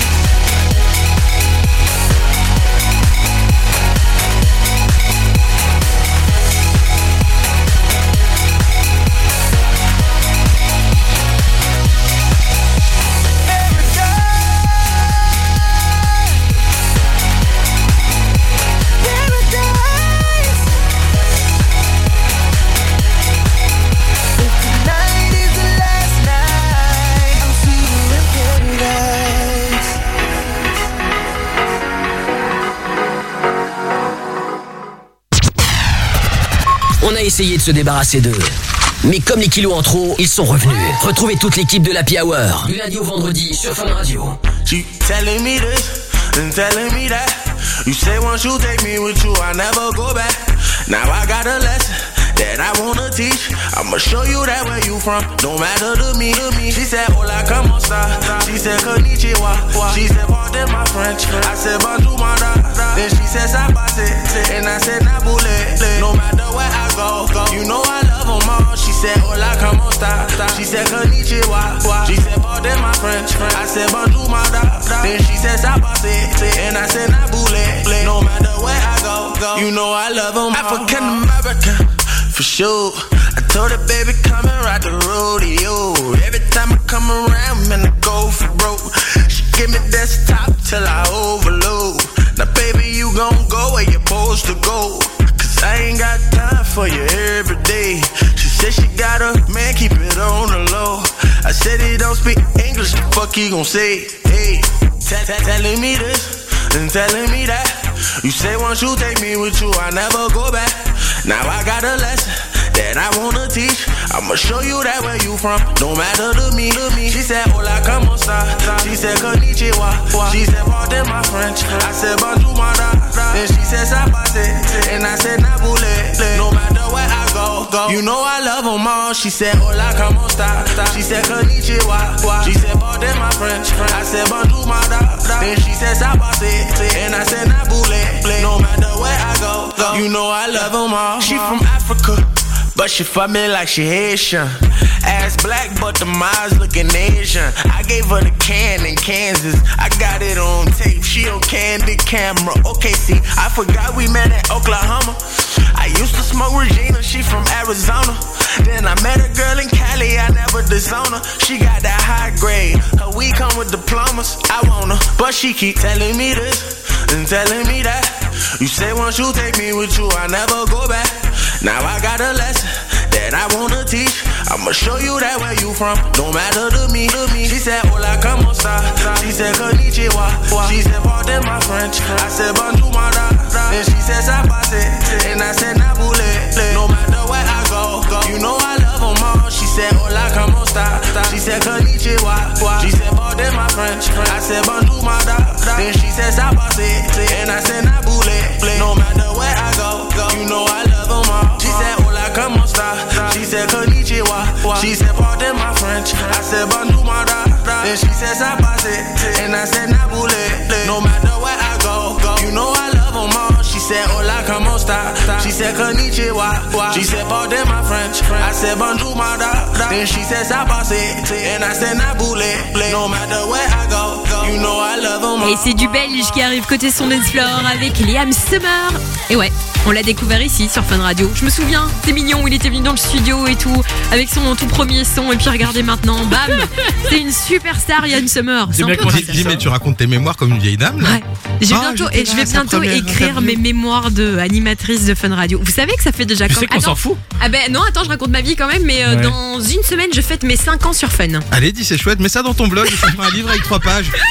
On a essayé de se débarrasser d'eux. Mais comme les kilos en trop, ils sont revenus. Retrouvez toute l'équipe de l'Happy Hour du lundi au vendredi sur Fun Radio. She telling me this and telling me that. You say once you take me with you, I never go back. Now I got a lesson that I wanna teach. I'ma show you that where you from, no matter to me. She said, hola, como esta? She said, konnichiwa. She said, pardon my French. I said, bonjour, madame. Then she said, sabase. And I said, nabule. No matter where I go, you know I love them all. She said, hola, como esta? She said, konnichiwa. She said, pardon my French. I said, bonjour, madame. Then she said, sabase. And I said, nabule. No matter where I go, you know I love them all. African American. For sure, I told her, baby, come and ride the rodeo. Every time I come around, man, I go for broke. She give me desktop till I overload. Now, baby, you gon' go where you're supposed to go. Cause I ain't got time for you every day. She said she got a man, keep it on the low. I said he don't speak English, the fuck he gon' say? Hey, telling me this and telling me that. You say once you take me with you, I never go back. Now I got a lesson that I wanna teach. I'ma show you that where you from, no matter to me. She said, hola, como esta? She said, konnichiwa. She said, pardon my French. I said, bonjour, madame. Then she said, sabase. And I said, nabule. No matter where I go, you know I love them all. She said, hola, como esta? She said, konnichiwa. She said, pardon my French. I said, bonjour, madame. Then she said, sabase. And I said, nabule. No matter where I go, you know I love them all. She from Africa, but she fuck me like she Haitian. Ass black, but the eyes looking Asian. I gave her the can in Kansas. I got it on tape, she on candid camera. Okay, see, I forgot we met in Oklahoma. I used to smoke Regina, she from Arizona. Then I met a girl in Cali, I never disown her. She got that high grade, her weed come with diplomas. I want her, but she keep telling me this and telling me that. You say once you take me with you, I never go back. Now I got a lesson that I wanna teach. I'ma show you that where you from, no matter to me. She said, hola, como esta? She said, konnichiwa. She said, pardon my French. I said, bonjour, madame. Then she said, sabase. And I said, nabule. No matter where I go, you know I love them all. She said, hola, como esta? She said, konnichiwa. She said, pardon my French. I said, bonjour, madame. Then she said, sabase. And I said, nabule. No matter where I go, you know I love them all. She said, hola, como esta? She said, konnichiwa. She said, pardon my French. I said, bonjour, madame. Then she said, sabase. And I said, nabule. No matter where I go, you know I love them all. She said, hola, como esta? She said, konnichiwa. She said, pardon my French. I said, bonjour, madame. Then she said, sabase. And I said, nabule. No matter where I go, you know I love them all. Et c'est du belge qui arrive côté son Explore avec Liam Summer. Et ouais, on l'a découvert ici sur Fun Radio. Je me souviens, c'est mignon où il était venu dans le studio et tout, avec son tout premier son. Et puis regardez maintenant, bam, c'est une superstar, Liam Summer. C'est un peu grâce à Dis, ça. mais tu racontes tes mémoires comme une vieille dame là. Ouais. Je vais bientôt écrire mes mémoires d'animatrice de Fun Radio. Vous savez que ça fait déjà Tu sais qu'on s'en fout. Ah ben non, attends, je raconte ma vie quand même, mais Ouais. dans une semaine, je fête mes 5 ans sur Fun. Allez, dis, c'est chouette, mets ça dans ton blog, je ferai un livre avec 3 pages.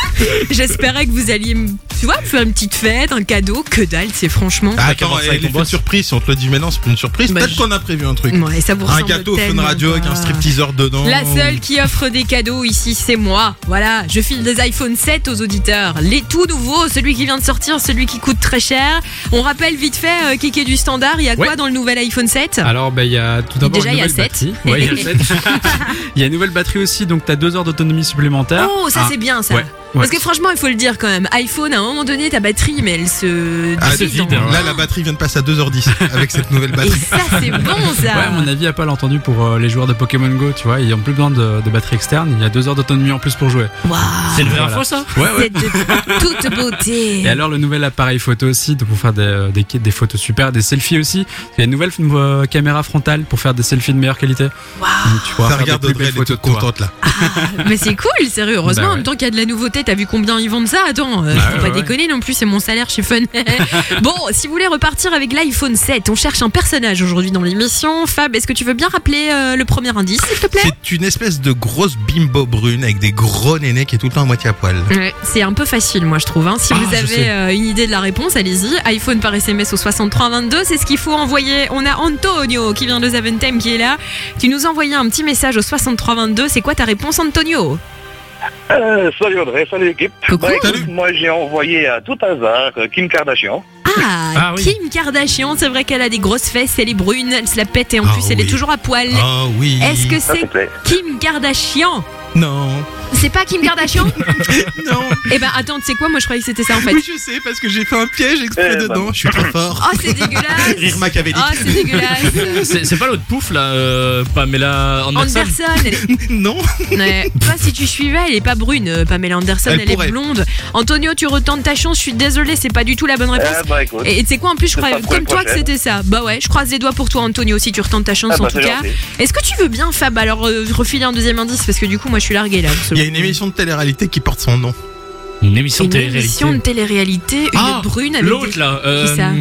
J'espérais que vous alliez, tu vois, faire une petite fête, un cadeau, que dalle, c'est franchement. Ah, attends, l'effet de surprise, si on te le dit maintenant, c'est plus une surprise. Bah, Peut-être qu'on a prévu un truc. Ouais, ça vous un ressemble gâteau Fun tellement Radio avec pas. un stripteaseur dedans. La seule qui offre des cadeaux ici, c'est moi. Voilà, je file des iPhone 7 aux auditeurs. Les tout nouveaux, celui qui vient de sortir, celui qui coûte très cher. On rappelle vite fait, Kéké du standard, il y a quoi dans le nouvel iPhone 7 ? Alors, il y a tout d'abord Déjà, une il y a nouvelle 7. batterie. Ouais, il y a 7. Il y a une nouvelle batterie aussi, donc t'as 2 heures d'autonomie supplémentaire. Oh, ça c'est bien ça. Ouais. Parce que franchement, il faut le dire quand même. iPhone, à un moment donné, ta batterie, mais elle se vide. Là, la batterie vient de passer à 2h10 avec cette nouvelle Et batterie. ça, c'est bon ça. Ouais, à mon avis, Apple a entendu pour les joueurs de Pokémon Go, tu vois, ils n'ont plus besoin de batterie externe, il y a 2 heures d'autonomie en plus pour jouer. Waouh. C'est une vraie info ça ? Ouais. C'est de toute beauté. Et alors le nouvel appareil photo aussi, donc pour faire des photos super, des selfies aussi. Il y a une nouvelle caméra frontale pour faire des selfies de meilleure qualité. Waouh. Donc, tu pourras Ça faire regarde des plus Audrey, belles elle est photos toute de toi. contente là. Mais c'est cool, sérieux. Heureusement, Bah en même temps qu'il y a de la nouveauté, t'as vu combien ils vendent ça ? Attends, faut pas déconner non plus, c'est mon salaire chez Fun. Bon, si vous voulez repartir avec l'iPhone 7, on cherche un personnage aujourd'hui dans l'émission. Fab, est-ce que tu veux bien rappeler le premier indice, s'il te plaît ? C'est une espèce de grosse bimbo brune avec des gros nénés qui est tout le temps à moitié à poil. Ouais, c'est un peu facile, moi je trouve. Hein. Si vous je avez sais. une idée de la réponse, allez-y. iPhone par SMS au 6322, c'est ce qu'il faut envoyer. On a Antonio qui vient de Zaventem qui est là. Tu nous as envoyé un petit message au 6322. C'est quoi ta réponse, Antonio ? Salut Audrey, salut l'équipe. Coucou. Écoute, moi j'ai envoyé à tout hasard Kim Kardashian. Ah, Kim Kardashian, c'est vrai qu'elle a des grosses fesses, elle est brune, elle se la pète et en Ah plus elle est oui. toujours à poil. Ah oui. Est-ce que Ça, c'est c'est clair. Kim Kardashian ? Non. C'est pas Kim Kardashian ? Non. Eh ben attends, tu sais quoi, moi je croyais que c'était ça en fait. Oui, je sais, parce que j'ai fait un piège exprès dedans. Je suis trop fort. Oh, c'est dégueulasse. Rire machiavélique. Oh, c'est dégueulasse. C'est pas l'autre pouf là, Pamela Anderson. Anderson, elle est... Non. Ouais. Toi, si tu suivais, elle est pas brune, Pamela Anderson, Elle elle est pourrait. blonde. Antonio, tu retentes ta chance, je suis désolée, c'est pas du tout la bonne réponse. Écoute, Et tu sais quoi, en plus, je c'est croyais pas pour comme une toi que prochaine. c'était ça. Bah ouais, je croise les doigts pour toi, Antonio, si tu retentes ta chance en tout c'est cas. gentil. Est-ce que tu veux bien, Fab, alors refiler un deuxième indice parce que du coup, moi, je suis larguée là. Il y a une émission de télé-réalité qui porte son nom. Une émission de Une émission de télé-réalité, une brune avec l'autre des... là. Qui ça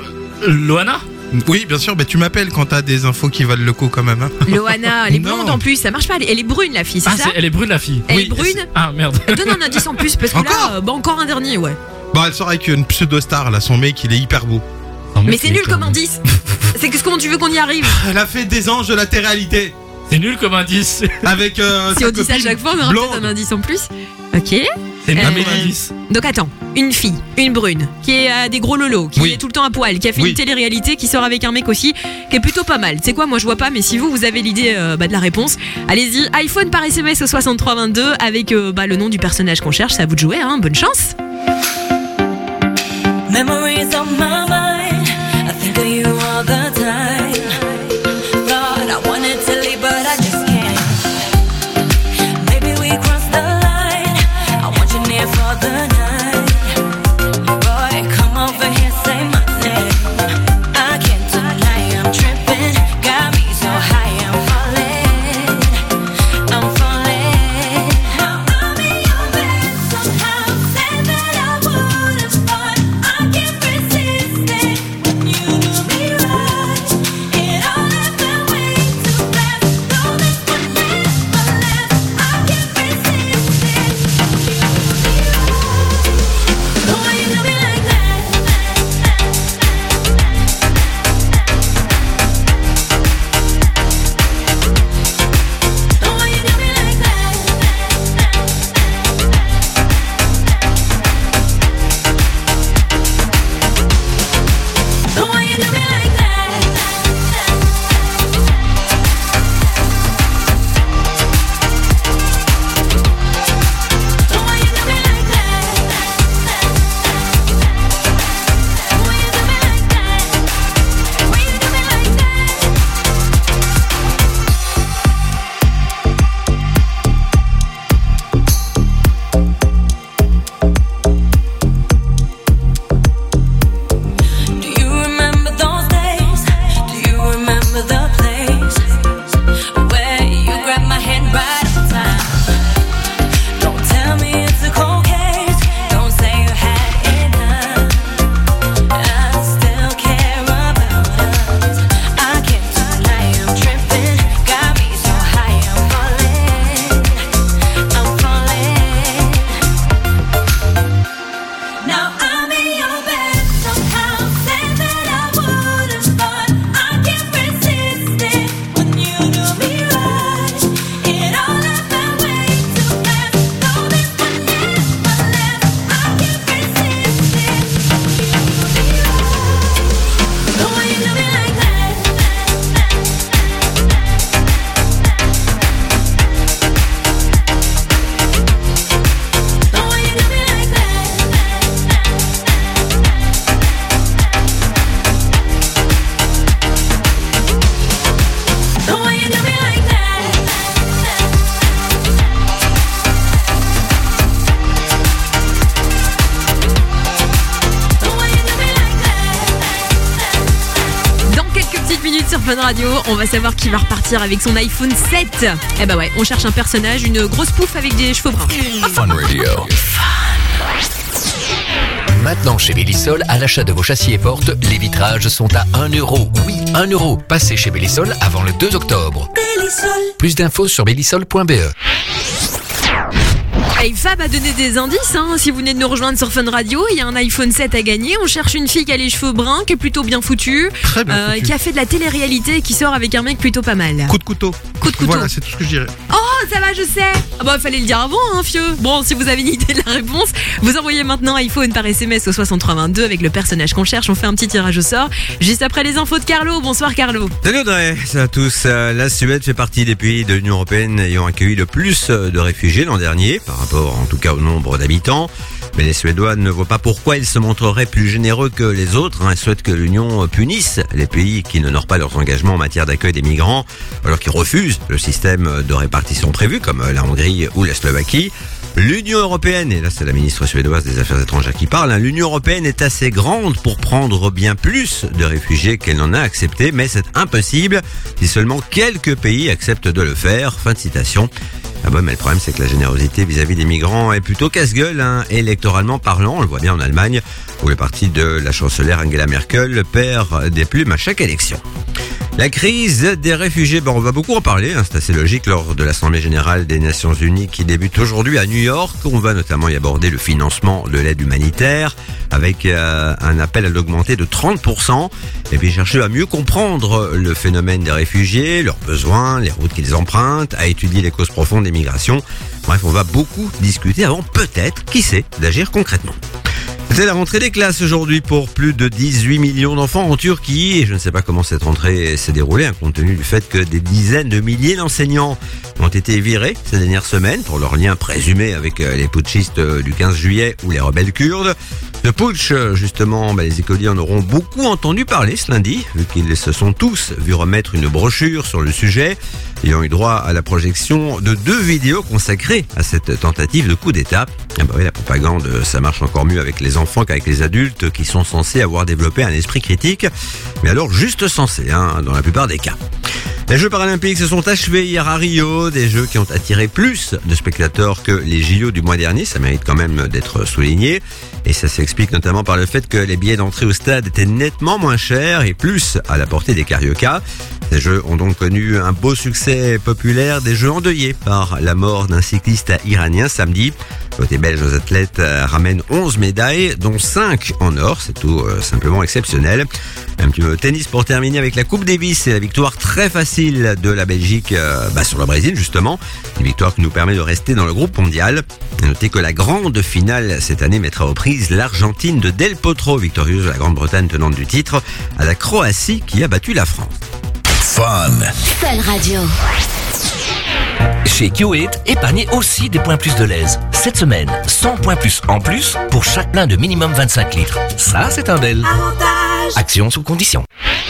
Loana. Oui, bien sûr, tu m'appelles quand t'as des infos qui valent le coup quand même. Hein. Loana, elle est blonde Non. en plus, ça marche pas. Elle est brune, la fille, c'est ça Elle est brune la fille. Elle est brune. Ah merde. Donne un indice en plus parce que là, encore un dernier, ouais. Bon, elle sort avec une pseudo-star là, son mec il est hyper beau. Mais c'est nul comme indice. C'est que comment tu veux qu'on y arrive? Elle a fait des anges de la télé-réalité. C'est nul comme indice. Avec si sa on dit ça à copine chaque fois, on aura blonde. peut-être un indice en plus. Ok. C'est nul comme Euh, indice. Donc attends, une fille, une brune, qui a des gros lolos, qui est tout le temps à poil, qui a fait Oui. une télé-réalité, qui sort avec un mec aussi, qui est plutôt pas mal. Tu sais quoi, moi je vois pas, mais si vous avez l'idée de la réponse, allez-y, iPhone par SMS au 6322 avec le nom du personnage qu'on cherche, c'est à vous de jouer, hein, bonne chance. Memories on my mind. I think of you all the time. Thought I wanted to leave, but I just can't. Maybe we crossed the line. I want you near for the night. Boy, come over here, say my name. I can't deny I'm tripping. Got me so high, I'm falling. I'm falling. Now I'm in your bed somehow. Said that I wouldn't, but I can't resist it. Fun Radio. On va savoir qui va repartir avec son iPhone 7. Eh bah ouais, on cherche un personnage, une grosse pouffe avec des cheveux bruns. Fun Radio. Maintenant chez Bellisol, à l'achat de vos châssis et portes, les vitrages sont à 1 euro. Oui, 1 euro. Passez chez Bellisol avant le 2 octobre. Plus d'infos sur bellisol.be. Hey, Fab a donné des indices, hein. Si vous venez de nous rejoindre sur Fun Radio, il y a un iPhone 7 à gagner. On cherche une fille qui a les cheveux bruns, qui est plutôt bien foutue, qui a fait de la télé-réalité et qui sort avec un mec plutôt pas mal. Coup de couteau. Coup de couteau. Voilà, c'est tout ce que je dirais. Oh, ça va, je sais. Ah bah, fallait le dire avant, hein, fieu. Bon, si vous avez une idée de la réponse, vous envoyez maintenant iPhone par SMS au 6322 avec le personnage qu'on cherche. On fait un petit tirage au sort juste après les infos de Carlo. Bonsoir, Carlo. Salut Audrey, salut à tous. La Suède fait partie des pays de l'Union Européenne ayant accueilli le plus de réfugiés l'an dernier, par rapport en tout cas au nombre d'habitants. Mais les Suédois ne voient pas pourquoi ils se montreraient plus généreux que les autres. Ils souhaitent que l'Union punisse les pays qui n'honorent pas leurs engagements en matière d'accueil des migrants, alors qu'ils refusent le système de répartition prévu, comme la Hongrie ou la Slovaquie. L'Union Européenne, et là c'est la ministre suédoise des Affaires étrangères qui parle, l'Union Européenne est assez grande pour prendre bien plus de réfugiés qu'elle n'en a accepté, mais c'est impossible si seulement quelques pays acceptent de le faire. Fin de citation. Ah bon, mais le problème c'est que la générosité vis-à-vis des migrants est plutôt casse-gueule, électoralement parlant. On le voit bien en Allemagne, où le parti de la chancelière Angela Merkel perd des plumes à chaque élection. La crise des réfugiés, on va beaucoup en parler, c'est assez logique lors de l'Assemblée Générale des Nations Unies qui débute aujourd'hui à New York. On va notamment y aborder le financement de l'aide humanitaire avec un appel à l'augmenter de 30% et puis chercher à mieux comprendre le phénomène des réfugiés, leurs besoins, les routes qu'ils empruntent, à étudier les causes profondes des migrations. Bref, on va beaucoup discuter avant peut-être, qui sait, d'agir concrètement. C'est la rentrée des classes aujourd'hui pour plus de 18 millions d'enfants en Turquie et je ne sais pas comment cette rentrée s'est déroulée compte tenu du fait que des dizaines de milliers d'enseignants ont été virés ces dernières semaines pour leur lien présumé avec les putschistes du 15 juillet ou les rebelles kurdes. Le putsch, justement, les écoliers en auront beaucoup entendu parler ce lundi, vu qu'ils se sont tous vus remettre une brochure sur le sujet, ayant eu droit à la projection de 2 vidéos consacrées à cette tentative de coup d'État. Ah bah oui, la propagande, ça marche encore mieux avec les enfants qu'avec les adultes qui sont censés avoir développé un esprit critique, mais alors juste censés, dans la plupart des cas. Les Jeux paralympiques se sont achevés hier à Rio, des Jeux qui ont attiré plus de spectateurs que les JO du mois dernier, ça mérite quand même d'être souligné. Et ça s'explique notamment par le fait que les billets d'entrée au stade étaient nettement moins chers et plus à la portée des cariocas. Ces Jeux ont donc connu un beau succès populaire, des Jeux endeuillés par la mort d'un cycliste iranien samedi. Côté belge, les athlètes ramènent 11 médailles, dont 5 en or, c'est tout simplement exceptionnel. Un petit peu de tennis pour terminer avec la Coupe Davis et la victoire très facile de la Belgique sur le Brésil justement. Une victoire qui nous permet de rester dans le groupe mondial. Notez que la grande finale cette année mettra aux prises l'Argentine de Del Potro, victorieuse de la Grande-Bretagne tenante du titre, à la Croatie qui a battu la France. Fun. Fun Radio. Chez Kyoet, épargnez aussi des points plus de l'aise. Cette semaine, 100 points plus en plus pour chaque plein de minimum 25 litres. Ça, c'est un bel Avantage. Action sous condition.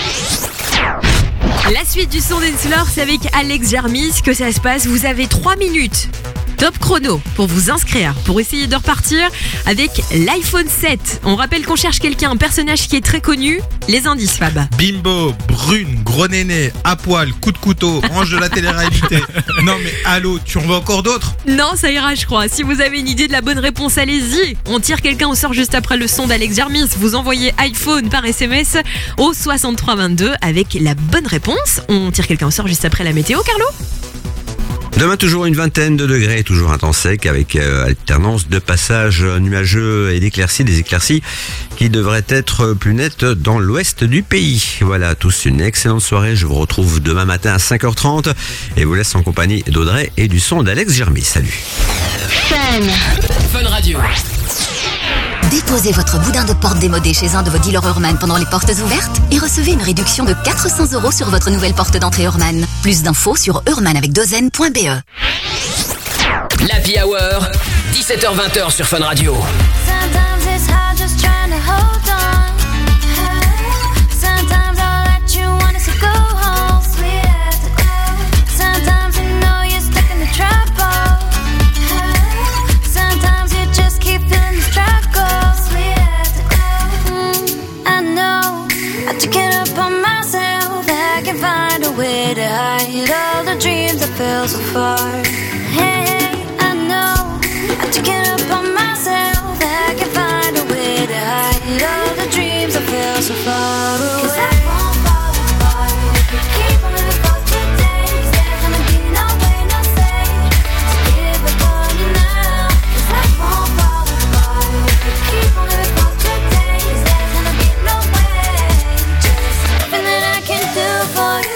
La suite du son d'Ensler, c'est avec Alex Jarmis que ça se passe. Vous avez 3 minutes. Top chrono pour vous inscrire, pour essayer de repartir avec l'iPhone 7. On rappelle qu'on cherche quelqu'un, un personnage qui est très connu. Les indices, Fab. Bimbo, brune, gros néné, à poil, coup de couteau, ange de la télé-réalité. Non mais allô, tu en veux encore d'autres? Non, ça ira, je crois. Si vous avez une idée de la bonne réponse, allez-y. On tire quelqu'un au sort juste après le son d'Alex Jarmis. Vous envoyez iPhone par SMS au 6322 avec la bonne réponse. On tire quelqu'un au sort juste après la météo, Carlo? Demain, toujours une vingtaine de degrés, toujours un temps sec avec alternance de passages nuageux et d'éclaircies, des éclaircies qui devraient être plus nettes dans l'ouest du pays. Voilà, tous une excellente soirée. Je vous retrouve demain matin à 5h30 et vous laisse en compagnie d'Audrey et du son d'Alex Jarmis. Salut. Fun Radio. Déposez votre boudin de porte démodé chez un de vos dealers Hurman pendant les portes ouvertes et recevez une réduction de 400 € sur votre nouvelle porte d'entrée Hurman. Plus d'infos sur hurman.be. L'Happy Hour, 17h-20h sur Fun Radio. Sometimes it's hard just trying to hold on. Sometimes all that you want is to go home. Sometimes you know you're stuck in the trouble. Sometimes you just keep feeling the struggle. I know I took it up on myself. I can find feel so far. Hey, I know I took it upon myself that I can find a way to hide all the dreams I feel so far away. 'Cause I won't fall apart. Keep on living for today. 'Cause there's gonna be no way, no say to give up on you now. 'Cause I won't fall apart. Keep on living for today. 'Cause there's gonna be no way. Just nothing that I can do for you.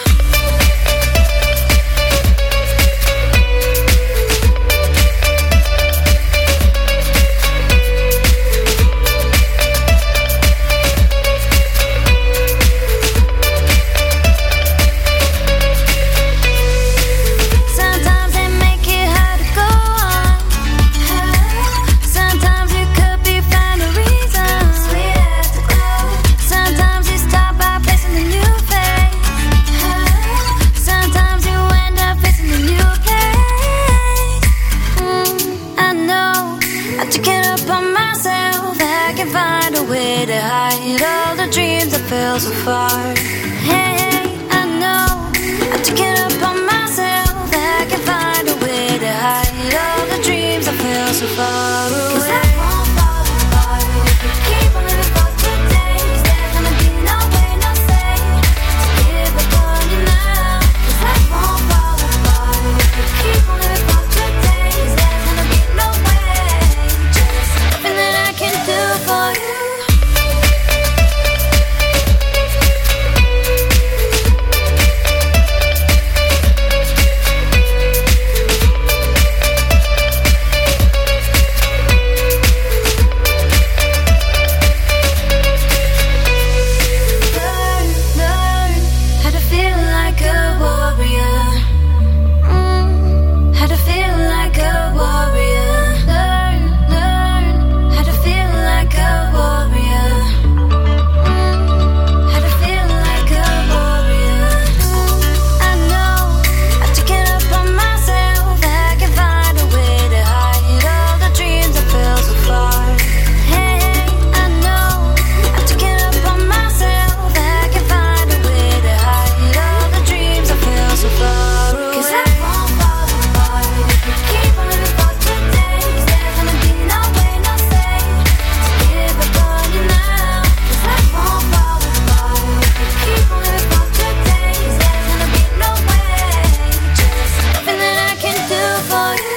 Sometimes they make it hard to go on. Sometimes you could be find a reason. Sometimes you stop by placing a new face. Sometimes you end up facing a new place. I know I took it upon myself that I can find a way to hide all the dreams I feel so far. Hey, I know I took it upon myself that I can find a way to hide all the dreams I feel so far away. 'Cause I won't fall apart. Keep on living for today. 'Cause there's gonna be no way, no say to give up on you now. 'Cause I won't fall apart. Keep on living for today. 'Cause there's gonna be no way. Just nothing that I can do for you. Learn how to feel like a warrior. How to feel like a warrior. Learn how to feel like a warrior. How to feel like a warrior. I know I took it upon myself that I can find a way to hide all the dreams I feel so far. Hey, I know I took it upon myself that I can find a way to hide all the dreams I feel so far away. 'Cause I won't fall apart. Keep on living for today. 'Cause there's gonna be no way, no say to give up on you now. 'Cause I won't fall apart. Keep on living for today. 'Cause there's gonna be no way. Just nothing that I can do for you.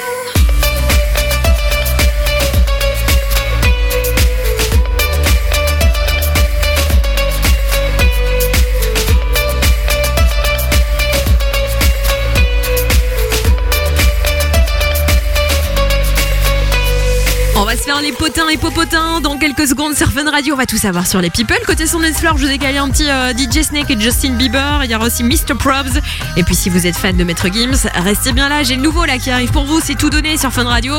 On va se faire les potins et popotins dans quelques secondes sur Fun Radio. On va tout savoir sur les people. Côté son Floor, je vous ai calé un petit DJ Snake et Justin Bieber. Il y aura aussi Mr. Probs. Et puis si vous êtes fan de Maître Gims, restez bien là. J'ai le nouveau là qui arrive pour vous. C'est tout donné sur Fun Radio.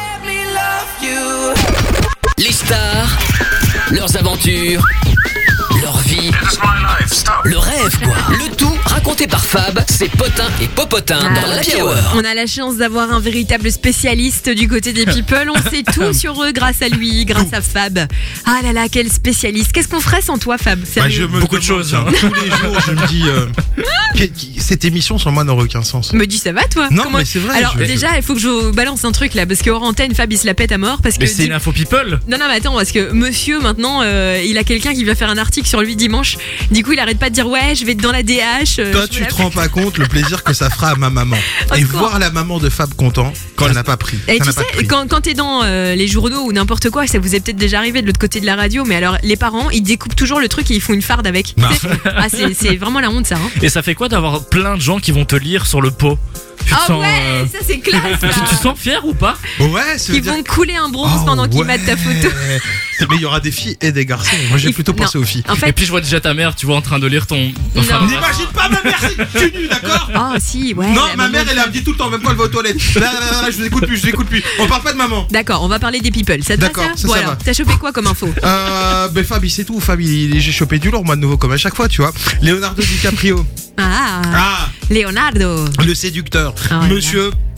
Les stars, leurs aventures, leur vie, le rêve quoi. Le tout raconté par Fab, c'est potins et popotins dans la Happy Hour. On a la chance d'avoir un véritable spécialiste du côté des people. On sait tout sur eux grâce à lui, grâce à Fab. Ah là là, quel spécialiste. Qu'est-ce qu'on ferait sans toi, Fab? Sérieux. Beaucoup de choses. Tous les jours, je me dis, cette émission sans moi n'aurait aucun sens. Me dis, ça va toi? Non, mais c'est vrai. Alors déjà, il faut que je balance un truc là, parce qu'hors antenne, Fab il se la pète à mort. Parce que Mais c'est une info people. Non, mais attends, parce que monsieur maintenant, il a quelqu'un qui va faire un article sur lui dimanche. Du coup, il arrête pas de dire ouais, je vais être dans la DH. Toi, tu te rends pas compte le plaisir que ça fera à ma maman. Et voir la maman de Fab content, quand elle n'a pas pris. Et ça tu n'a pas sais, pris. quand t'es dans les journaux ou n'importe quoi, ça vous est peut-être déjà arrivé de l'autre côté de la radio, mais alors les parents, ils découpent toujours le truc et ils font une farde avec. Non. Ah, c'est vraiment la honte ça. Hein. Et ça fait quoi d'avoir plein de gens qui vont te lire sur le pot? Tu te Ah sens, ouais, ça c'est classe. tu te sens fier ou pas? Ouais, Ils vont couler un bronze pendant qu'ils mettent ta photo. Mais il y aura des filles et des garçons. Moi, j'ai plutôt pensé aux filles. En fait- Et puis je vois déjà ta mère, tu vois, en train de lire ton. Non. N'imagine pas ma mère, c'est nu, d'accord? Oh si, ouais. Non, la ma maman. mère, elle me dit tout le temps, même quand elle va aux toilettes. Là, je vous écoute plus. On parle pas de maman. D'accord, on va parler des people. Ça te D'accord, va ça Voilà. va. T'as chopé quoi comme info? Ben Fab, c'est tout. Fab, j'ai chopé du lourd, moi, de nouveau, comme à chaque fois, tu vois. Leonardo DiCaprio. Ah, Leonardo. Le séducteur. Oh là Monsieur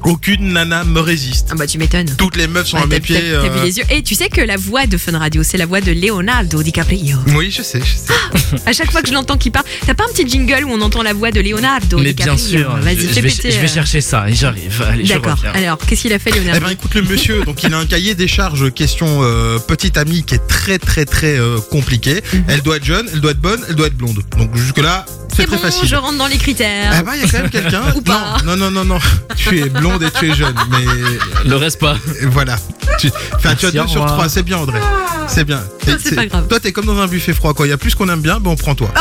Aucune nana me résiste. Ah bah tu m'étonnes. Toutes les meufs sont à mes pieds. T'as vu les yeux. Et tu sais que la voix de Fun Radio, c'est la voix de Leonardo DiCaprio. Oui, je sais. À chaque fois que je l'entends qui parle, t'as pas un petit jingle où on entend la voix de Leonardo Mais DiCaprio? bien sûr. Vas-y, je fais vais, péter. je vais chercher ça et j'arrive. Allez, je D'accord. reviens. Alors, qu'est-ce qu'il a fait, Eh Leonardo? ben écoute le monsieur, donc il a un cahier des charges question petite amie qui est très compliqué. Elle doit être jeune, elle doit être bonne, elle doit être blonde. Donc jusque là c'est très bon, facile. je rentre dans les critères. Ah bah il y a quand même quelqu'un. Ou pas. Non. Tu es blonde et tu es jeune, mais le reste pas. Voilà. Tu as 2 au sur revoir. 3, c'est bien Audrey. C'est bien. Non, c'est pas grave. Toi t'es comme dans un buffet froid quoi. Il y a plus qu'on aime bien, ben on prend toi.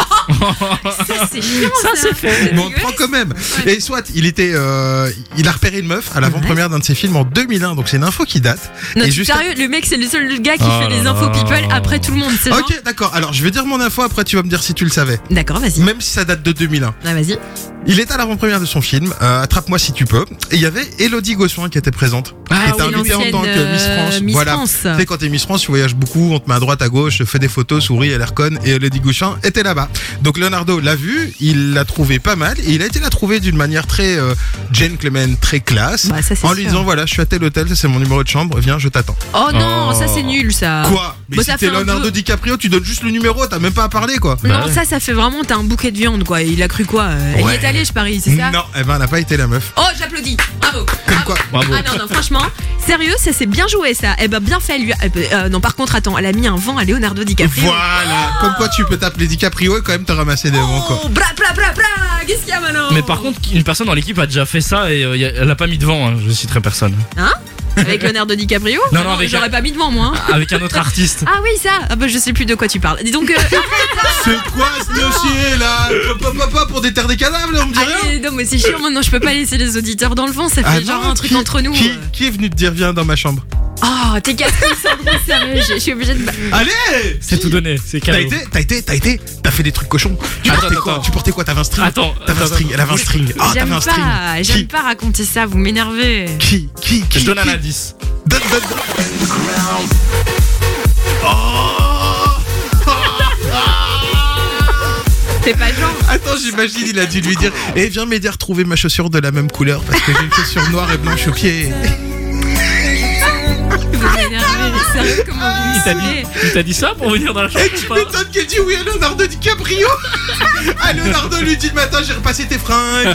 Ça c'est chiant. Ça, c'est fait. Mais on te prend quand même. Et soit il a repéré une meuf à l'avant-première d'un de ses films en 2001, donc c'est une info qui date. Non, Et tu jusqu'à- sérieux, le mec c'est le seul gars qui Oh fait les là infos là. people après tout le monde. C'est genre... Ok, d'accord. Alors je vais dire mon info, après tu vas me dire si tu le savais. D'accord, vas-y. Même si ça date de 2001. Ah, vas-y. Il est à l'avant-première de son film, Attrape-moi si tu peux. Et il y avait Élodie Gossuin qui était présente. Ah qui était oui, invitée en l'ancienne, tant que Miss France. Miss voilà. France. Tu sais, quand t'es Miss France, tu voyages beaucoup, on te met à droite, à gauche, fais des photos, souris, elle a l'air conne. Et Élodie Gossuin était là-bas. Donc Leonardo l'a vu, il l'a trouvé pas mal. Et il a été la trouver d'une manière très gentleman, très classe. Bah, ça, c'est en lui sûr. disant, voilà, je suis à tel hôtel, ça c'est mon numéro de chambre, viens, je t'attends. Oh non, ça c'est nul ça. Quoi? Mais Bah, si ça t'es fait un Leonardo peu- DiCaprio, tu donnes juste le numéro, t'as même pas à parler quoi. Non, ça fait vraiment, t'as un bouquet de viande quoi. Il a cru quoi Elle y Ouais. est allée, je parie, c'est ça? Non, eh ben elle a pas été la meuf. Oh, j'applaudis. Bravo. Comme quoi? Bravo. Ah non, franchement, sérieux, ça s'est bien joué ça. Eh ben, bien fait, lui. Non, par contre, attends, elle a mis un vent à Leonardo DiCaprio. Voilà, comme quoi tu peux t'appeler DiCaprio et quand même te ramasser des vents quoi. Oh, bra, bra, bra, bra. Qu'est-ce qu'il y a maintenant? Mais par contre, une personne dans l'équipe a déjà fait ça et elle a pas mis devant. Hein, je citerai personne. Hein? Avec Leonardo DiCaprio? Non, non, avec j'aurais un- pas mis devant moi. hein. Avec un autre artiste. Ah oui, ça. Ah bah, je sais plus de quoi tu parles. Dis donc. C'est quoi ce dossier là? Papa pour déterrer des cadavres là, on me dit rien? Allez, non, mais c'est chiant maintenant. Je peux pas laisser les auditeurs dans le vent. Ça fait Ah genre non, un truc entre nous. Qui est venu te dire viens dans ma chambre? Oh, t'es cassé, Sandro, sérieux. Je suis obligée de. Allez! C'est tout donné, c'est T'as cadeau. t'as fait des trucs cochons. Tu portais quoi? Tu portais quoi? T'avais un string? Attends, T'avais un string, elle avait un string. Ah, J'aime t'avais un string. pas, j'aime pas raconter ça, vous m'énervez. Qui? Je donne un indice. Donne. C'est pas genre. Attends, j'imagine, il a dû lui dire eh viens m'aider à retrouver ma chaussure de la même couleur parce que j'ai une chaussure noire et blanche au pied. Vous m'énervez, mais sérieux, comment vous me saoulez? Il t'a dit ça pour venir dans la chambre? Et tu m'étonnes qu'elle dit oui à Leonardo DiCaprio. Ah, Leonardo lui dit le matin j'ai repassé tes fringues.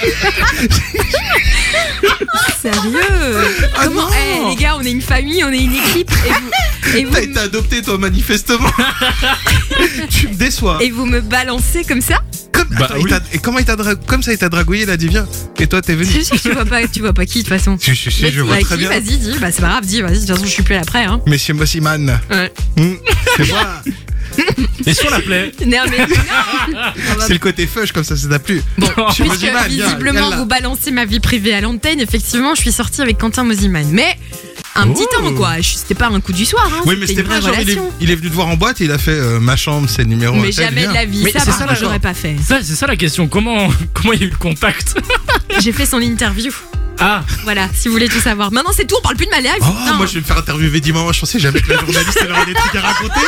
Sérieux? Ah Comment? non. Eh, les gars, on est une famille, on est une équipe. Et vous T'as été adopté toi manifestement. Tu me déçois. Et vous me balancez comme ça? Attends, et comment comme ça il t'a dragouillé, il a dit viens. Et toi t'es venu. Je sais que tu vois pas qui de toute façon. Si, je vois Bah, très qui, bien. Vas-y, dis. Bah, c'est pas grave, dis. Vas-y, de toute façon, je suis plus là après. Hein. Monsieur Mossiman. Ouais. C'est moi. Et si on l'appelait? Non, mais non. C'est le côté feuche comme ça t'a plu. Bon, Monsieur puisque Mossiman, viens, visiblement viens là. vous balancez ma vie privée à l'antenne, effectivement, je suis sortie avec Quentin Mosiman. Mais un petit temps, quoi. C'était pas un coup du soir. Hein. Oui, mais c'était une pas vraie genre relation. il est venu te voir en boîte et il a fait ma chambre, c'est le numéro Mais hôtel, jamais viens. de la vie. Mais Ça, c'est par ça, contre, la- j'aurais pas fait. C'est ça la question. Comment il y a eu le contact? J'ai fait son interview. Ah, Voilà, si vous voulez tout savoir. Maintenant, c'est tout, on parle plus de ma live. Oh, Non. moi je vais me faire interviewer dimanche, je pensais jamais que la journaliste elle aurait des trucs à raconter.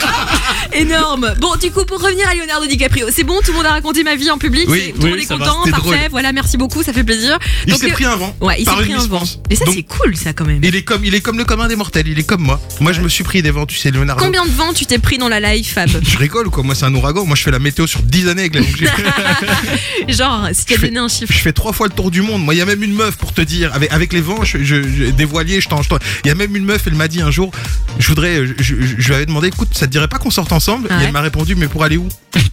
Énorme. Bon, du coup, pour revenir à Leonardo DiCaprio, c'est bon, tout le monde a raconté ma vie en public. Oui, tout le monde oui, est ça va, content, c'était parfait. drôle. Voilà, merci beaucoup, ça fait plaisir. Il Donc, s'est pris un vent. Ouais, il s'est par pris une un Miss vent. France. Mais ça, Donc, c'est cool, ça, quand même. il est comme le commun des mortels, il est comme moi. Moi je me suis pris des vents, tu sais, Leonardo. Combien de vents tu t'es pris dans la live, Fab? Je rigole ou quoi? Moi c'est un ouragan, moi je fais la météo sur 10 années avec les vents que j'ai fait. Genre, si tu as Je fais- donné un chiffre. Je fais 3 fois le tour du monde. Moi, il y a même une meuf pour te dire, avec les vents, des voiliers, il y a même une meuf, elle m'a dit un jour, je lui avais demandé, écoute, ça te dirait pas qu'on sorte ensemble? Ouais. Et elle m'a répondu, mais pour aller où?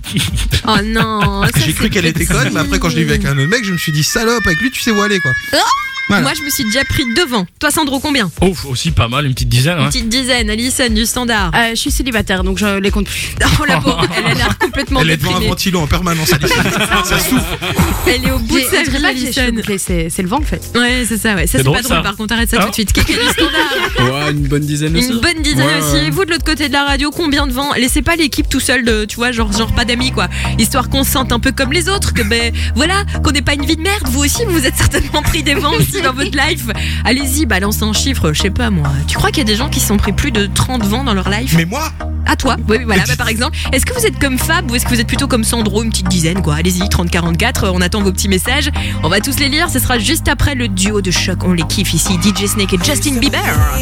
Oh non. ça, J'ai cru c'est qu'elle était petit. conne, mais après quand je l'ai vu avec un autre mec, je me suis dit, salope, avec lui, tu sais où aller, quoi. Oh Voilà. Moi, je me suis déjà pris 2 vents. Toi, Sandro, combien? ouf, aussi pas mal, une petite dizaine. Une Hein. petite dizaine. Alison, du standard. Je suis célibataire, donc je les compte plus. Oh la pauvre, elle a l'air complètement Elle est devant un déprimée. ventilo en permanence, Alice. Ça souffle. Elle est au bout de On sa dirait vie, pas que j'ai les cheveux Alison. bouclés, c'est le vent en fait. Ouais, c'est ça, ouais. Ça, C'est c'est drôle, pas drôle, ça. par contre, arrête ça Hein tout de suite. Kéké du standard. Ouais, une bonne dizaine aussi. Une bonne dizaine Ouais, aussi. ouais. Et vous, de l'autre côté de la radio, combien de vents? Laissez pas l'équipe tout seul de, tu vois, genre pas d'amis, quoi. Histoire qu'on se sente un peu comme les autres, que ben, voilà, qu'on n'ait pas une vie de merde. Vous aussi, vous êtes certainement pris des vents aussi dans votre life. Allez-y, balancez un chiffre, je sais pas moi. Tu crois qu'il y a des gens qui se sont pris plus de 30 vents dans leur life? Mais moi, À toi, oui, voilà, bah, par exemple. Est-ce que vous êtes comme Fab ou est-ce que vous êtes plutôt comme Sandro, une petite dizaine, quoi? Allez-y, 3044, on attend vos petits messages. On va tous les lire, ce sera juste après le duo de choc. On les kiffe ici, DJ Snake et Justin Bieber.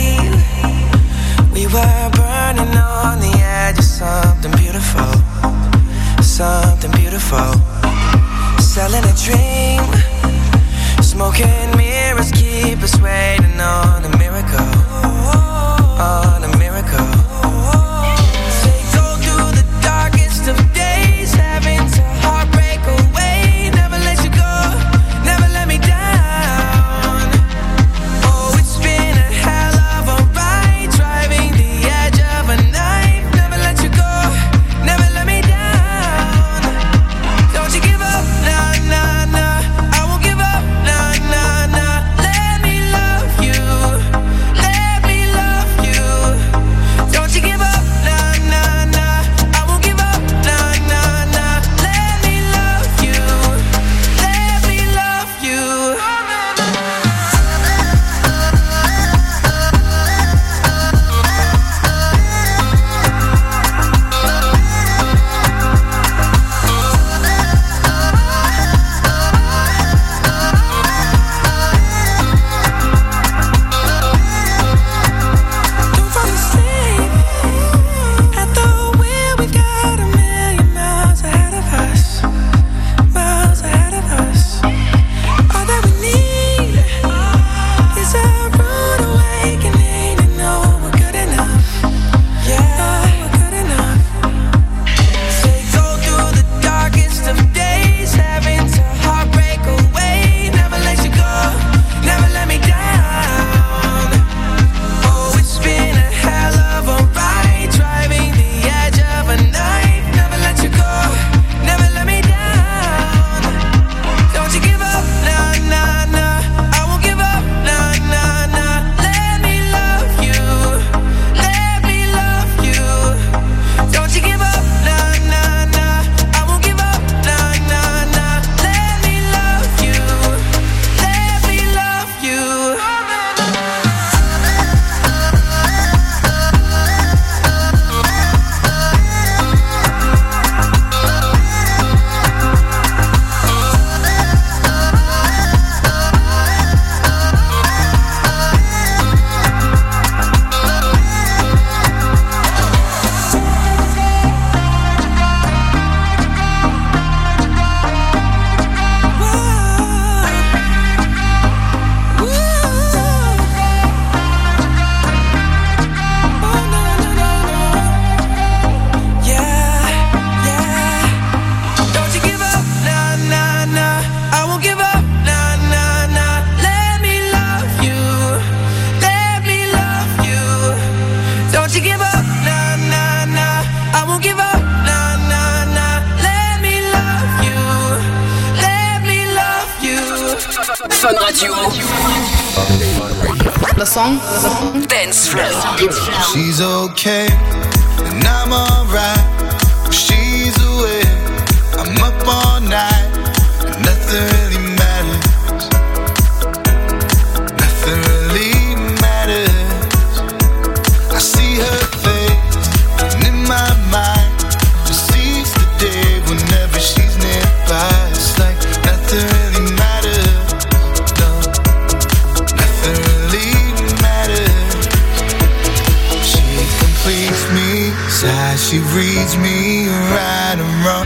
We were burning on the edge of something beautiful, something beautiful. Selling a dream, smoking mirrors keep us waiting on a miracle, on a miracle. Say go through the darkest of days, having to heartbreak away. Never let you go, never let me down. Oh, it's been a hell of a ride, driving the edge of a knife. Never let you go, never let me down. Don't you give up, nah, nah, nah. I won't give up, nah, nah, nah. Let me love you, let me love you. Don't you give up, nah, nah, nah. I won't give up, nah, nah, nah. Let me love you, let me love you. Don't fall asleep at the wheel. We've got a million miles ahead of us, miles ahead of us. All that we need is a rude awakening to know we're good enough. Yeah, we're good enough. Say go through the darkest of days, having to heartbreak away. Never let you go, never let me down. Oh, it's been a hell of a ride, driving the edge of a knife. Never let you go, never let me down. Don't you give up, nah, nah, nah. I won't give up, nah, nah, nah. Let me love you, let me love you. Don't you give up, nah, nah, nah. I won't give up, nah, nah, nah. Let me love you, let me love you. Don't you give up, nah, nah, nah. I won't give up, nah, nah, nah. Let me love you, let me love you. Don't you give up, nah, nah, nah. I won't give up, nah, nah, nah. Let me love you, let me love you. Fun Radio. The song? Dance Floor. She's okay, and I'm alright. She's away, I'm up all night. And nothing really matters. Nothing really matters. I see her face, and in my mind, she sees the day whenever she's nearby. It's like nothing really matters. No, nothing really matters. She completes me, sighs, she reads me right and wrong.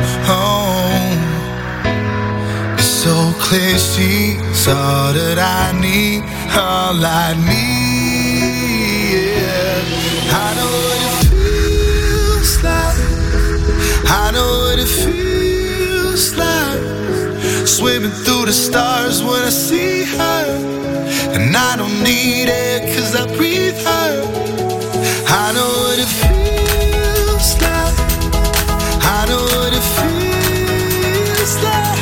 It's so clear she's all that I need, all I need. Yeah. I know what it feels like. I know what it feels like. Swimming through the stars when I see her. And I don't need it 'cause I breathe her. I know what it feels like. I know what it feels like.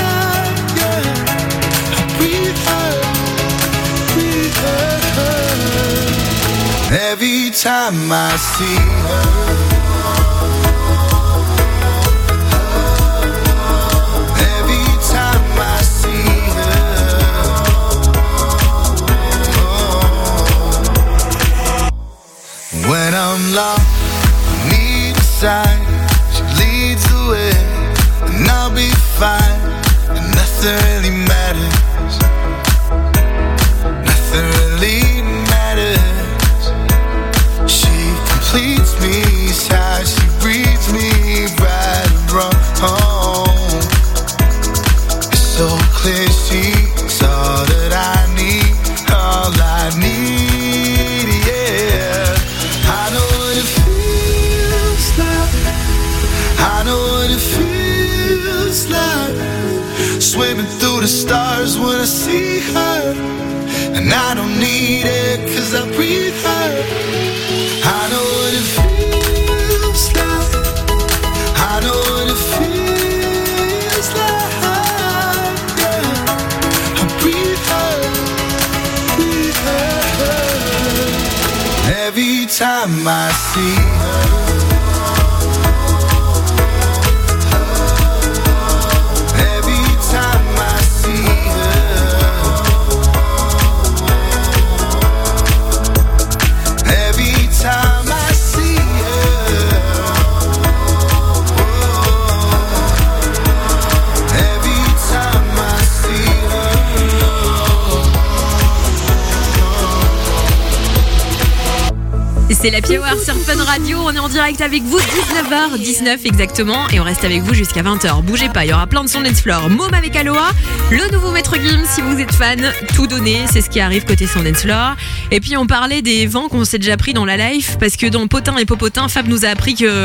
Yeah. I breathe her, breathe her. Every time I see her. Every time I see her. Oh. When I'm lost, need side. She leads the way, and I'll be fine. And nothing really matters. Nothing really matters. She completes me, how she breathes me right and wrong. It's so clear she's all that I need, all I need, yeah. I know what it feels like. I know what it feels like. Swimming through the stars when I see her. And I don't need it 'cause I breathe her. I know what it feels like. I know what it feels like. Yeah. I breathe her. Every time I see her. C'est la Happy Hour sur Fun Radio, on est en direct avec vous, 19h19 exactement, et on reste avec vous jusqu'à 20h. Bougez pas, il y aura plein de sons dance floor. Môme avec Aloha, le nouveau Maître Gims, si vous êtes fan, tout donné, c'est ce qui arrive côté son dance floor. Et puis on parlait des vents qu'on s'est déjà pris dans la life, parce que dans Potin et Popotin, Fab nous a appris que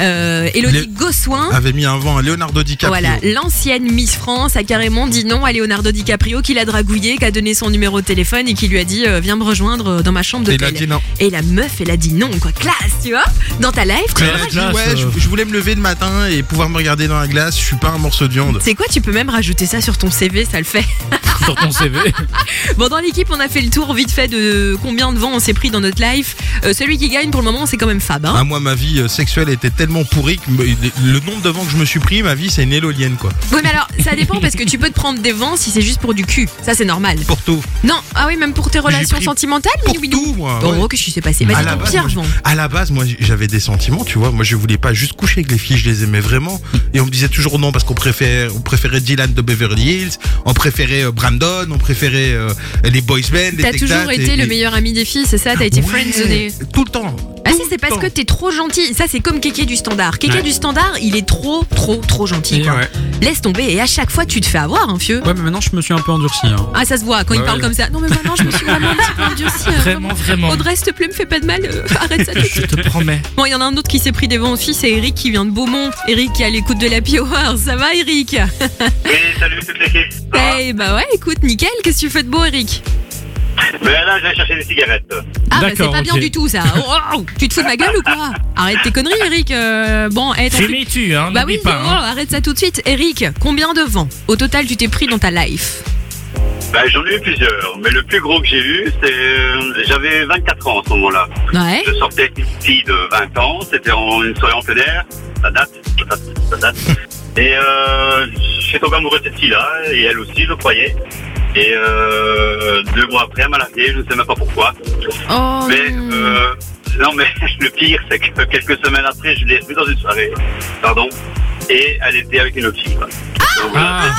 Élodie Gossuin avait mis un vent à Leonardo DiCaprio. Voilà, l'ancienne Miss France a carrément dit non à Leonardo DiCaprio, qui l'a dragouillé, qui a donné son numéro de téléphone et qui lui a dit viens me rejoindre dans ma chambre d'hôtel. Et il a dit non. Et la meuf, elle a dit non, quoi, classe, tu vois. Dans ta life, tu vois. Ouais, je voulais me lever le matin et pouvoir me regarder dans la glace. Je suis pas un morceau de viande. C'est quoi, tu peux même rajouter ça sur ton CV, ça le fait. Sur ton CV. Bon, dans l'équipe, on a fait le tour vite fait de combien de vent on s'est pris dans notre life. Celui qui gagne pour le moment, c'est quand même Fab. Hein. Ah, moi, ma vie sexuelle était tellement pourrie que le nombre de vents que je me suis pris, ma vie, c'est une élolienne, quoi. Oui, mais alors, ça dépend parce que tu peux te prendre des vents si c'est juste pour du cul. Ça, c'est normal. Pour tout. Non, ah oui, même pour tes relations sentimentales. Pour tout, moi. Bon, Ouais. qu'est-ce qui s'est passé? Vas-y, ton pire vent. À la base, moi, j'avais des sentiments, tu vois. Moi, je voulais pas juste coucher avec les filles, je les aimais vraiment. Et on me disait toujours non parce qu'on préférait Dylan de Beverly Hills, on préférait Brandon, on préférait les boys band. T'as toujours été le meilleur ami des filles, c'est ça? T'as été friendzoné tout le temps. Ah si, c'est parce que t'es trop gentil. Ça, c'est comme Kéké du Standard. Kéké du Standard, il est trop gentil, quoi. Ouais. Laisse tomber. Et à chaque fois, tu te fais avoir, hein, fieu. Ouais, mais maintenant, je me suis un peu endurci. Hein. Ah, ça se voit quand il parle comme ça. Non, mais maintenant, je me suis vraiment un petit peu endurci. Vraiment. Audrey, s'il te plaît, me fais pas de mal. Arrête ça tout de suite. Je te promets. Bon, il y en a un autre qui s'est pris des vents aussi, c'est Eric qui vient de Beaumont. Eric qui est à l'écoute de la Happy Hour. Ça va, Eric? Oui, salut toute l'équipe. Eh bah ouais, écoute, nickel. Qu'est-ce que tu fais de beau, Eric? Mais là, j'allais chercher des cigarettes. Ah bah c'est pas bien du tout ça. Oh, tu te fous de ma gueule ou quoi? Arrête tes conneries, Eric. Bon, Fumez-tu, hein? Bah N'oublie oui, pas. Hein. arrête ça tout de suite. Eric, combien de vents au total tu t'es pris dans ta life? Bah, j'en ai eu plusieurs, mais le plus gros que j'ai eu, c'est j'avais 24 ans à ce moment-là. Ouais. Je sortais avec une fille de 20 ans, c'était une soirée en plein air, ça date. Et je suis tombé amoureux de cette fille-là, et elle aussi, je croyais. Et 2 mois après, elle m'a largué, je ne sais même pas pourquoi. Oh. Mais non, mais le pire, c'est que quelques semaines après, je l'ai revue dans une soirée, et elle était avec une autre fille. Quoi. Donc,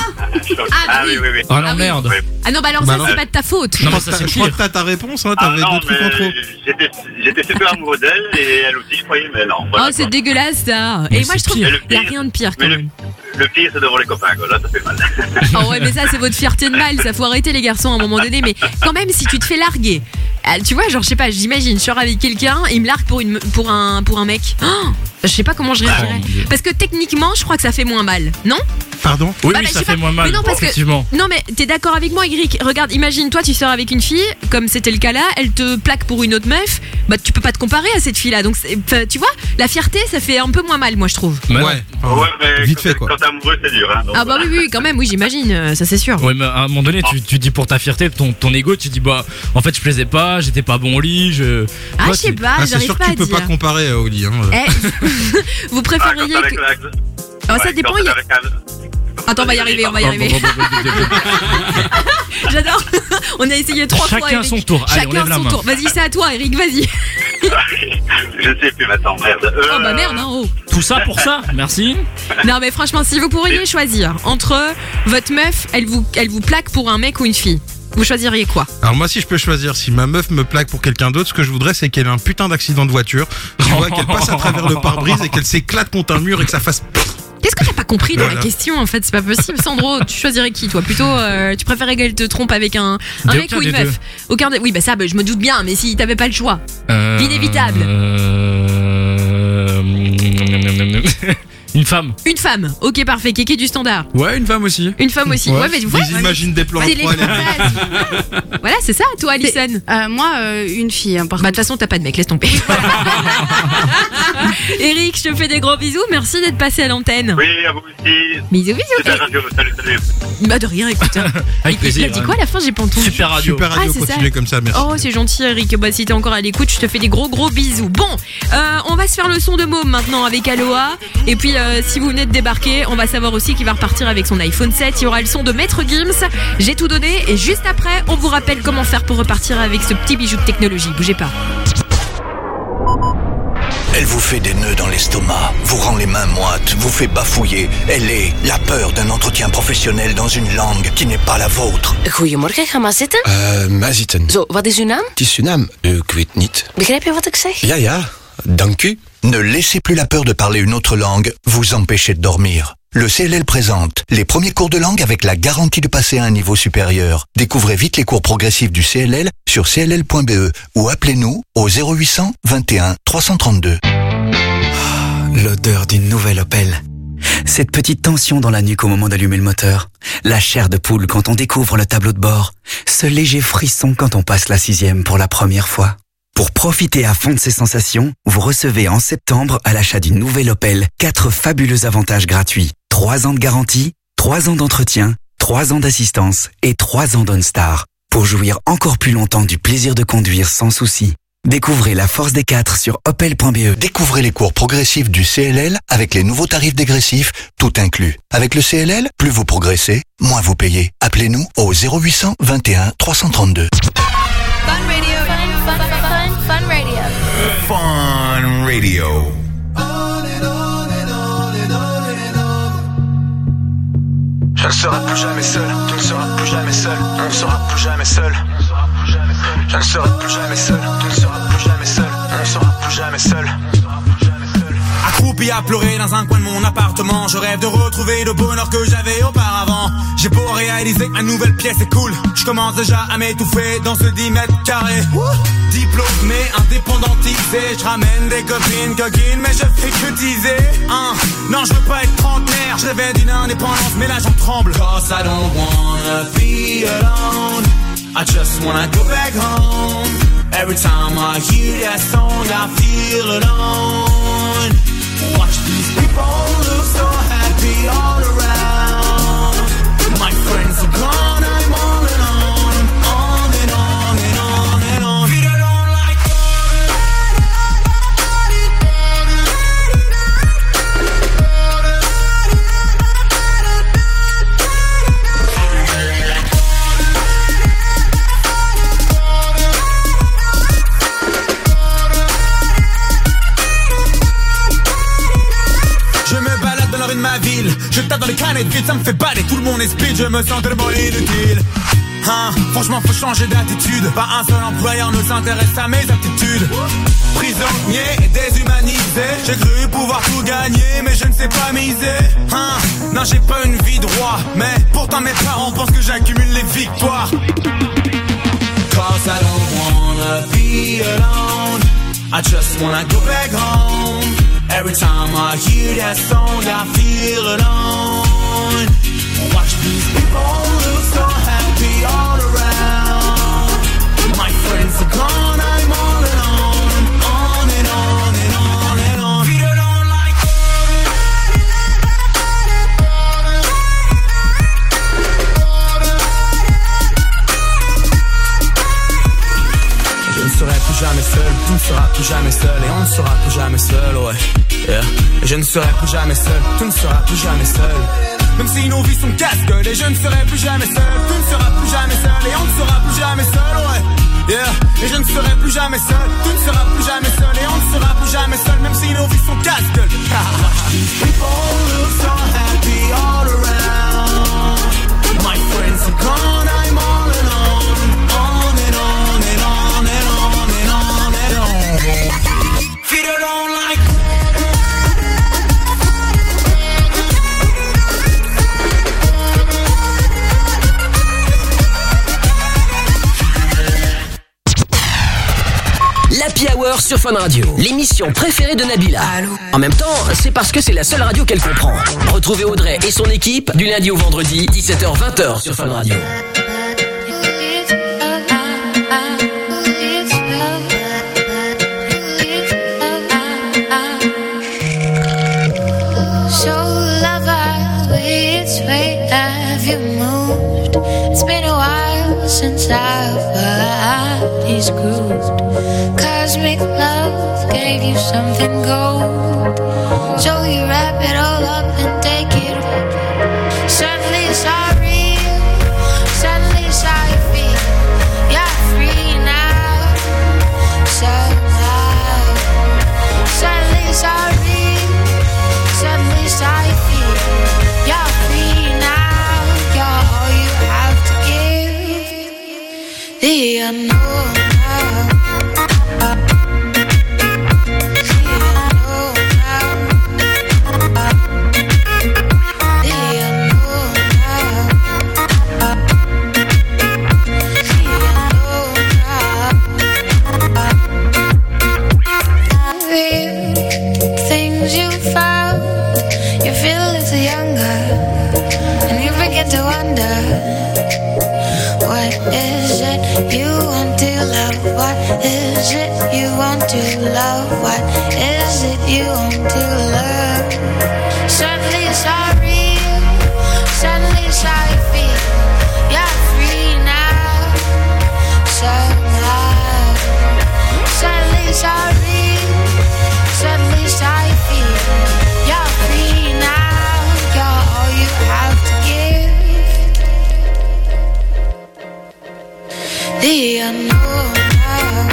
oui. Oh non, merde. Ah non, bah alors ça, c'est pas de ta faute. Non, mais ça, c'est Je crois que t'as ta réponse, hein, t'avais non, deux trucs en trop. J'étais super amoureux d'elle, et elle aussi, je croyais, mais non. Voilà, Oh, c'est dégueulasse ça. Mais Et moi je trouve pire. qu'il y a rien de pire quand même. Le pire, c'est devant les copains, quoi. Là, ça fait mal. Oh ouais, mais ça c'est votre fierté de mal, ça faut arrêter les garçons à un moment donné. Mais quand même, si tu te fais larguer, tu vois, genre je sais pas, j'imagine, je sors avec quelqu'un, il me largue pour un mec. Oh, je sais pas comment je réagirais. Parce que techniquement, je crois que ça fait moins mal, non? Pardon? Oui, Bah, oui, je ça sais fait pas. moins mal. Mais non, parce que- effectivement. Non mais t'es d'accord avec moi, Eric? Regarde, imagine toi tu sors avec une fille, comme c'était le cas là, elle te plaque pour une autre meuf, bah tu peux pas te comparer à cette fille là. Donc tu vois, la fierté ça fait un peu moins mal, moi je trouve. Mais Ouais. Ouais, mais Vite fait, quoi. quand t'es amoureux, c'est dur. Hein, donc, Ah bah oui, quand même, oui j'imagine, ça c'est sûr. Ouais, mais à un moment donné, tu dis pour ta fierté, ton ego, tu dis bah en fait je plaisais pas, j'étais pas bon au lit, Ah Toi, je sais tu- pas, C'est j'arrive sûr que pas à tu peux dire. pas comparer au lit. Hein. Vous quand préfériez t'es avec que... la- Oh, ça ouais, dépend, quand il y t'es a- avec un- Attends, on va y arriver. J'adore. On a essayé 3 fois. Chacun Eric. son tour. Allez, on Chacun lève la son main. tour. Vas-y, c'est à toi, Eric, vas-y. Je sais plus maintenant, merde. Oh bah merde, hein, oh. Tout ça pour ça, merci. Non mais franchement, si vous pourriez choisir entre votre meuf, elle vous plaque pour un mec ou une fille, vous choisiriez quoi? Alors moi, si je peux choisir, si ma meuf me plaque pour quelqu'un d'autre, ce que je voudrais, c'est qu'elle ait un putain d'accident de voiture. Tu vois, qu'elle passe à travers le pare-brise et qu'elle s'éclate contre un mur et que ça fasse... Qu'est-ce que t'as pas compris dans la Voilà. question en fait? C'est pas possible. Sandro, tu choisirais qui toi? Plutôt, tu préférais qu'elle te trompe avec un mec Aucun ou une des meuf? deux. Aucun des... Oui bah ça, je me doute bien, mais si t'avais pas le choix. L'inévitable. Une femme. Une femme. Ok parfait. Kéké du standard. Ouais, une femme aussi. Une femme aussi. Ouais, mais ouais. Ils imaginent des plans Allez, en trois, les Voilà, c'est ça, toi, Alison. Moi, une fille. Par Bah, de toute façon, t'as pas de mec, laisse tomber. Eric, je te fais des gros bisous. Merci d'être passé à l'antenne. Oui, à vous aussi. Bisous, bisous. Super radio, salut, salut. Bah, de rien, écoute. Avec plaisir. Il a dit quoi à la fin? J'ai pas entendu. Super radio. Super radio, c'est continuez ça. comme ça, merci. Oh, c'est gentil, Eric. Bah, si t'es encore à l'écoute, je te fais des gros bisous. Bon, on va se faire le son de Môme maintenant avec Aloha. Et puis, si vous venez de débarquer, on va savoir aussi qu'il va repartir avec son iPhone 7. Il y aura le son de Maître Gims. J'ai tout donné. Et juste après, on vous rappelle comment faire pour repartir avec ce petit bijou de technologie. Bougez pas. Elle vous fait des nœuds dans l'estomac, vous rend les mains moites, vous fait bafouiller. Elle est la peur d'un entretien professionnel dans une langue qui n'est pas la vôtre. Goedemorgen, ga maar zitten. Maar zitten. Zo, wat is uw naam? Het is uw naam? Ik weet niet. Begrijp je wat ik zeg? Ja, ja. Dank u. Ne laissez plus la peur de parler une autre langue vous empêcher de dormir. Le CLL présente les premiers cours de langue avec la garantie de passer à un niveau supérieur. Découvrez vite les cours progressifs du CLL sur cll.be ou appelez-nous au 0800 21 332. L'odeur d'une nouvelle Opel. Cette petite tension dans la nuque au moment d'allumer le moteur. La chair de poule quand on découvre le tableau de bord. Ce léger frisson quand on passe la 6e pour la première fois. Pour profiter à fond de ces sensations, vous recevez en septembre à l'achat d'une nouvelle Opel 4 fabuleux avantages gratuits. 3 ans de garantie, 3 ans d'entretien, 3 ans d'assistance et 3 ans d'OnStar. Pour jouir encore plus longtemps du plaisir de conduire sans souci. Découvrez la force des 4 sur opel.be. Découvrez les cours progressifs du CLL avec les nouveaux tarifs dégressifs, tout inclus. Avec le CLL, plus vous progressez, moins vous payez. Appelez-nous au 0800 21 332. Fun radio. Fun radio. Fun Radio. Je ne serai plus jamais seul, tu ne seras plus jamais seul, on ne sera plus jamais seul. Je ne serai plus jamais seul, tu ne seras plus jamais seul, on ne sera plus jamais seul. Accroupi à pleurer dans un coin de mon appartement, je rêve de retrouver le bonheur que j'avais auparavant. J'ai beau réaliser que ma nouvelle pièce est cool, je commence déjà à m'étouffer dans ce 10 mètres carrés. Diplômé, indépendantisé, je ramène des copines coquines, mais je fais que teaser. Non, je veux pas être trentenaire, je rêvais d'une indépendance, mais là j'en tremble. Cause I don't wanna be alone, I just wanna go back home. Every time I hear that song, I feel alone. Watch these people look so happy all around. My friends are gone, I'm on and on, on and on and on and on. If you don't like je me balade dans la rue de ma ville, je tape dans les canettes vides, ça me fait baler, tout le monde est speed, je me sens tellement inutile. Franchement faut changer d'attitude, pas un seul employeur ne s'intéresse à mes aptitudes. Prisonnier et déshumanisé, j'ai cru pouvoir tout gagner, mais je ne sais pas miser. Non j'ai pas une vie de roi, mais pourtant mes parents pensent que j'accumule les victoires. Cause I don't wanna be alone, I just wanna go back home. Every time I hear that song, I feel alone. Watch these people look so happy all around. My friends are gone, I'm all alone, on and on and on and on. If you don't like je ne serai plus jamais seul, tu ne seras plus jamais seul et on ne sera plus jamais seul, ouais. Yeah. Et je ne serai plus jamais seul, tu ne seras plus jamais seul. Même si nos vies sont casse-gueule et je ne serai plus jamais seul, tu ne seras plus jamais seul et on ne sera plus jamais seul, ouais. Yeah. Et je ne serai serai plus jamais seul, tu ne seras plus jamais seul et on ne sera plus jamais seul, même si nos vies sont casse-gueule. People look so happy all around. My friends are gone, I'm all alone. On and on and on and on and on and on. Feet alone like l'Happy Hour sur Fun Radio, l'émission préférée de Nabila. En même temps, c'est parce que c'est la seule radio qu'elle comprend. Retrouvez Audrey et son équipe du lundi au vendredi, 17h-20h sur Fun Radio. So lover, which way have you moved? It's been a while since our bodies grooved. Cosmic love gave you something gold. So you wrap it all up and take it. Suddenly it's all real. Suddenly it's how you feel. You're free now. Somehow. Suddenly it's all real. Suddenly it's how you feel. You're free now. You're all you have to give. The unknown now. Things you found, you feel a little younger, and you begin to wonder, what is it you want to love? What is it you want to love? What is it you want to love? Suddenly it's all real, suddenly it's how you feel. You're free now, somehow. Suddenly it's all real, suddenly it's how you feel. You're free now, you're all you have to give. The unknown now.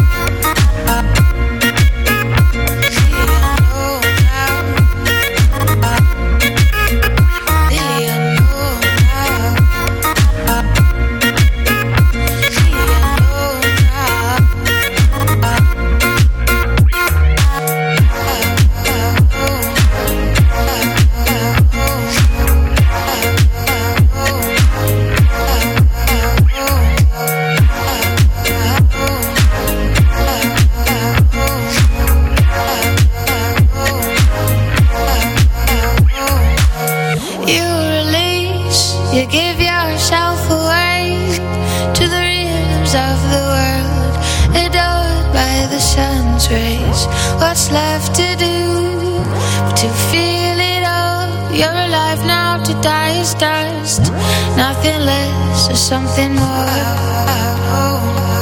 You give yourself away to the rhythms of the world, adored by the sun's rays. What's left to do but to feel it all? You're alive now, to die is dust. Nothing less or something more.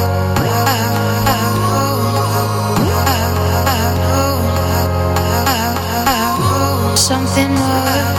Something more.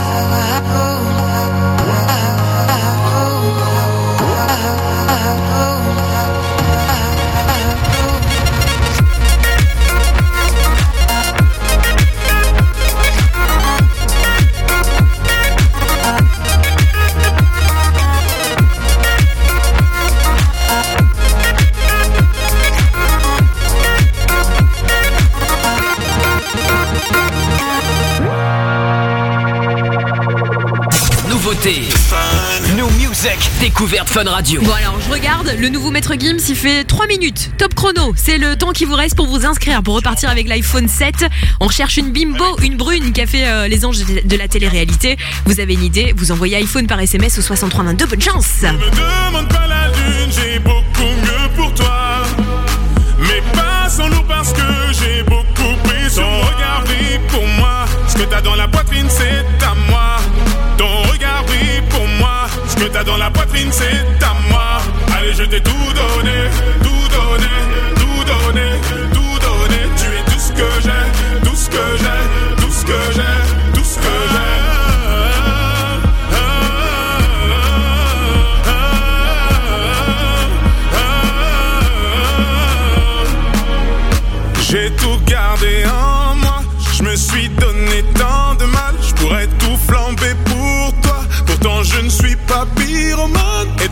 New Music, découverte Fun Radio. Bon alors je regarde, le nouveau Maître Gims il fait 3 minutes, top chrono. C'est le temps qui vous reste pour vous inscrire, pour repartir avec l'iPhone 7. On recherche une bimbo, une brune qui a fait les anges de la télé-réalité. Vous avez une idée, vous envoyez iPhone par SMS au 6322, bonne chance. Ne me demande pas la lune, j'ai beaucoup mieux pour toi. Mais pas sans nous parce que j'ai beaucoup pris sur ton regard brille pour moi. Ce que t'as dans la poitrine c'est à moi. Ton regard brille pour moi. Ce que t'as dans la poitrine c'est à moi. Allez je t'ai tout donné, tout donné, tout donné, tout donné. Tu es tout ce que j'ai, tout ce que j'ai, tout ce que j'ai, tout ce que j'ai.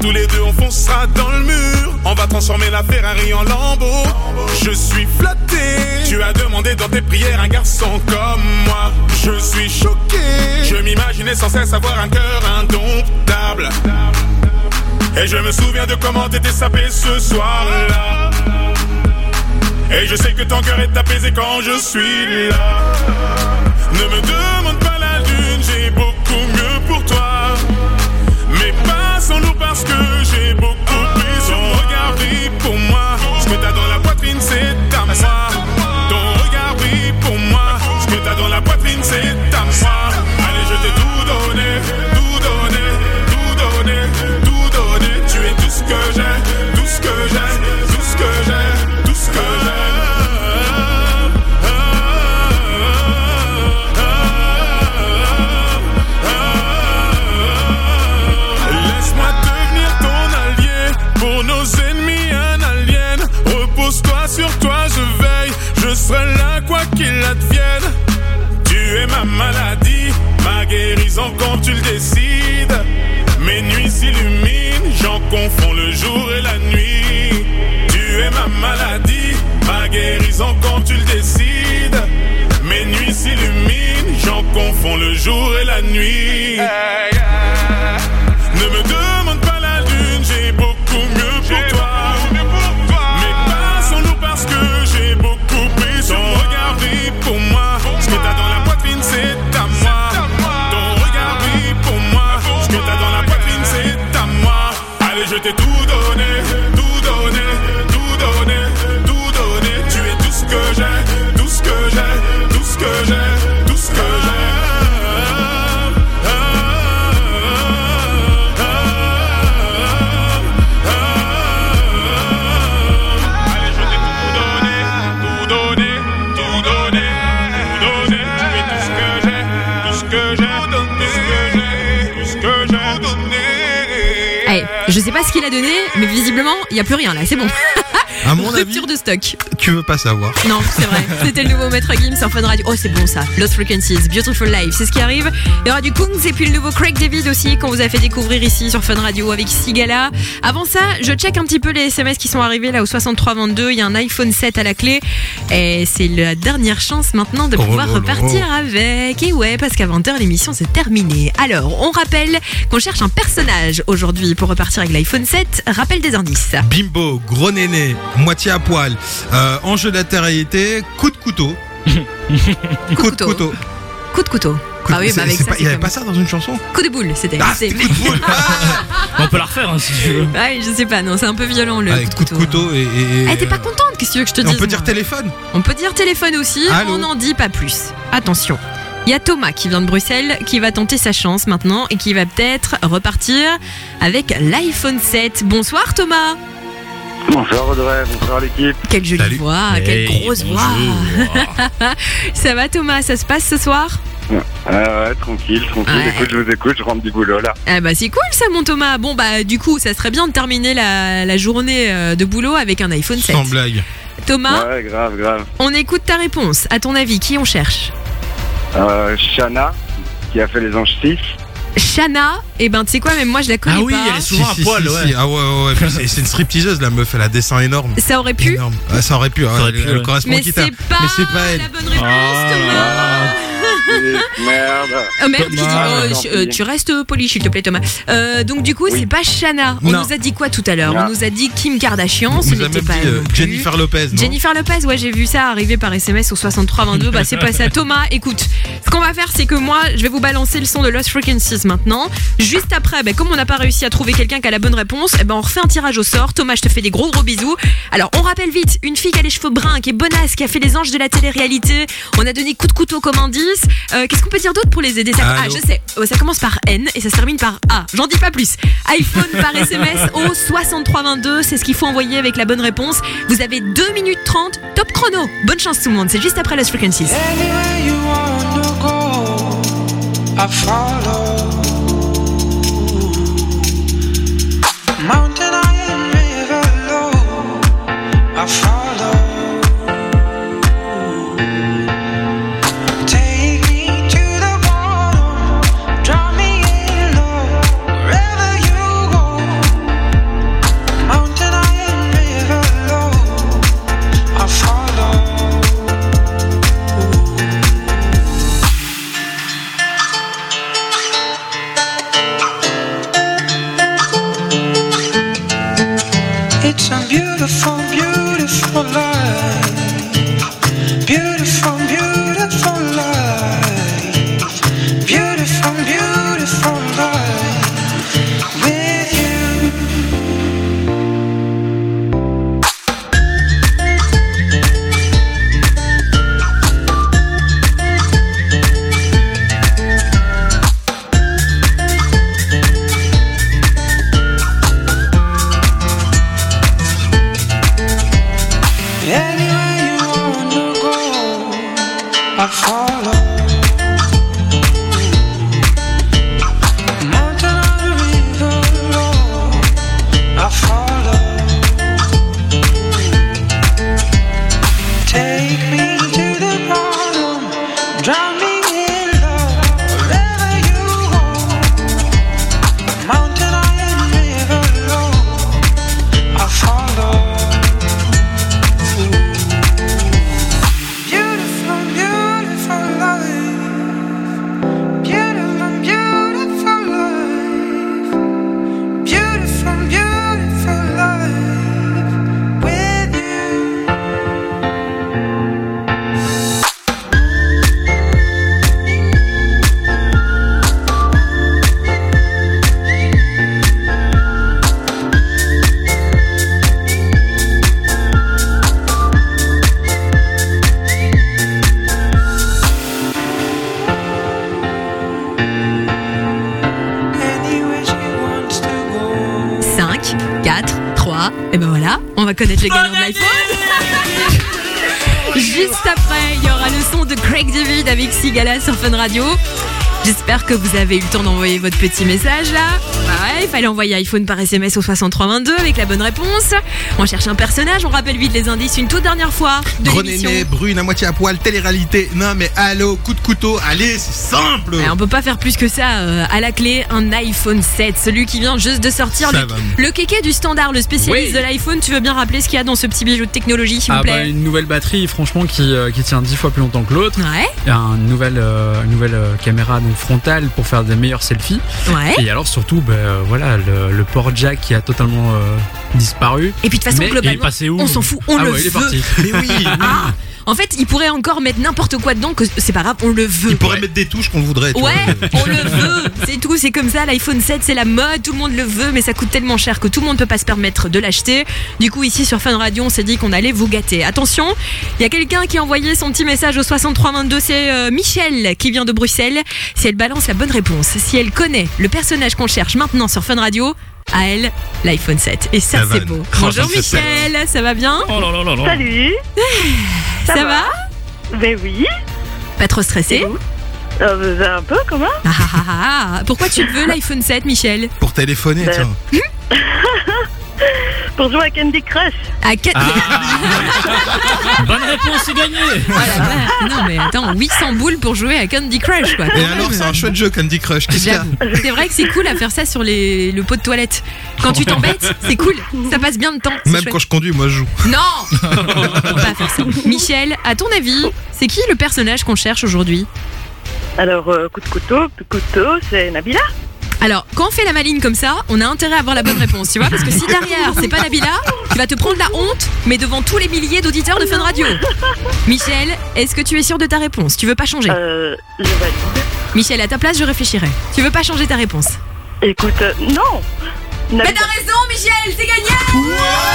tous les deux on foncera dans le mur. On va transformer la Ferrari en Lambo. Je suis flatté. Tu as demandé dans tes prières un garçon comme moi. Je suis choqué. Je m'imaginais sans cesse avoir un cœur indomptable. Et je me souviens de comment t'étais sapé ce soir-là. Et je sais que ton cœur est apaisé quand je suis là. Ne me demande pas la lune, j'ai beaucoup mieux pour toi. Mais pas sans l'eau parce que j'ai beaucoup pris. Ton regard brille pour moi. Ce que t'as dans la poitrine c'est à moi. Ton regard brille pour moi. Ce que t'as dans la poitrine c'est à moi. Allez, je t'ai tout donné, tout donné, tout donné, tout donné. Tu es tout ce que j'ai, tout ce que j'ai, tout ce que j'ai, tout ce que j'ai. Sur toi je veille, je serai là quoi qu'il advienne. Tu es ma maladie, ma guérison quand tu le décides. Mes nuits s'illuminent, j'en confonds le jour et la nuit. Tu es ma maladie, ma guérison quand tu le décides. Mes nuits s'illuminent, j'en confonds le jour et la nuit. Ne me demande pas la lune, j'ai beaucoup mieux pour toi. Parce que j'ai beaucoup pris. Ton regard brille pour moi. Ce que t'as dans la poitrine c'est à moi. Ton regard brille pour moi. Ce que t'as dans la poitrine c'est à moi. Allez, je t'ai tout donné, tout donné, tout donné, tout donné. Tu es tout ce que j'ai, tout ce que j'ai, tout ce que j'ai, tout ce que j'ai. Je sais pas ce qu'il a donné, mais visiblement, il y a plus rien là, c'est bon. À mon Rupture avis, de stock. tu veux pas savoir. Non, c'est vrai. C'était le nouveau Maître Gims sur Fun Radio. Oh, c'est bon ça. Lost Frequencies, Beautiful Life, c'est ce qui arrive. Il y aura du Kungs et puis le nouveau Craig David aussi qu'on vous a fait découvrir ici sur Fun Radio avec Sigala. Avant ça, je check un petit peu les SMS qui sont arrivés là au 6322. Il y a un iPhone 7 à la clé et c'est la dernière chance maintenant de pouvoir repartir avec. Et ouais, parce qu'à 20h l'émission c'est terminé. Alors, on rappelle qu'on cherche un personnage aujourd'hui pour repartir avec l'iPhone 7. Rappel des indices. Bimbo, gros néné, moitié à poil, enjeu d'intériorité, coup de couteau. Coup de couteau. Coup de couteau. Ah oui, bah avec ça, il y avait pas ça dans une chanson? Coup de boule, c'était. Ah, c'était coup de boule. On peut la refaire hein, si tu veux. Ouais, je sais pas, non, c'est un peu violent le coup de couteau. Ah, t'es pas contente, qu'est-ce que tu veux que je te dise? On peut dire téléphone. On peut dire téléphone aussi, Allô. on n'en dit pas plus. Attention. Il y a Thomas qui vient de Bruxelles, qui va tenter sa chance maintenant et qui va peut-être repartir avec l'iPhone 7. Bonsoir Thomas. Bonsoir Audrey, bonsoir l'équipe. Quelle jolie voix, quelle grosse voix. Ça va Thomas, ça se passe ce soir? Ouais, tranquille. Ouais. Écoute, je vous écoute, je rentre du boulot là. Ah bah c'est cool ça mon Thomas. Bon bah du coup ça serait bien de terminer la journée de boulot avec un iPhone 7. Sans blague. Thomas, Ouais, grave. on écoute ta réponse. À ton avis, qui on cherche? Shana, qui a fait les Anges 6. Shana, et ben tu sais quoi, même moi je la connais pas. Ah oui, elle est souvent à poil, ouais. Ah ouais. Puis c'est une stripteaseuse, la meuf, elle a des seins énormes. Ça aurait pu. Énorme. Ah, ça aurait pu, elle correspond Mais au guitare. c'est pas, Mais c'est pas elle. la bonne réponse, Thomas. Merde. Oh merde, Thomas. tu restes poli s'il te plaît Thomas. Donc du coup c'est pas Shana. On Non. nous a dit quoi tout à l'heure? On nous a dit Kim Kardashian, ce On nous a n'était même pas dit elle non plus. Jennifer Lopez, non? Jennifer Lopez, ouais j'ai vu ça arriver par SMS au 6322. Bah c'est pas ça. Thomas, écoute, ce qu'on va faire c'est que moi je vais vous balancer le son de Lost Frequencies maintenant. Juste après, comme on n'a pas réussi à trouver quelqu'un qui a la bonne réponse, on refait un tirage au sort. Thomas, je te fais des gros bisous. Alors on rappelle vite, une fille qui a les cheveux bruns, qui est bonasse, qui a fait les anges de la télé-réalité. On a donné coup de couteau comme indice. Qu'est-ce qu'on peut dire d'autre pour les aider? Je sais, ça commence par N et ça se termine par A. J'en dis pas plus. iPhone par SMS au 6322, c'est ce qu'il faut envoyer avec la bonne réponse. Vous avez 2 minutes 30, top chrono. Bonne chance tout le monde, c'est juste après Lost Frequencies. Anywhere you wanna go, I follow. Mountain high and river low, I follow. Take me to the bottom, drop me in low. Wherever you go, Beautiful, beautiful life. Beautiful, beautiful life. Beautiful, beautiful life with you. Anywhere you wanna go, I follow. Mountain or river, Lord, I follow. Take me to the bottom, drown me in love, wherever you go. Mountain or river, Lord, I follow. Beautiful, beautiful life. Beautiful, beautiful life. Beautiful, beautiful life with you. Anywhere she wants to go. 5, 4, 3, et ben voilà, on va connaître les gagnants de l'iPhone. Juste après, il y aura le son de Craig David avec Sigala sur Fun Radio. J'espère que vous avez eu le temps d'envoyer votre petit message là. Bah ouais, il fallait envoyer iPhone par SMS au 6322 avec la bonne réponse. On cherche un personnage, on rappelle vite les indices une toute dernière fois de l'émission. Gros-néné, brune, à moitié à poil, télé-réalité. Non mais allô, coup de couteau, allez, c'est simple. Ouais, on peut pas faire plus que ça. À la clé, un iPhone 7, celui qui vient juste de sortir. Ça va. Le kéké du standard, le spécialiste Oui. de l'iPhone. Tu veux bien rappeler ce qu'il y a dans ce petit bijou de technologie, s'il vous Ah plaît? bah, une nouvelle batterie, franchement, qui tient 10 fois plus longtemps que l'autre. Ouais. Il y a une nouvelle caméra donc frontale pour faire des meilleurs selfies. Ouais. Et alors surtout, voilà, le port jack qui a totalement disparu. Et puis de toute façon, Mais- globalement, on s'en fout, on Ah le ouais, il est veut. parti. Mais oui, oui. Ah, en fait, il pourrait encore mettre n'importe quoi dedans, que c'est pas grave, on le veut. Il pourrait mettre des touches qu'on voudrait. tu Ouais, vois. on le veut, c'est tout, c'est comme ça, l'iPhone 7 c'est la mode, tout le monde le veut, mais ça coûte tellement cher que tout le monde peut pas se permettre de l'acheter. Du coup ici sur Fun Radio on s'est dit qu'on allait vous gâter. Attention, il y a quelqu'un qui a envoyé son petit message au 6322, c'est Michel qui vient de Bruxelles. Si elle balance la bonne réponse, si elle connaît le personnage qu'on cherche maintenant sur Fun Radio, à elle, l'iPhone 7. Et ça La c'est vanne. beau. Oh, Bonjour ça, c'est Michel, ça va bien? Oh là là là là. Salut. Ça va? Ben oui. Pas trop stressé? Un peu quand même. Ah, ah, ah, ah. Pourquoi tu le veux l'iPhone 7 Michel? Pour téléphoner, Ben, tiens. Pour jouer à Candy Crush. À Bonne réponse, c'est gagné. Non mais attends, 800 boules pour jouer à Candy Crush quoi. Et alors, c'est un chouette jeu, Candy Crush. Qu'est-ce qu'il y a? J'avoue. C'est vrai que c'est cool à faire ça sur le pot de toilette. Quand tu t'embêtes, c'est cool. Ça passe bien de temps. c'est Même chouette. quand je conduis, moi je joue. Non, faut pas faire ça. Michel, à ton avis, c'est qui le personnage qu'on cherche aujourd'hui? Alors, coup de couteau, c'est Nabila. Alors, quand on fait la maline comme ça, on a intérêt à avoir la bonne réponse, tu vois? Parce que si derrière, c'est pas Nabila, tu vas te prendre la honte, mais devant tous les milliers d'auditeurs de Fun Radio. Michel, est-ce que tu es sûr de ta réponse? Tu veux pas changer? Je valide. Michel, à ta place, je réfléchirai. Tu veux pas changer ta réponse? Écoute, non. Mais t'as raison, Michel, c'est gagné!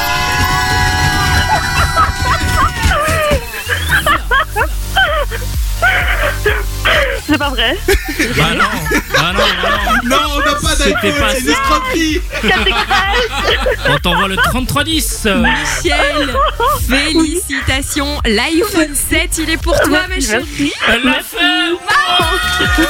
C'est pas vrai. Bah non. Non, on n'a pas C'était d'iPhone, pas c'est une ça. escroquerie. Candy Crush. On t'envoie le 3310. Michel, félicitations. L'iPhone 7, il est pour toi, ma chérie. Elle l'a fait.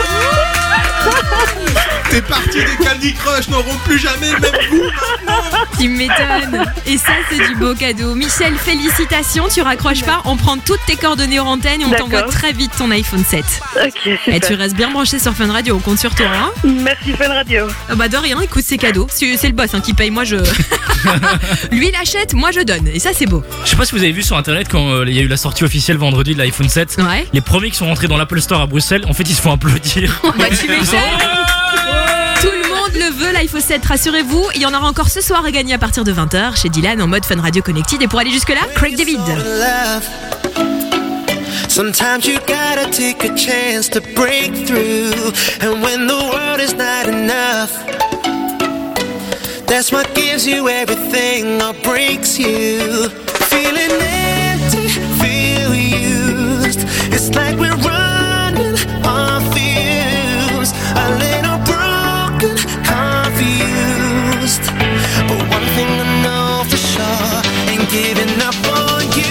T'es parti des Candy Crush, n'auront plus jamais le même goût maintenant. Tu m'étonnes. Et ça, c'est du beau cadeau. Michel, félicitations. Tu raccroches pas. On prend toutes tes coordonnées aux antennes et on D'accord. t'envoie très vite ton iPhone 7. Ok, super. Et tu restes bien branché sur Fun Radio. On compte sur toi. Hein. Merci Fun Radio. Ah bah de rien, écoute, c'est cadeau. C'est le boss qui paye. Moi, je. Lui, il achète, moi, je donne. Et ça, c'est beau. Je sais pas si vous avez vu sur internet quand il y a eu la sortie officielle vendredi de l'iPhone 7. Ouais. Les premiers qui sont rentrés dans l'Apple Store à Bruxelles, en fait, ils se font applaudir. Bah, tu m'étonnes. Ouais. Tout le monde le veut, l'iPhone 7, rassurez-vous. Il y en aura encore ce soir à gagner à partir de 20h chez Dylan en mode Fun Radio Connected. Et pour aller jusque-là, Craig David. Sometimes you gotta take a chance to break through. And when the world is not enough, that's what gives you everything or breaks you. Feeling empty, feel used. It's like we're running on fumes. A little broken, confused. But one thing I know for sure, ain't giving up on you.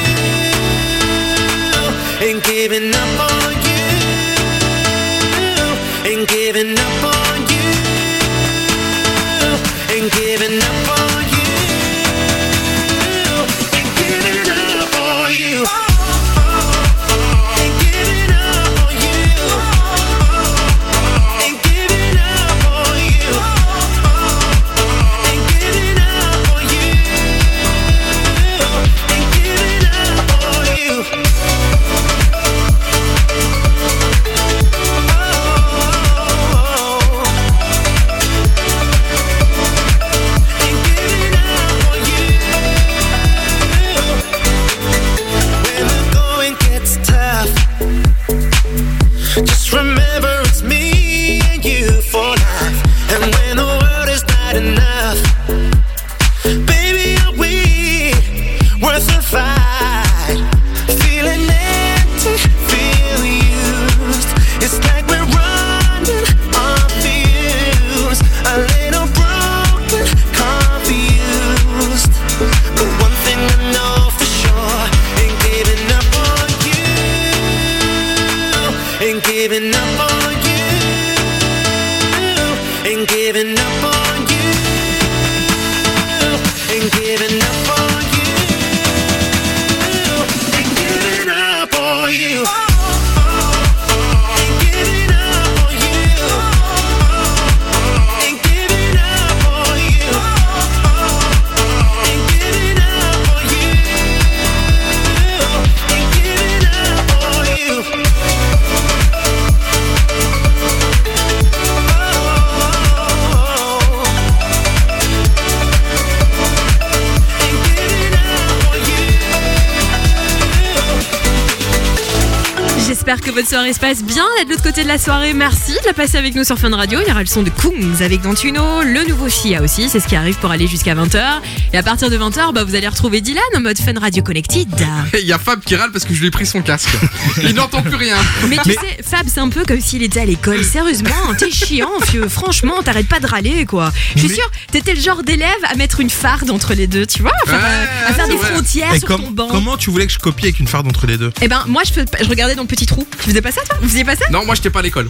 Ain't giving up on you. Ain't giving up on you. Ain't giving up on you. Ain't giving up on you. Ain't giving up on you. Ain't giving up on you. Ain't giving up on you. Ain't giving up on you. Just remember it's me and you for life. And when the world is not enough, baby, are we worth the fight? Feeling empty, feel used. It's like we're running on fumes. A little broken, confused. But one thing I know for sure, ain't giving up on you. Ain't giving up on you. Ain't giving up on you. Ain't giving up on you. Ain't giving up on you. Ain't giving up on you. Ain't giving up on you. Ain't giving up on you. Ain't giving up on you. J'espère que votre soirée se passe bien. Là de l'autre côté de la soirée, merci de la passer avec nous sur Fun Radio. Il y aura le son de Kungs avec Dantuno, le nouveau Chia aussi, c'est ce qui arrive pour aller jusqu'à 20h. Et à partir de 20h, vous allez retrouver Dylan en mode Fun Radio Connected. Il y a Fab qui râle parce que je lui ai pris son casque. Il n'entend plus rien. Mais tu sais, Fab, c'est un peu comme s'il était à l'école. Sérieusement, t'es chiant, vieux. Franchement, t'arrêtes pas de râler, quoi. Je suis sûre, t'étais le genre d'élève à mettre une farde entre les deux, tu vois, à faire des frontières Et sur ton banc. comment tu voulais que je copie avec une farde entre les deux? Eh ben, moi, je regardais dans le petit trou. Tu faisais pas ça, toi? Vous faisiez pas ça? Non, moi j'étais pas à l'école.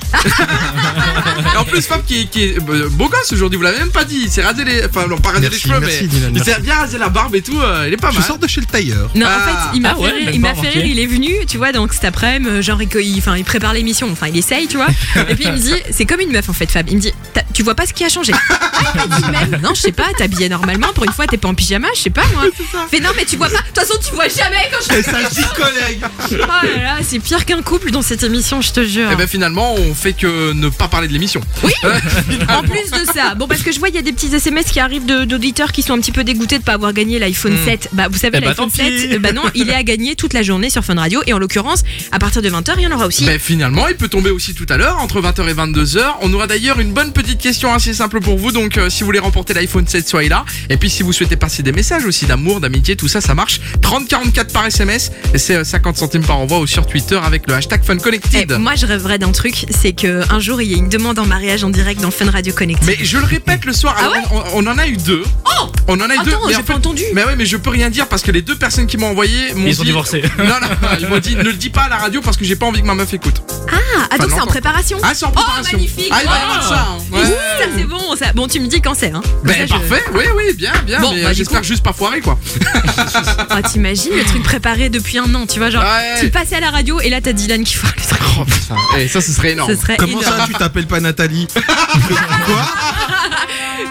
Et en plus, Fab qui est beau gosse aujourd'hui, vous l'avez même pas dit. Il s'est rasé les. Enfin, non, pas rasé les cheveux, mais Dylan, il s'est bien rasé la barbe et tout. Il est pas mal. Je sors de chez le tailleur. Non, en fait, il m'a fait rire, il est venu, tu vois, donc cet après-midi, genre, il prépare l'émission, enfin, il essaye, tu vois. Et puis il me dit, c'est comme une meuf en fait, Fab. Il me dit, tu vois pas ce qui a changé? Ah, il m'a dit même, non, je sais pas, t'habillais normalement, pour une fois, t'es pas en pyjama, je sais pas, moi. Fait non, mais tu vois pas, de toute façon, tu vois jamais quand je Et ça dit collègue. Oh là là, c'est pire qu'un couple dans cette émission, je te jure. Et ben finalement, on fait que ne pas parler de l'émission. Oui. En plus de ça, bon, parce que je vois, il y a des petits SMS qui arrivent d'auditeurs qui sont un petit peu dégoûtés de pas avoir gagné l'iPhone 7. Bah, vous savez, l'iPhone 7, bah non, il est à gagner toute la journée sur Fun Radio. Et en l'occurrence, à partir de 20h, il y en aura aussi. Ben finalement, il peut tomber aussi tout à l'heure, entre 20h et 22h. On aura d'ailleurs une bonne petite question assez simple pour vous. Donc, si vous voulez remporter l'iPhone 7, soyez là. Et puis, si vous souhaitez passer des messages aussi d'amour, d'amitié, tout ça, ça marche. 3044 par SMS. Et c'est 50 centimes par envoi ou sur Twitter avec le hashtag FunConnected. Et moi, je rêverais d'un truc, c'est qu'un jour, il y ait une demande en mariage en direct dans Fun Radio Connected. Mais je le répète le soir. Ah Alors, ouais on en a eu deux. Oh, on en a eu deux. Attends, Mais j'ai pas entendu. Mais ouais, mais je peux rien dire parce que les deux personnes qui m'ont envoyé m'ont dit. Ils sont divorcés. Non, ils m'ont dit ne le dis pas à la radio parce que j'ai pas envie que ma meuf écoute. Ah, donc c'est en préparation. Ah, c'est en préparation. Oh, magnifique. Ah, il va y avoir ça. Hein. Ouais. Ça, c'est bon. Ça. Bon, tu me dis quand c'est, hein. Ben, ça, parfait. Oui, bien. Bon, mais bah, j'espère juste pas foirer, quoi. Ah, t'imagines le truc préparé depuis un an, tu vois, genre, Ouais. tu passais à la radio et là, t'as Dylan qui foire le truc. Oh putain. Et ça, ce serait énorme. Ce serait Comment énorme. ça, tu t'appelles pas Nathalie? Quoi?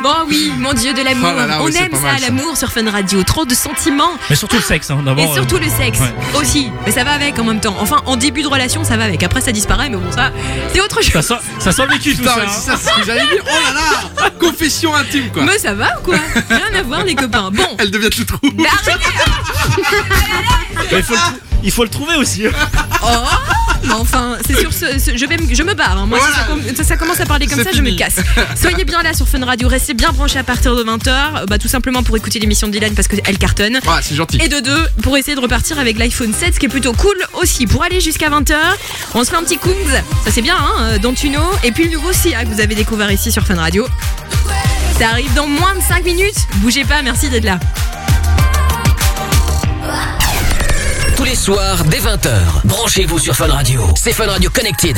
Bon oui, mon Dieu, de l'amour. Oh là là, On oui, c'est aime pas ça, mal, ça. l'amour sur Fun Radio. Trop de sentiments. Mais surtout le sexe, hein, d'abord. Et surtout le sexe ouais. aussi. Mais ça va avec en même temps. Enfin, en début de relation, ça va avec. Après, ça disparaît, mais bon, ça, c'est autre chose. Ça sent le vécu tout Putain, ça. mais hein. c'est ça, c'est ce que j'allais dire. Oh là là, confession intime quoi. Mais ça va ou quoi? Rien à voir, les copains. Bon. Elle devient toute rouge. Mais arrêtez. Mais il faut le trouver aussi. Oh, mais enfin, c'est sur je me barre. Hein. Moi, Voilà. si ça commence à parler comme C'est ça, je me fini. casse. Soyez bien là sur Fun Radio. Restez bien branchés à partir de 20h. Bah, tout simplement pour écouter l'émission de Dylan parce qu'elle cartonne. Ouais, c'est gentil. Et de deux, pour essayer de repartir avec l'iPhone 7, ce qui est plutôt cool aussi. Pour aller jusqu'à 20h, on se fait un petit Kungs. Ça, c'est bien, hein, Don't You Know. Et puis le nouveau Sia que vous avez découvert ici sur Fun Radio. Ça arrive dans moins de 5 minutes. Bougez pas, merci d'être là. Tous les soirs, dès 20h, branchez-vous sur Fun Radio. C'est Fun Radio Connected.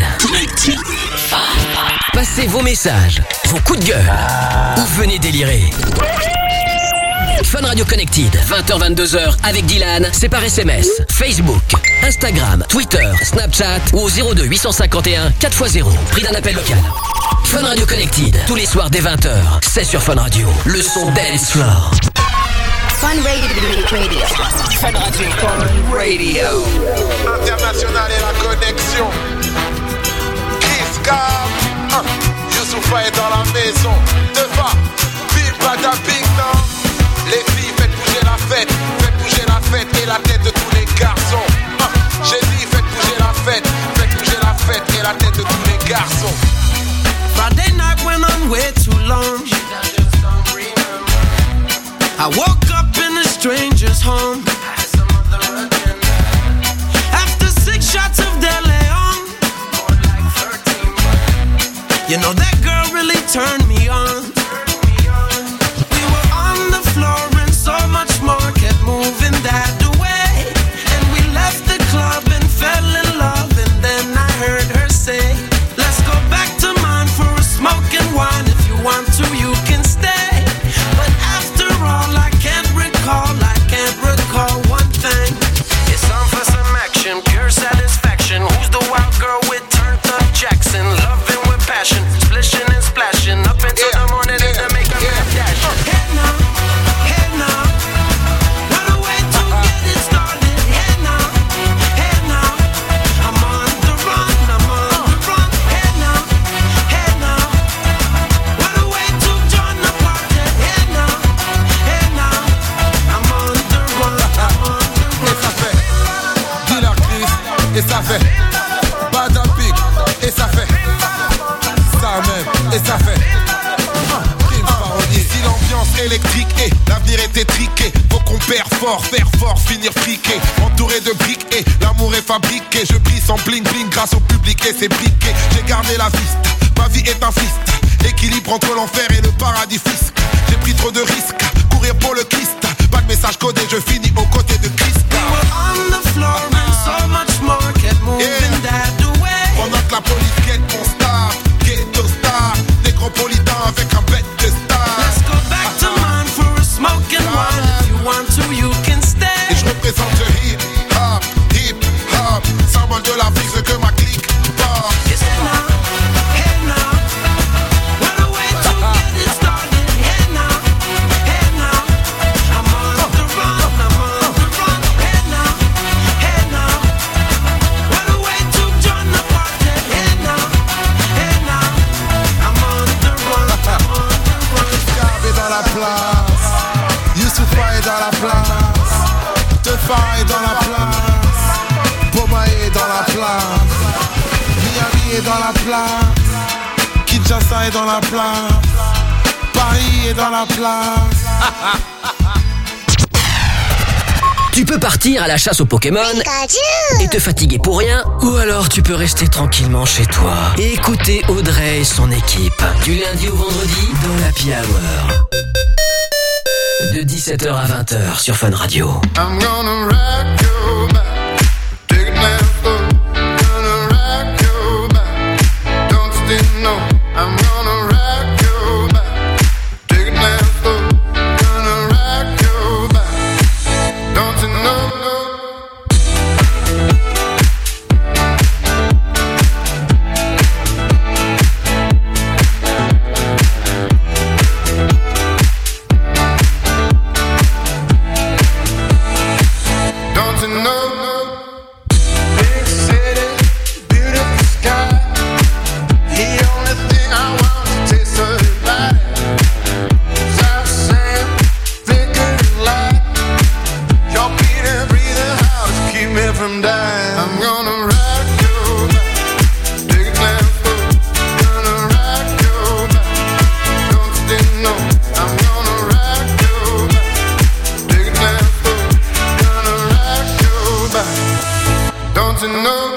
Passez vos messages, vos coups de gueule, ou venez délirer. Fun Radio Connected, 20h-22h avec Dylan, c'est par SMS, Facebook, Instagram, Twitter, Snapchat ou au 02 851 4x0, prix d'un appel local. Fun Radio Connected, tous les soirs dès 20h, c'est sur Fun Radio, le son dance floor. Fun Radio. Fun Radio. Fun Radio. International et la connexion. Chris Cam, Youssoufa est dans la maison. Deva, bim bada bing non. Les filles, faites bouger la fête et la tête de tous les garçons. J'ai dit faites bouger la fête et la tête de tous les garçons. Friday night went on way too long. I woke up in a stranger's home. After 6 shots of De Leon, you know that girl really turned me on. We were on the floor and so much more kept moving that way. And we left the club and fell in love. And then I heard her say, let's go back to mine for a smoke and wine. If you want to, you can stay. But after all, I can't recall one thing. It's time for some action, pure satisfaction. Who's the wild girl with turned up Jackson? Loving with passion, splishing and splashing. Up until the morning and to make a mad dash. Hey now, what a way to get it started. Hey now, I'm on the run. Hey now, what a way to join the party. Hey now, I'm on the run. Et ça fait Bada Big, et ça fait ça même, et ça fait si l'ambiance électrique et l'avenir est étriqué, faut qu'on perd fort, faire fort, finir friqué, entouré de briques et l'amour est fabriqué. Je brille sans bling bling grâce au public et c'est briqué. J'ai gardé la vista, ma vie est un fist. Équilibre entre l'enfer et le paradis fisc. J'ai pris trop de risques, courir pour le Christ. Pas de message codé, je finis aux côtés de Christ. On the floor and so much more kept moving that way. Pendant que la police guette mon star, ghetto star, négropolitain avec un bête de star. Let's go back to mine for a smoke and wine. If you want to, you can stay. Et je représente le hip hop, symbole de l'Afrique, ce que ma clique porte. Hey now, what a way to get it started. Hey now, I'm on the run. Hey now, what a way to join the party. Hey now, I'm on the run. Gab est dans la place, Youssoufa est dans la place, Tefa est dans la place, Boma est dans la place, Miami est dans la place, Kinshasa est dans la place, Paris est dans la place. Tu peux partir à la chasse aux Pokémon et te fatiguer pour rien, ou alors tu peux rester tranquillement chez toi et écouter Audrey et son équipe du lundi au vendredi dans l'Happy Hour de 17h à 20h sur Fun Radio. I'm gonna rock you back, take it down, gonna rock you back, don't still know. I'm gonna rock you back, take it down, gonna rock you back, don't you know? from dying. I'm gonna rock your back, take it down slow. Gonna rock your back, don't you know? I'm gonna rock your back, take it down slow. Gonna rock your back, don't you know?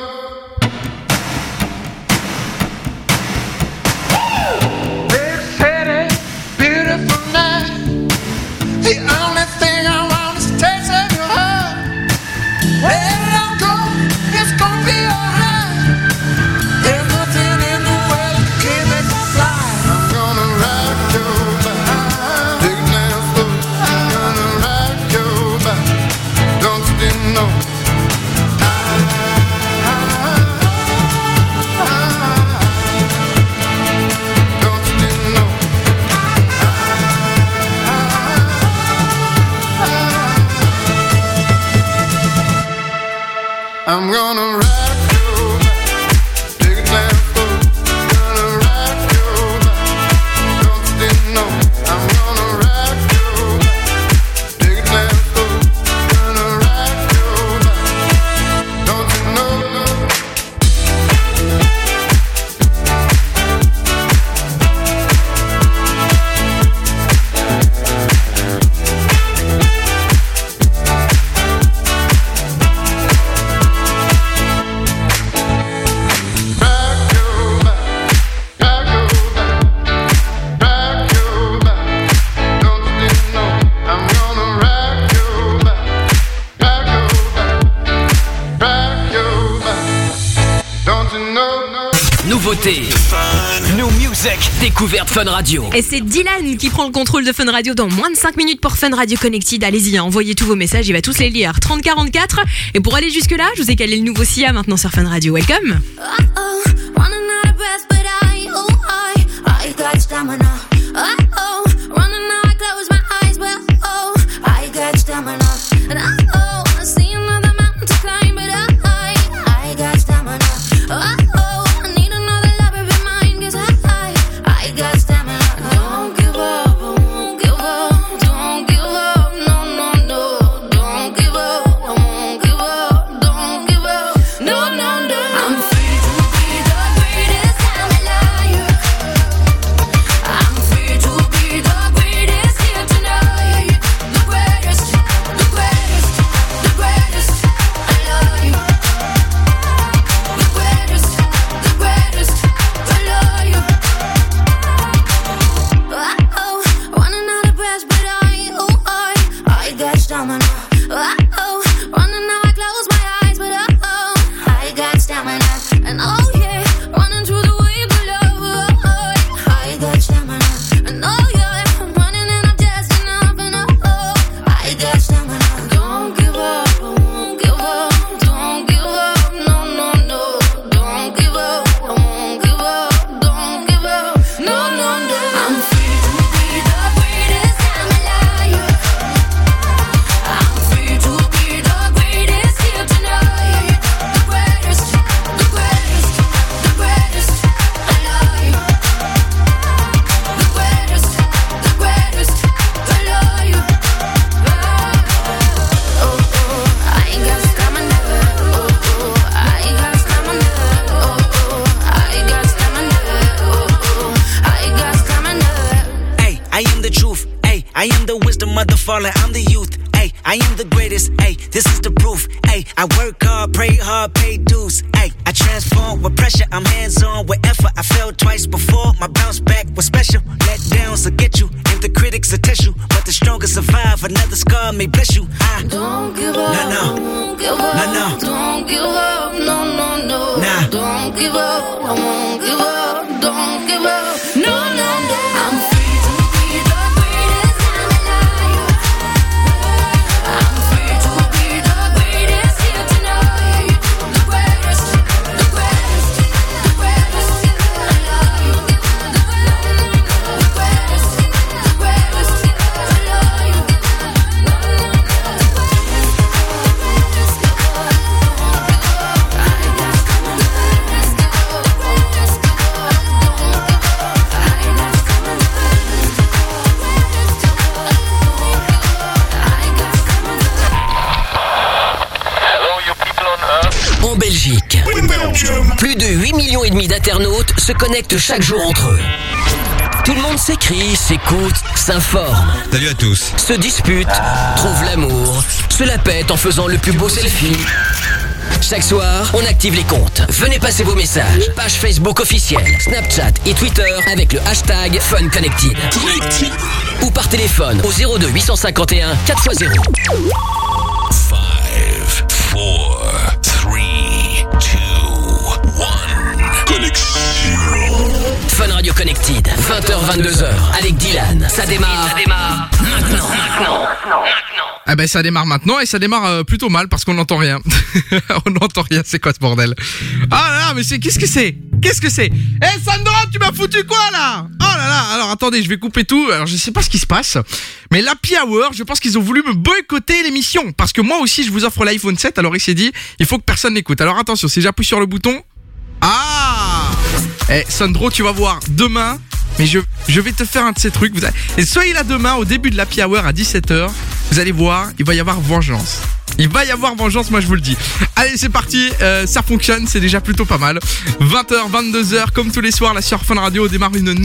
Big city, beautiful night. The only thing I want is a taste of your heart. Wherever I go, it's gonna be alright. There's nothing in the world that can make me fly. I'm gonna rock your back, take it down slow. I'm gonna rock your back, don't you know? I'm gonna rock your back, take it down slow. Gonna rock your back, don't you know? I'm gonna rock your back, take it down slow. Gonna rock your back, don't you know? Nouveauté, New Music, découverte Fun Radio. Et c'est Dylan qui prend le contrôle de Fun Radio dans moins de 5 minutes pour Fun Radio Connected. Allez-y, envoyez tous vos messages, il va tous les lire. 3044. Et pour aller jusque-là, je vous ai calé le nouveau Sia maintenant sur Fun Radio. Welcome. Running out of breath, but I got stamina. Running out, I close my eyes, but I got stamina. And I see another mountain to climb, but I got stamina. I need another lover in mine, 'cause I got stamina. Don't give up, won't give up, don't give up, no, no, no. Don't give up, I won't give up, don't give up, no, no, no. I'm free to be the greatest I'm alive. I'm free to be the greatest here tonight. The greatest, the greatest, the greatest alive. The greatest, the greatest alive. Running out of breath, but I got stamina. Running out, I close my eyes, but I got stamina. And yeah, running through the wave of love, I got stamina. And yeah, I'm running and I'm just enough, and I got stamina. Don't give up, I won't give up, don't give up, no, no, no. Don't give up, I won't give up, don't give up, no, no, no. I'm free to be the greatest I'm alive. I'm free to be the greatest here tonight. The greatest, the greatest, the greatest alive. The greatest, the greatest alive. I ain't got stamina. I got stamina. I got stamina. I got stamina. Ay, I am the truth. Ay, I am the wisdom of the fallen. I'm the youth. Ay, I am the greatest. Ay, this is the proof. Ay, I work hard, pray hard, pay dues. Ay, I transform with pressure. I'm hands on with effort. I failed twice before. My bounce back was special. Let downs will get you, and the critics will test you. But the strongest survive. Another scar may bless you. Don't give up, no, no, won't give up, no, no. Don't give up, no, no, no. Nah. Don't give up, I won't give up, don't give up, no, no, no. I'm free to be the greatest I'm alive. I'm free to be the greatest here tonight. The greatest, the greatest, the greatest alive. The greatest, the greatest alive. Belgique. Plus de 8 millions et demi d'internautes se connectent chaque jour entre eux. Tout le monde s'écrit, s'écoute, s'informe. Salut à tous. Se dispute, trouve l'amour, se la pète en faisant le plus beau selfie. Chaque soir, on active les comptes. Venez passer vos messages. Page Facebook officielle, Snapchat et Twitter avec le hashtag FunConnected. Ou par téléphone au 02 851 4x0. 5, 4, 3, 2, 1. Connexion. Fun Radio Connected, 20h, 22h, avec Dylan. Ça démarre maintenant. Ah ben ça démarre maintenant et ça démarre plutôt mal parce qu'on n'entend rien. On n'entend rien, c'est quoi ce bordel? Ah là là, mais qu'est-ce que c'est? Eh Sandra, tu m'as foutu quoi là? Oh là là, alors attendez, je vais couper tout. Alors je sais pas ce qui se passe, mais l'Happy Hour, je pense qu'ils ont voulu me boycotter l'émission parce que moi aussi je vous offre l'iPhone 7, alors il s'est dit, il faut que personne n'écoute. Alors attention, si j'appuie sur le bouton... Ah! Eh Sandro, tu vas voir demain, mais je vais te faire un de ces trucs. Et soyez là demain au début de l'Happy Hour à 17h. Vous allez voir, il va y avoir vengeance. Moi je vous le dis. Allez, c'est parti, ça fonctionne, c'est déjà plutôt pas mal. 20h, 22h, comme tous les soirs, la Sur Fun Radio démarre une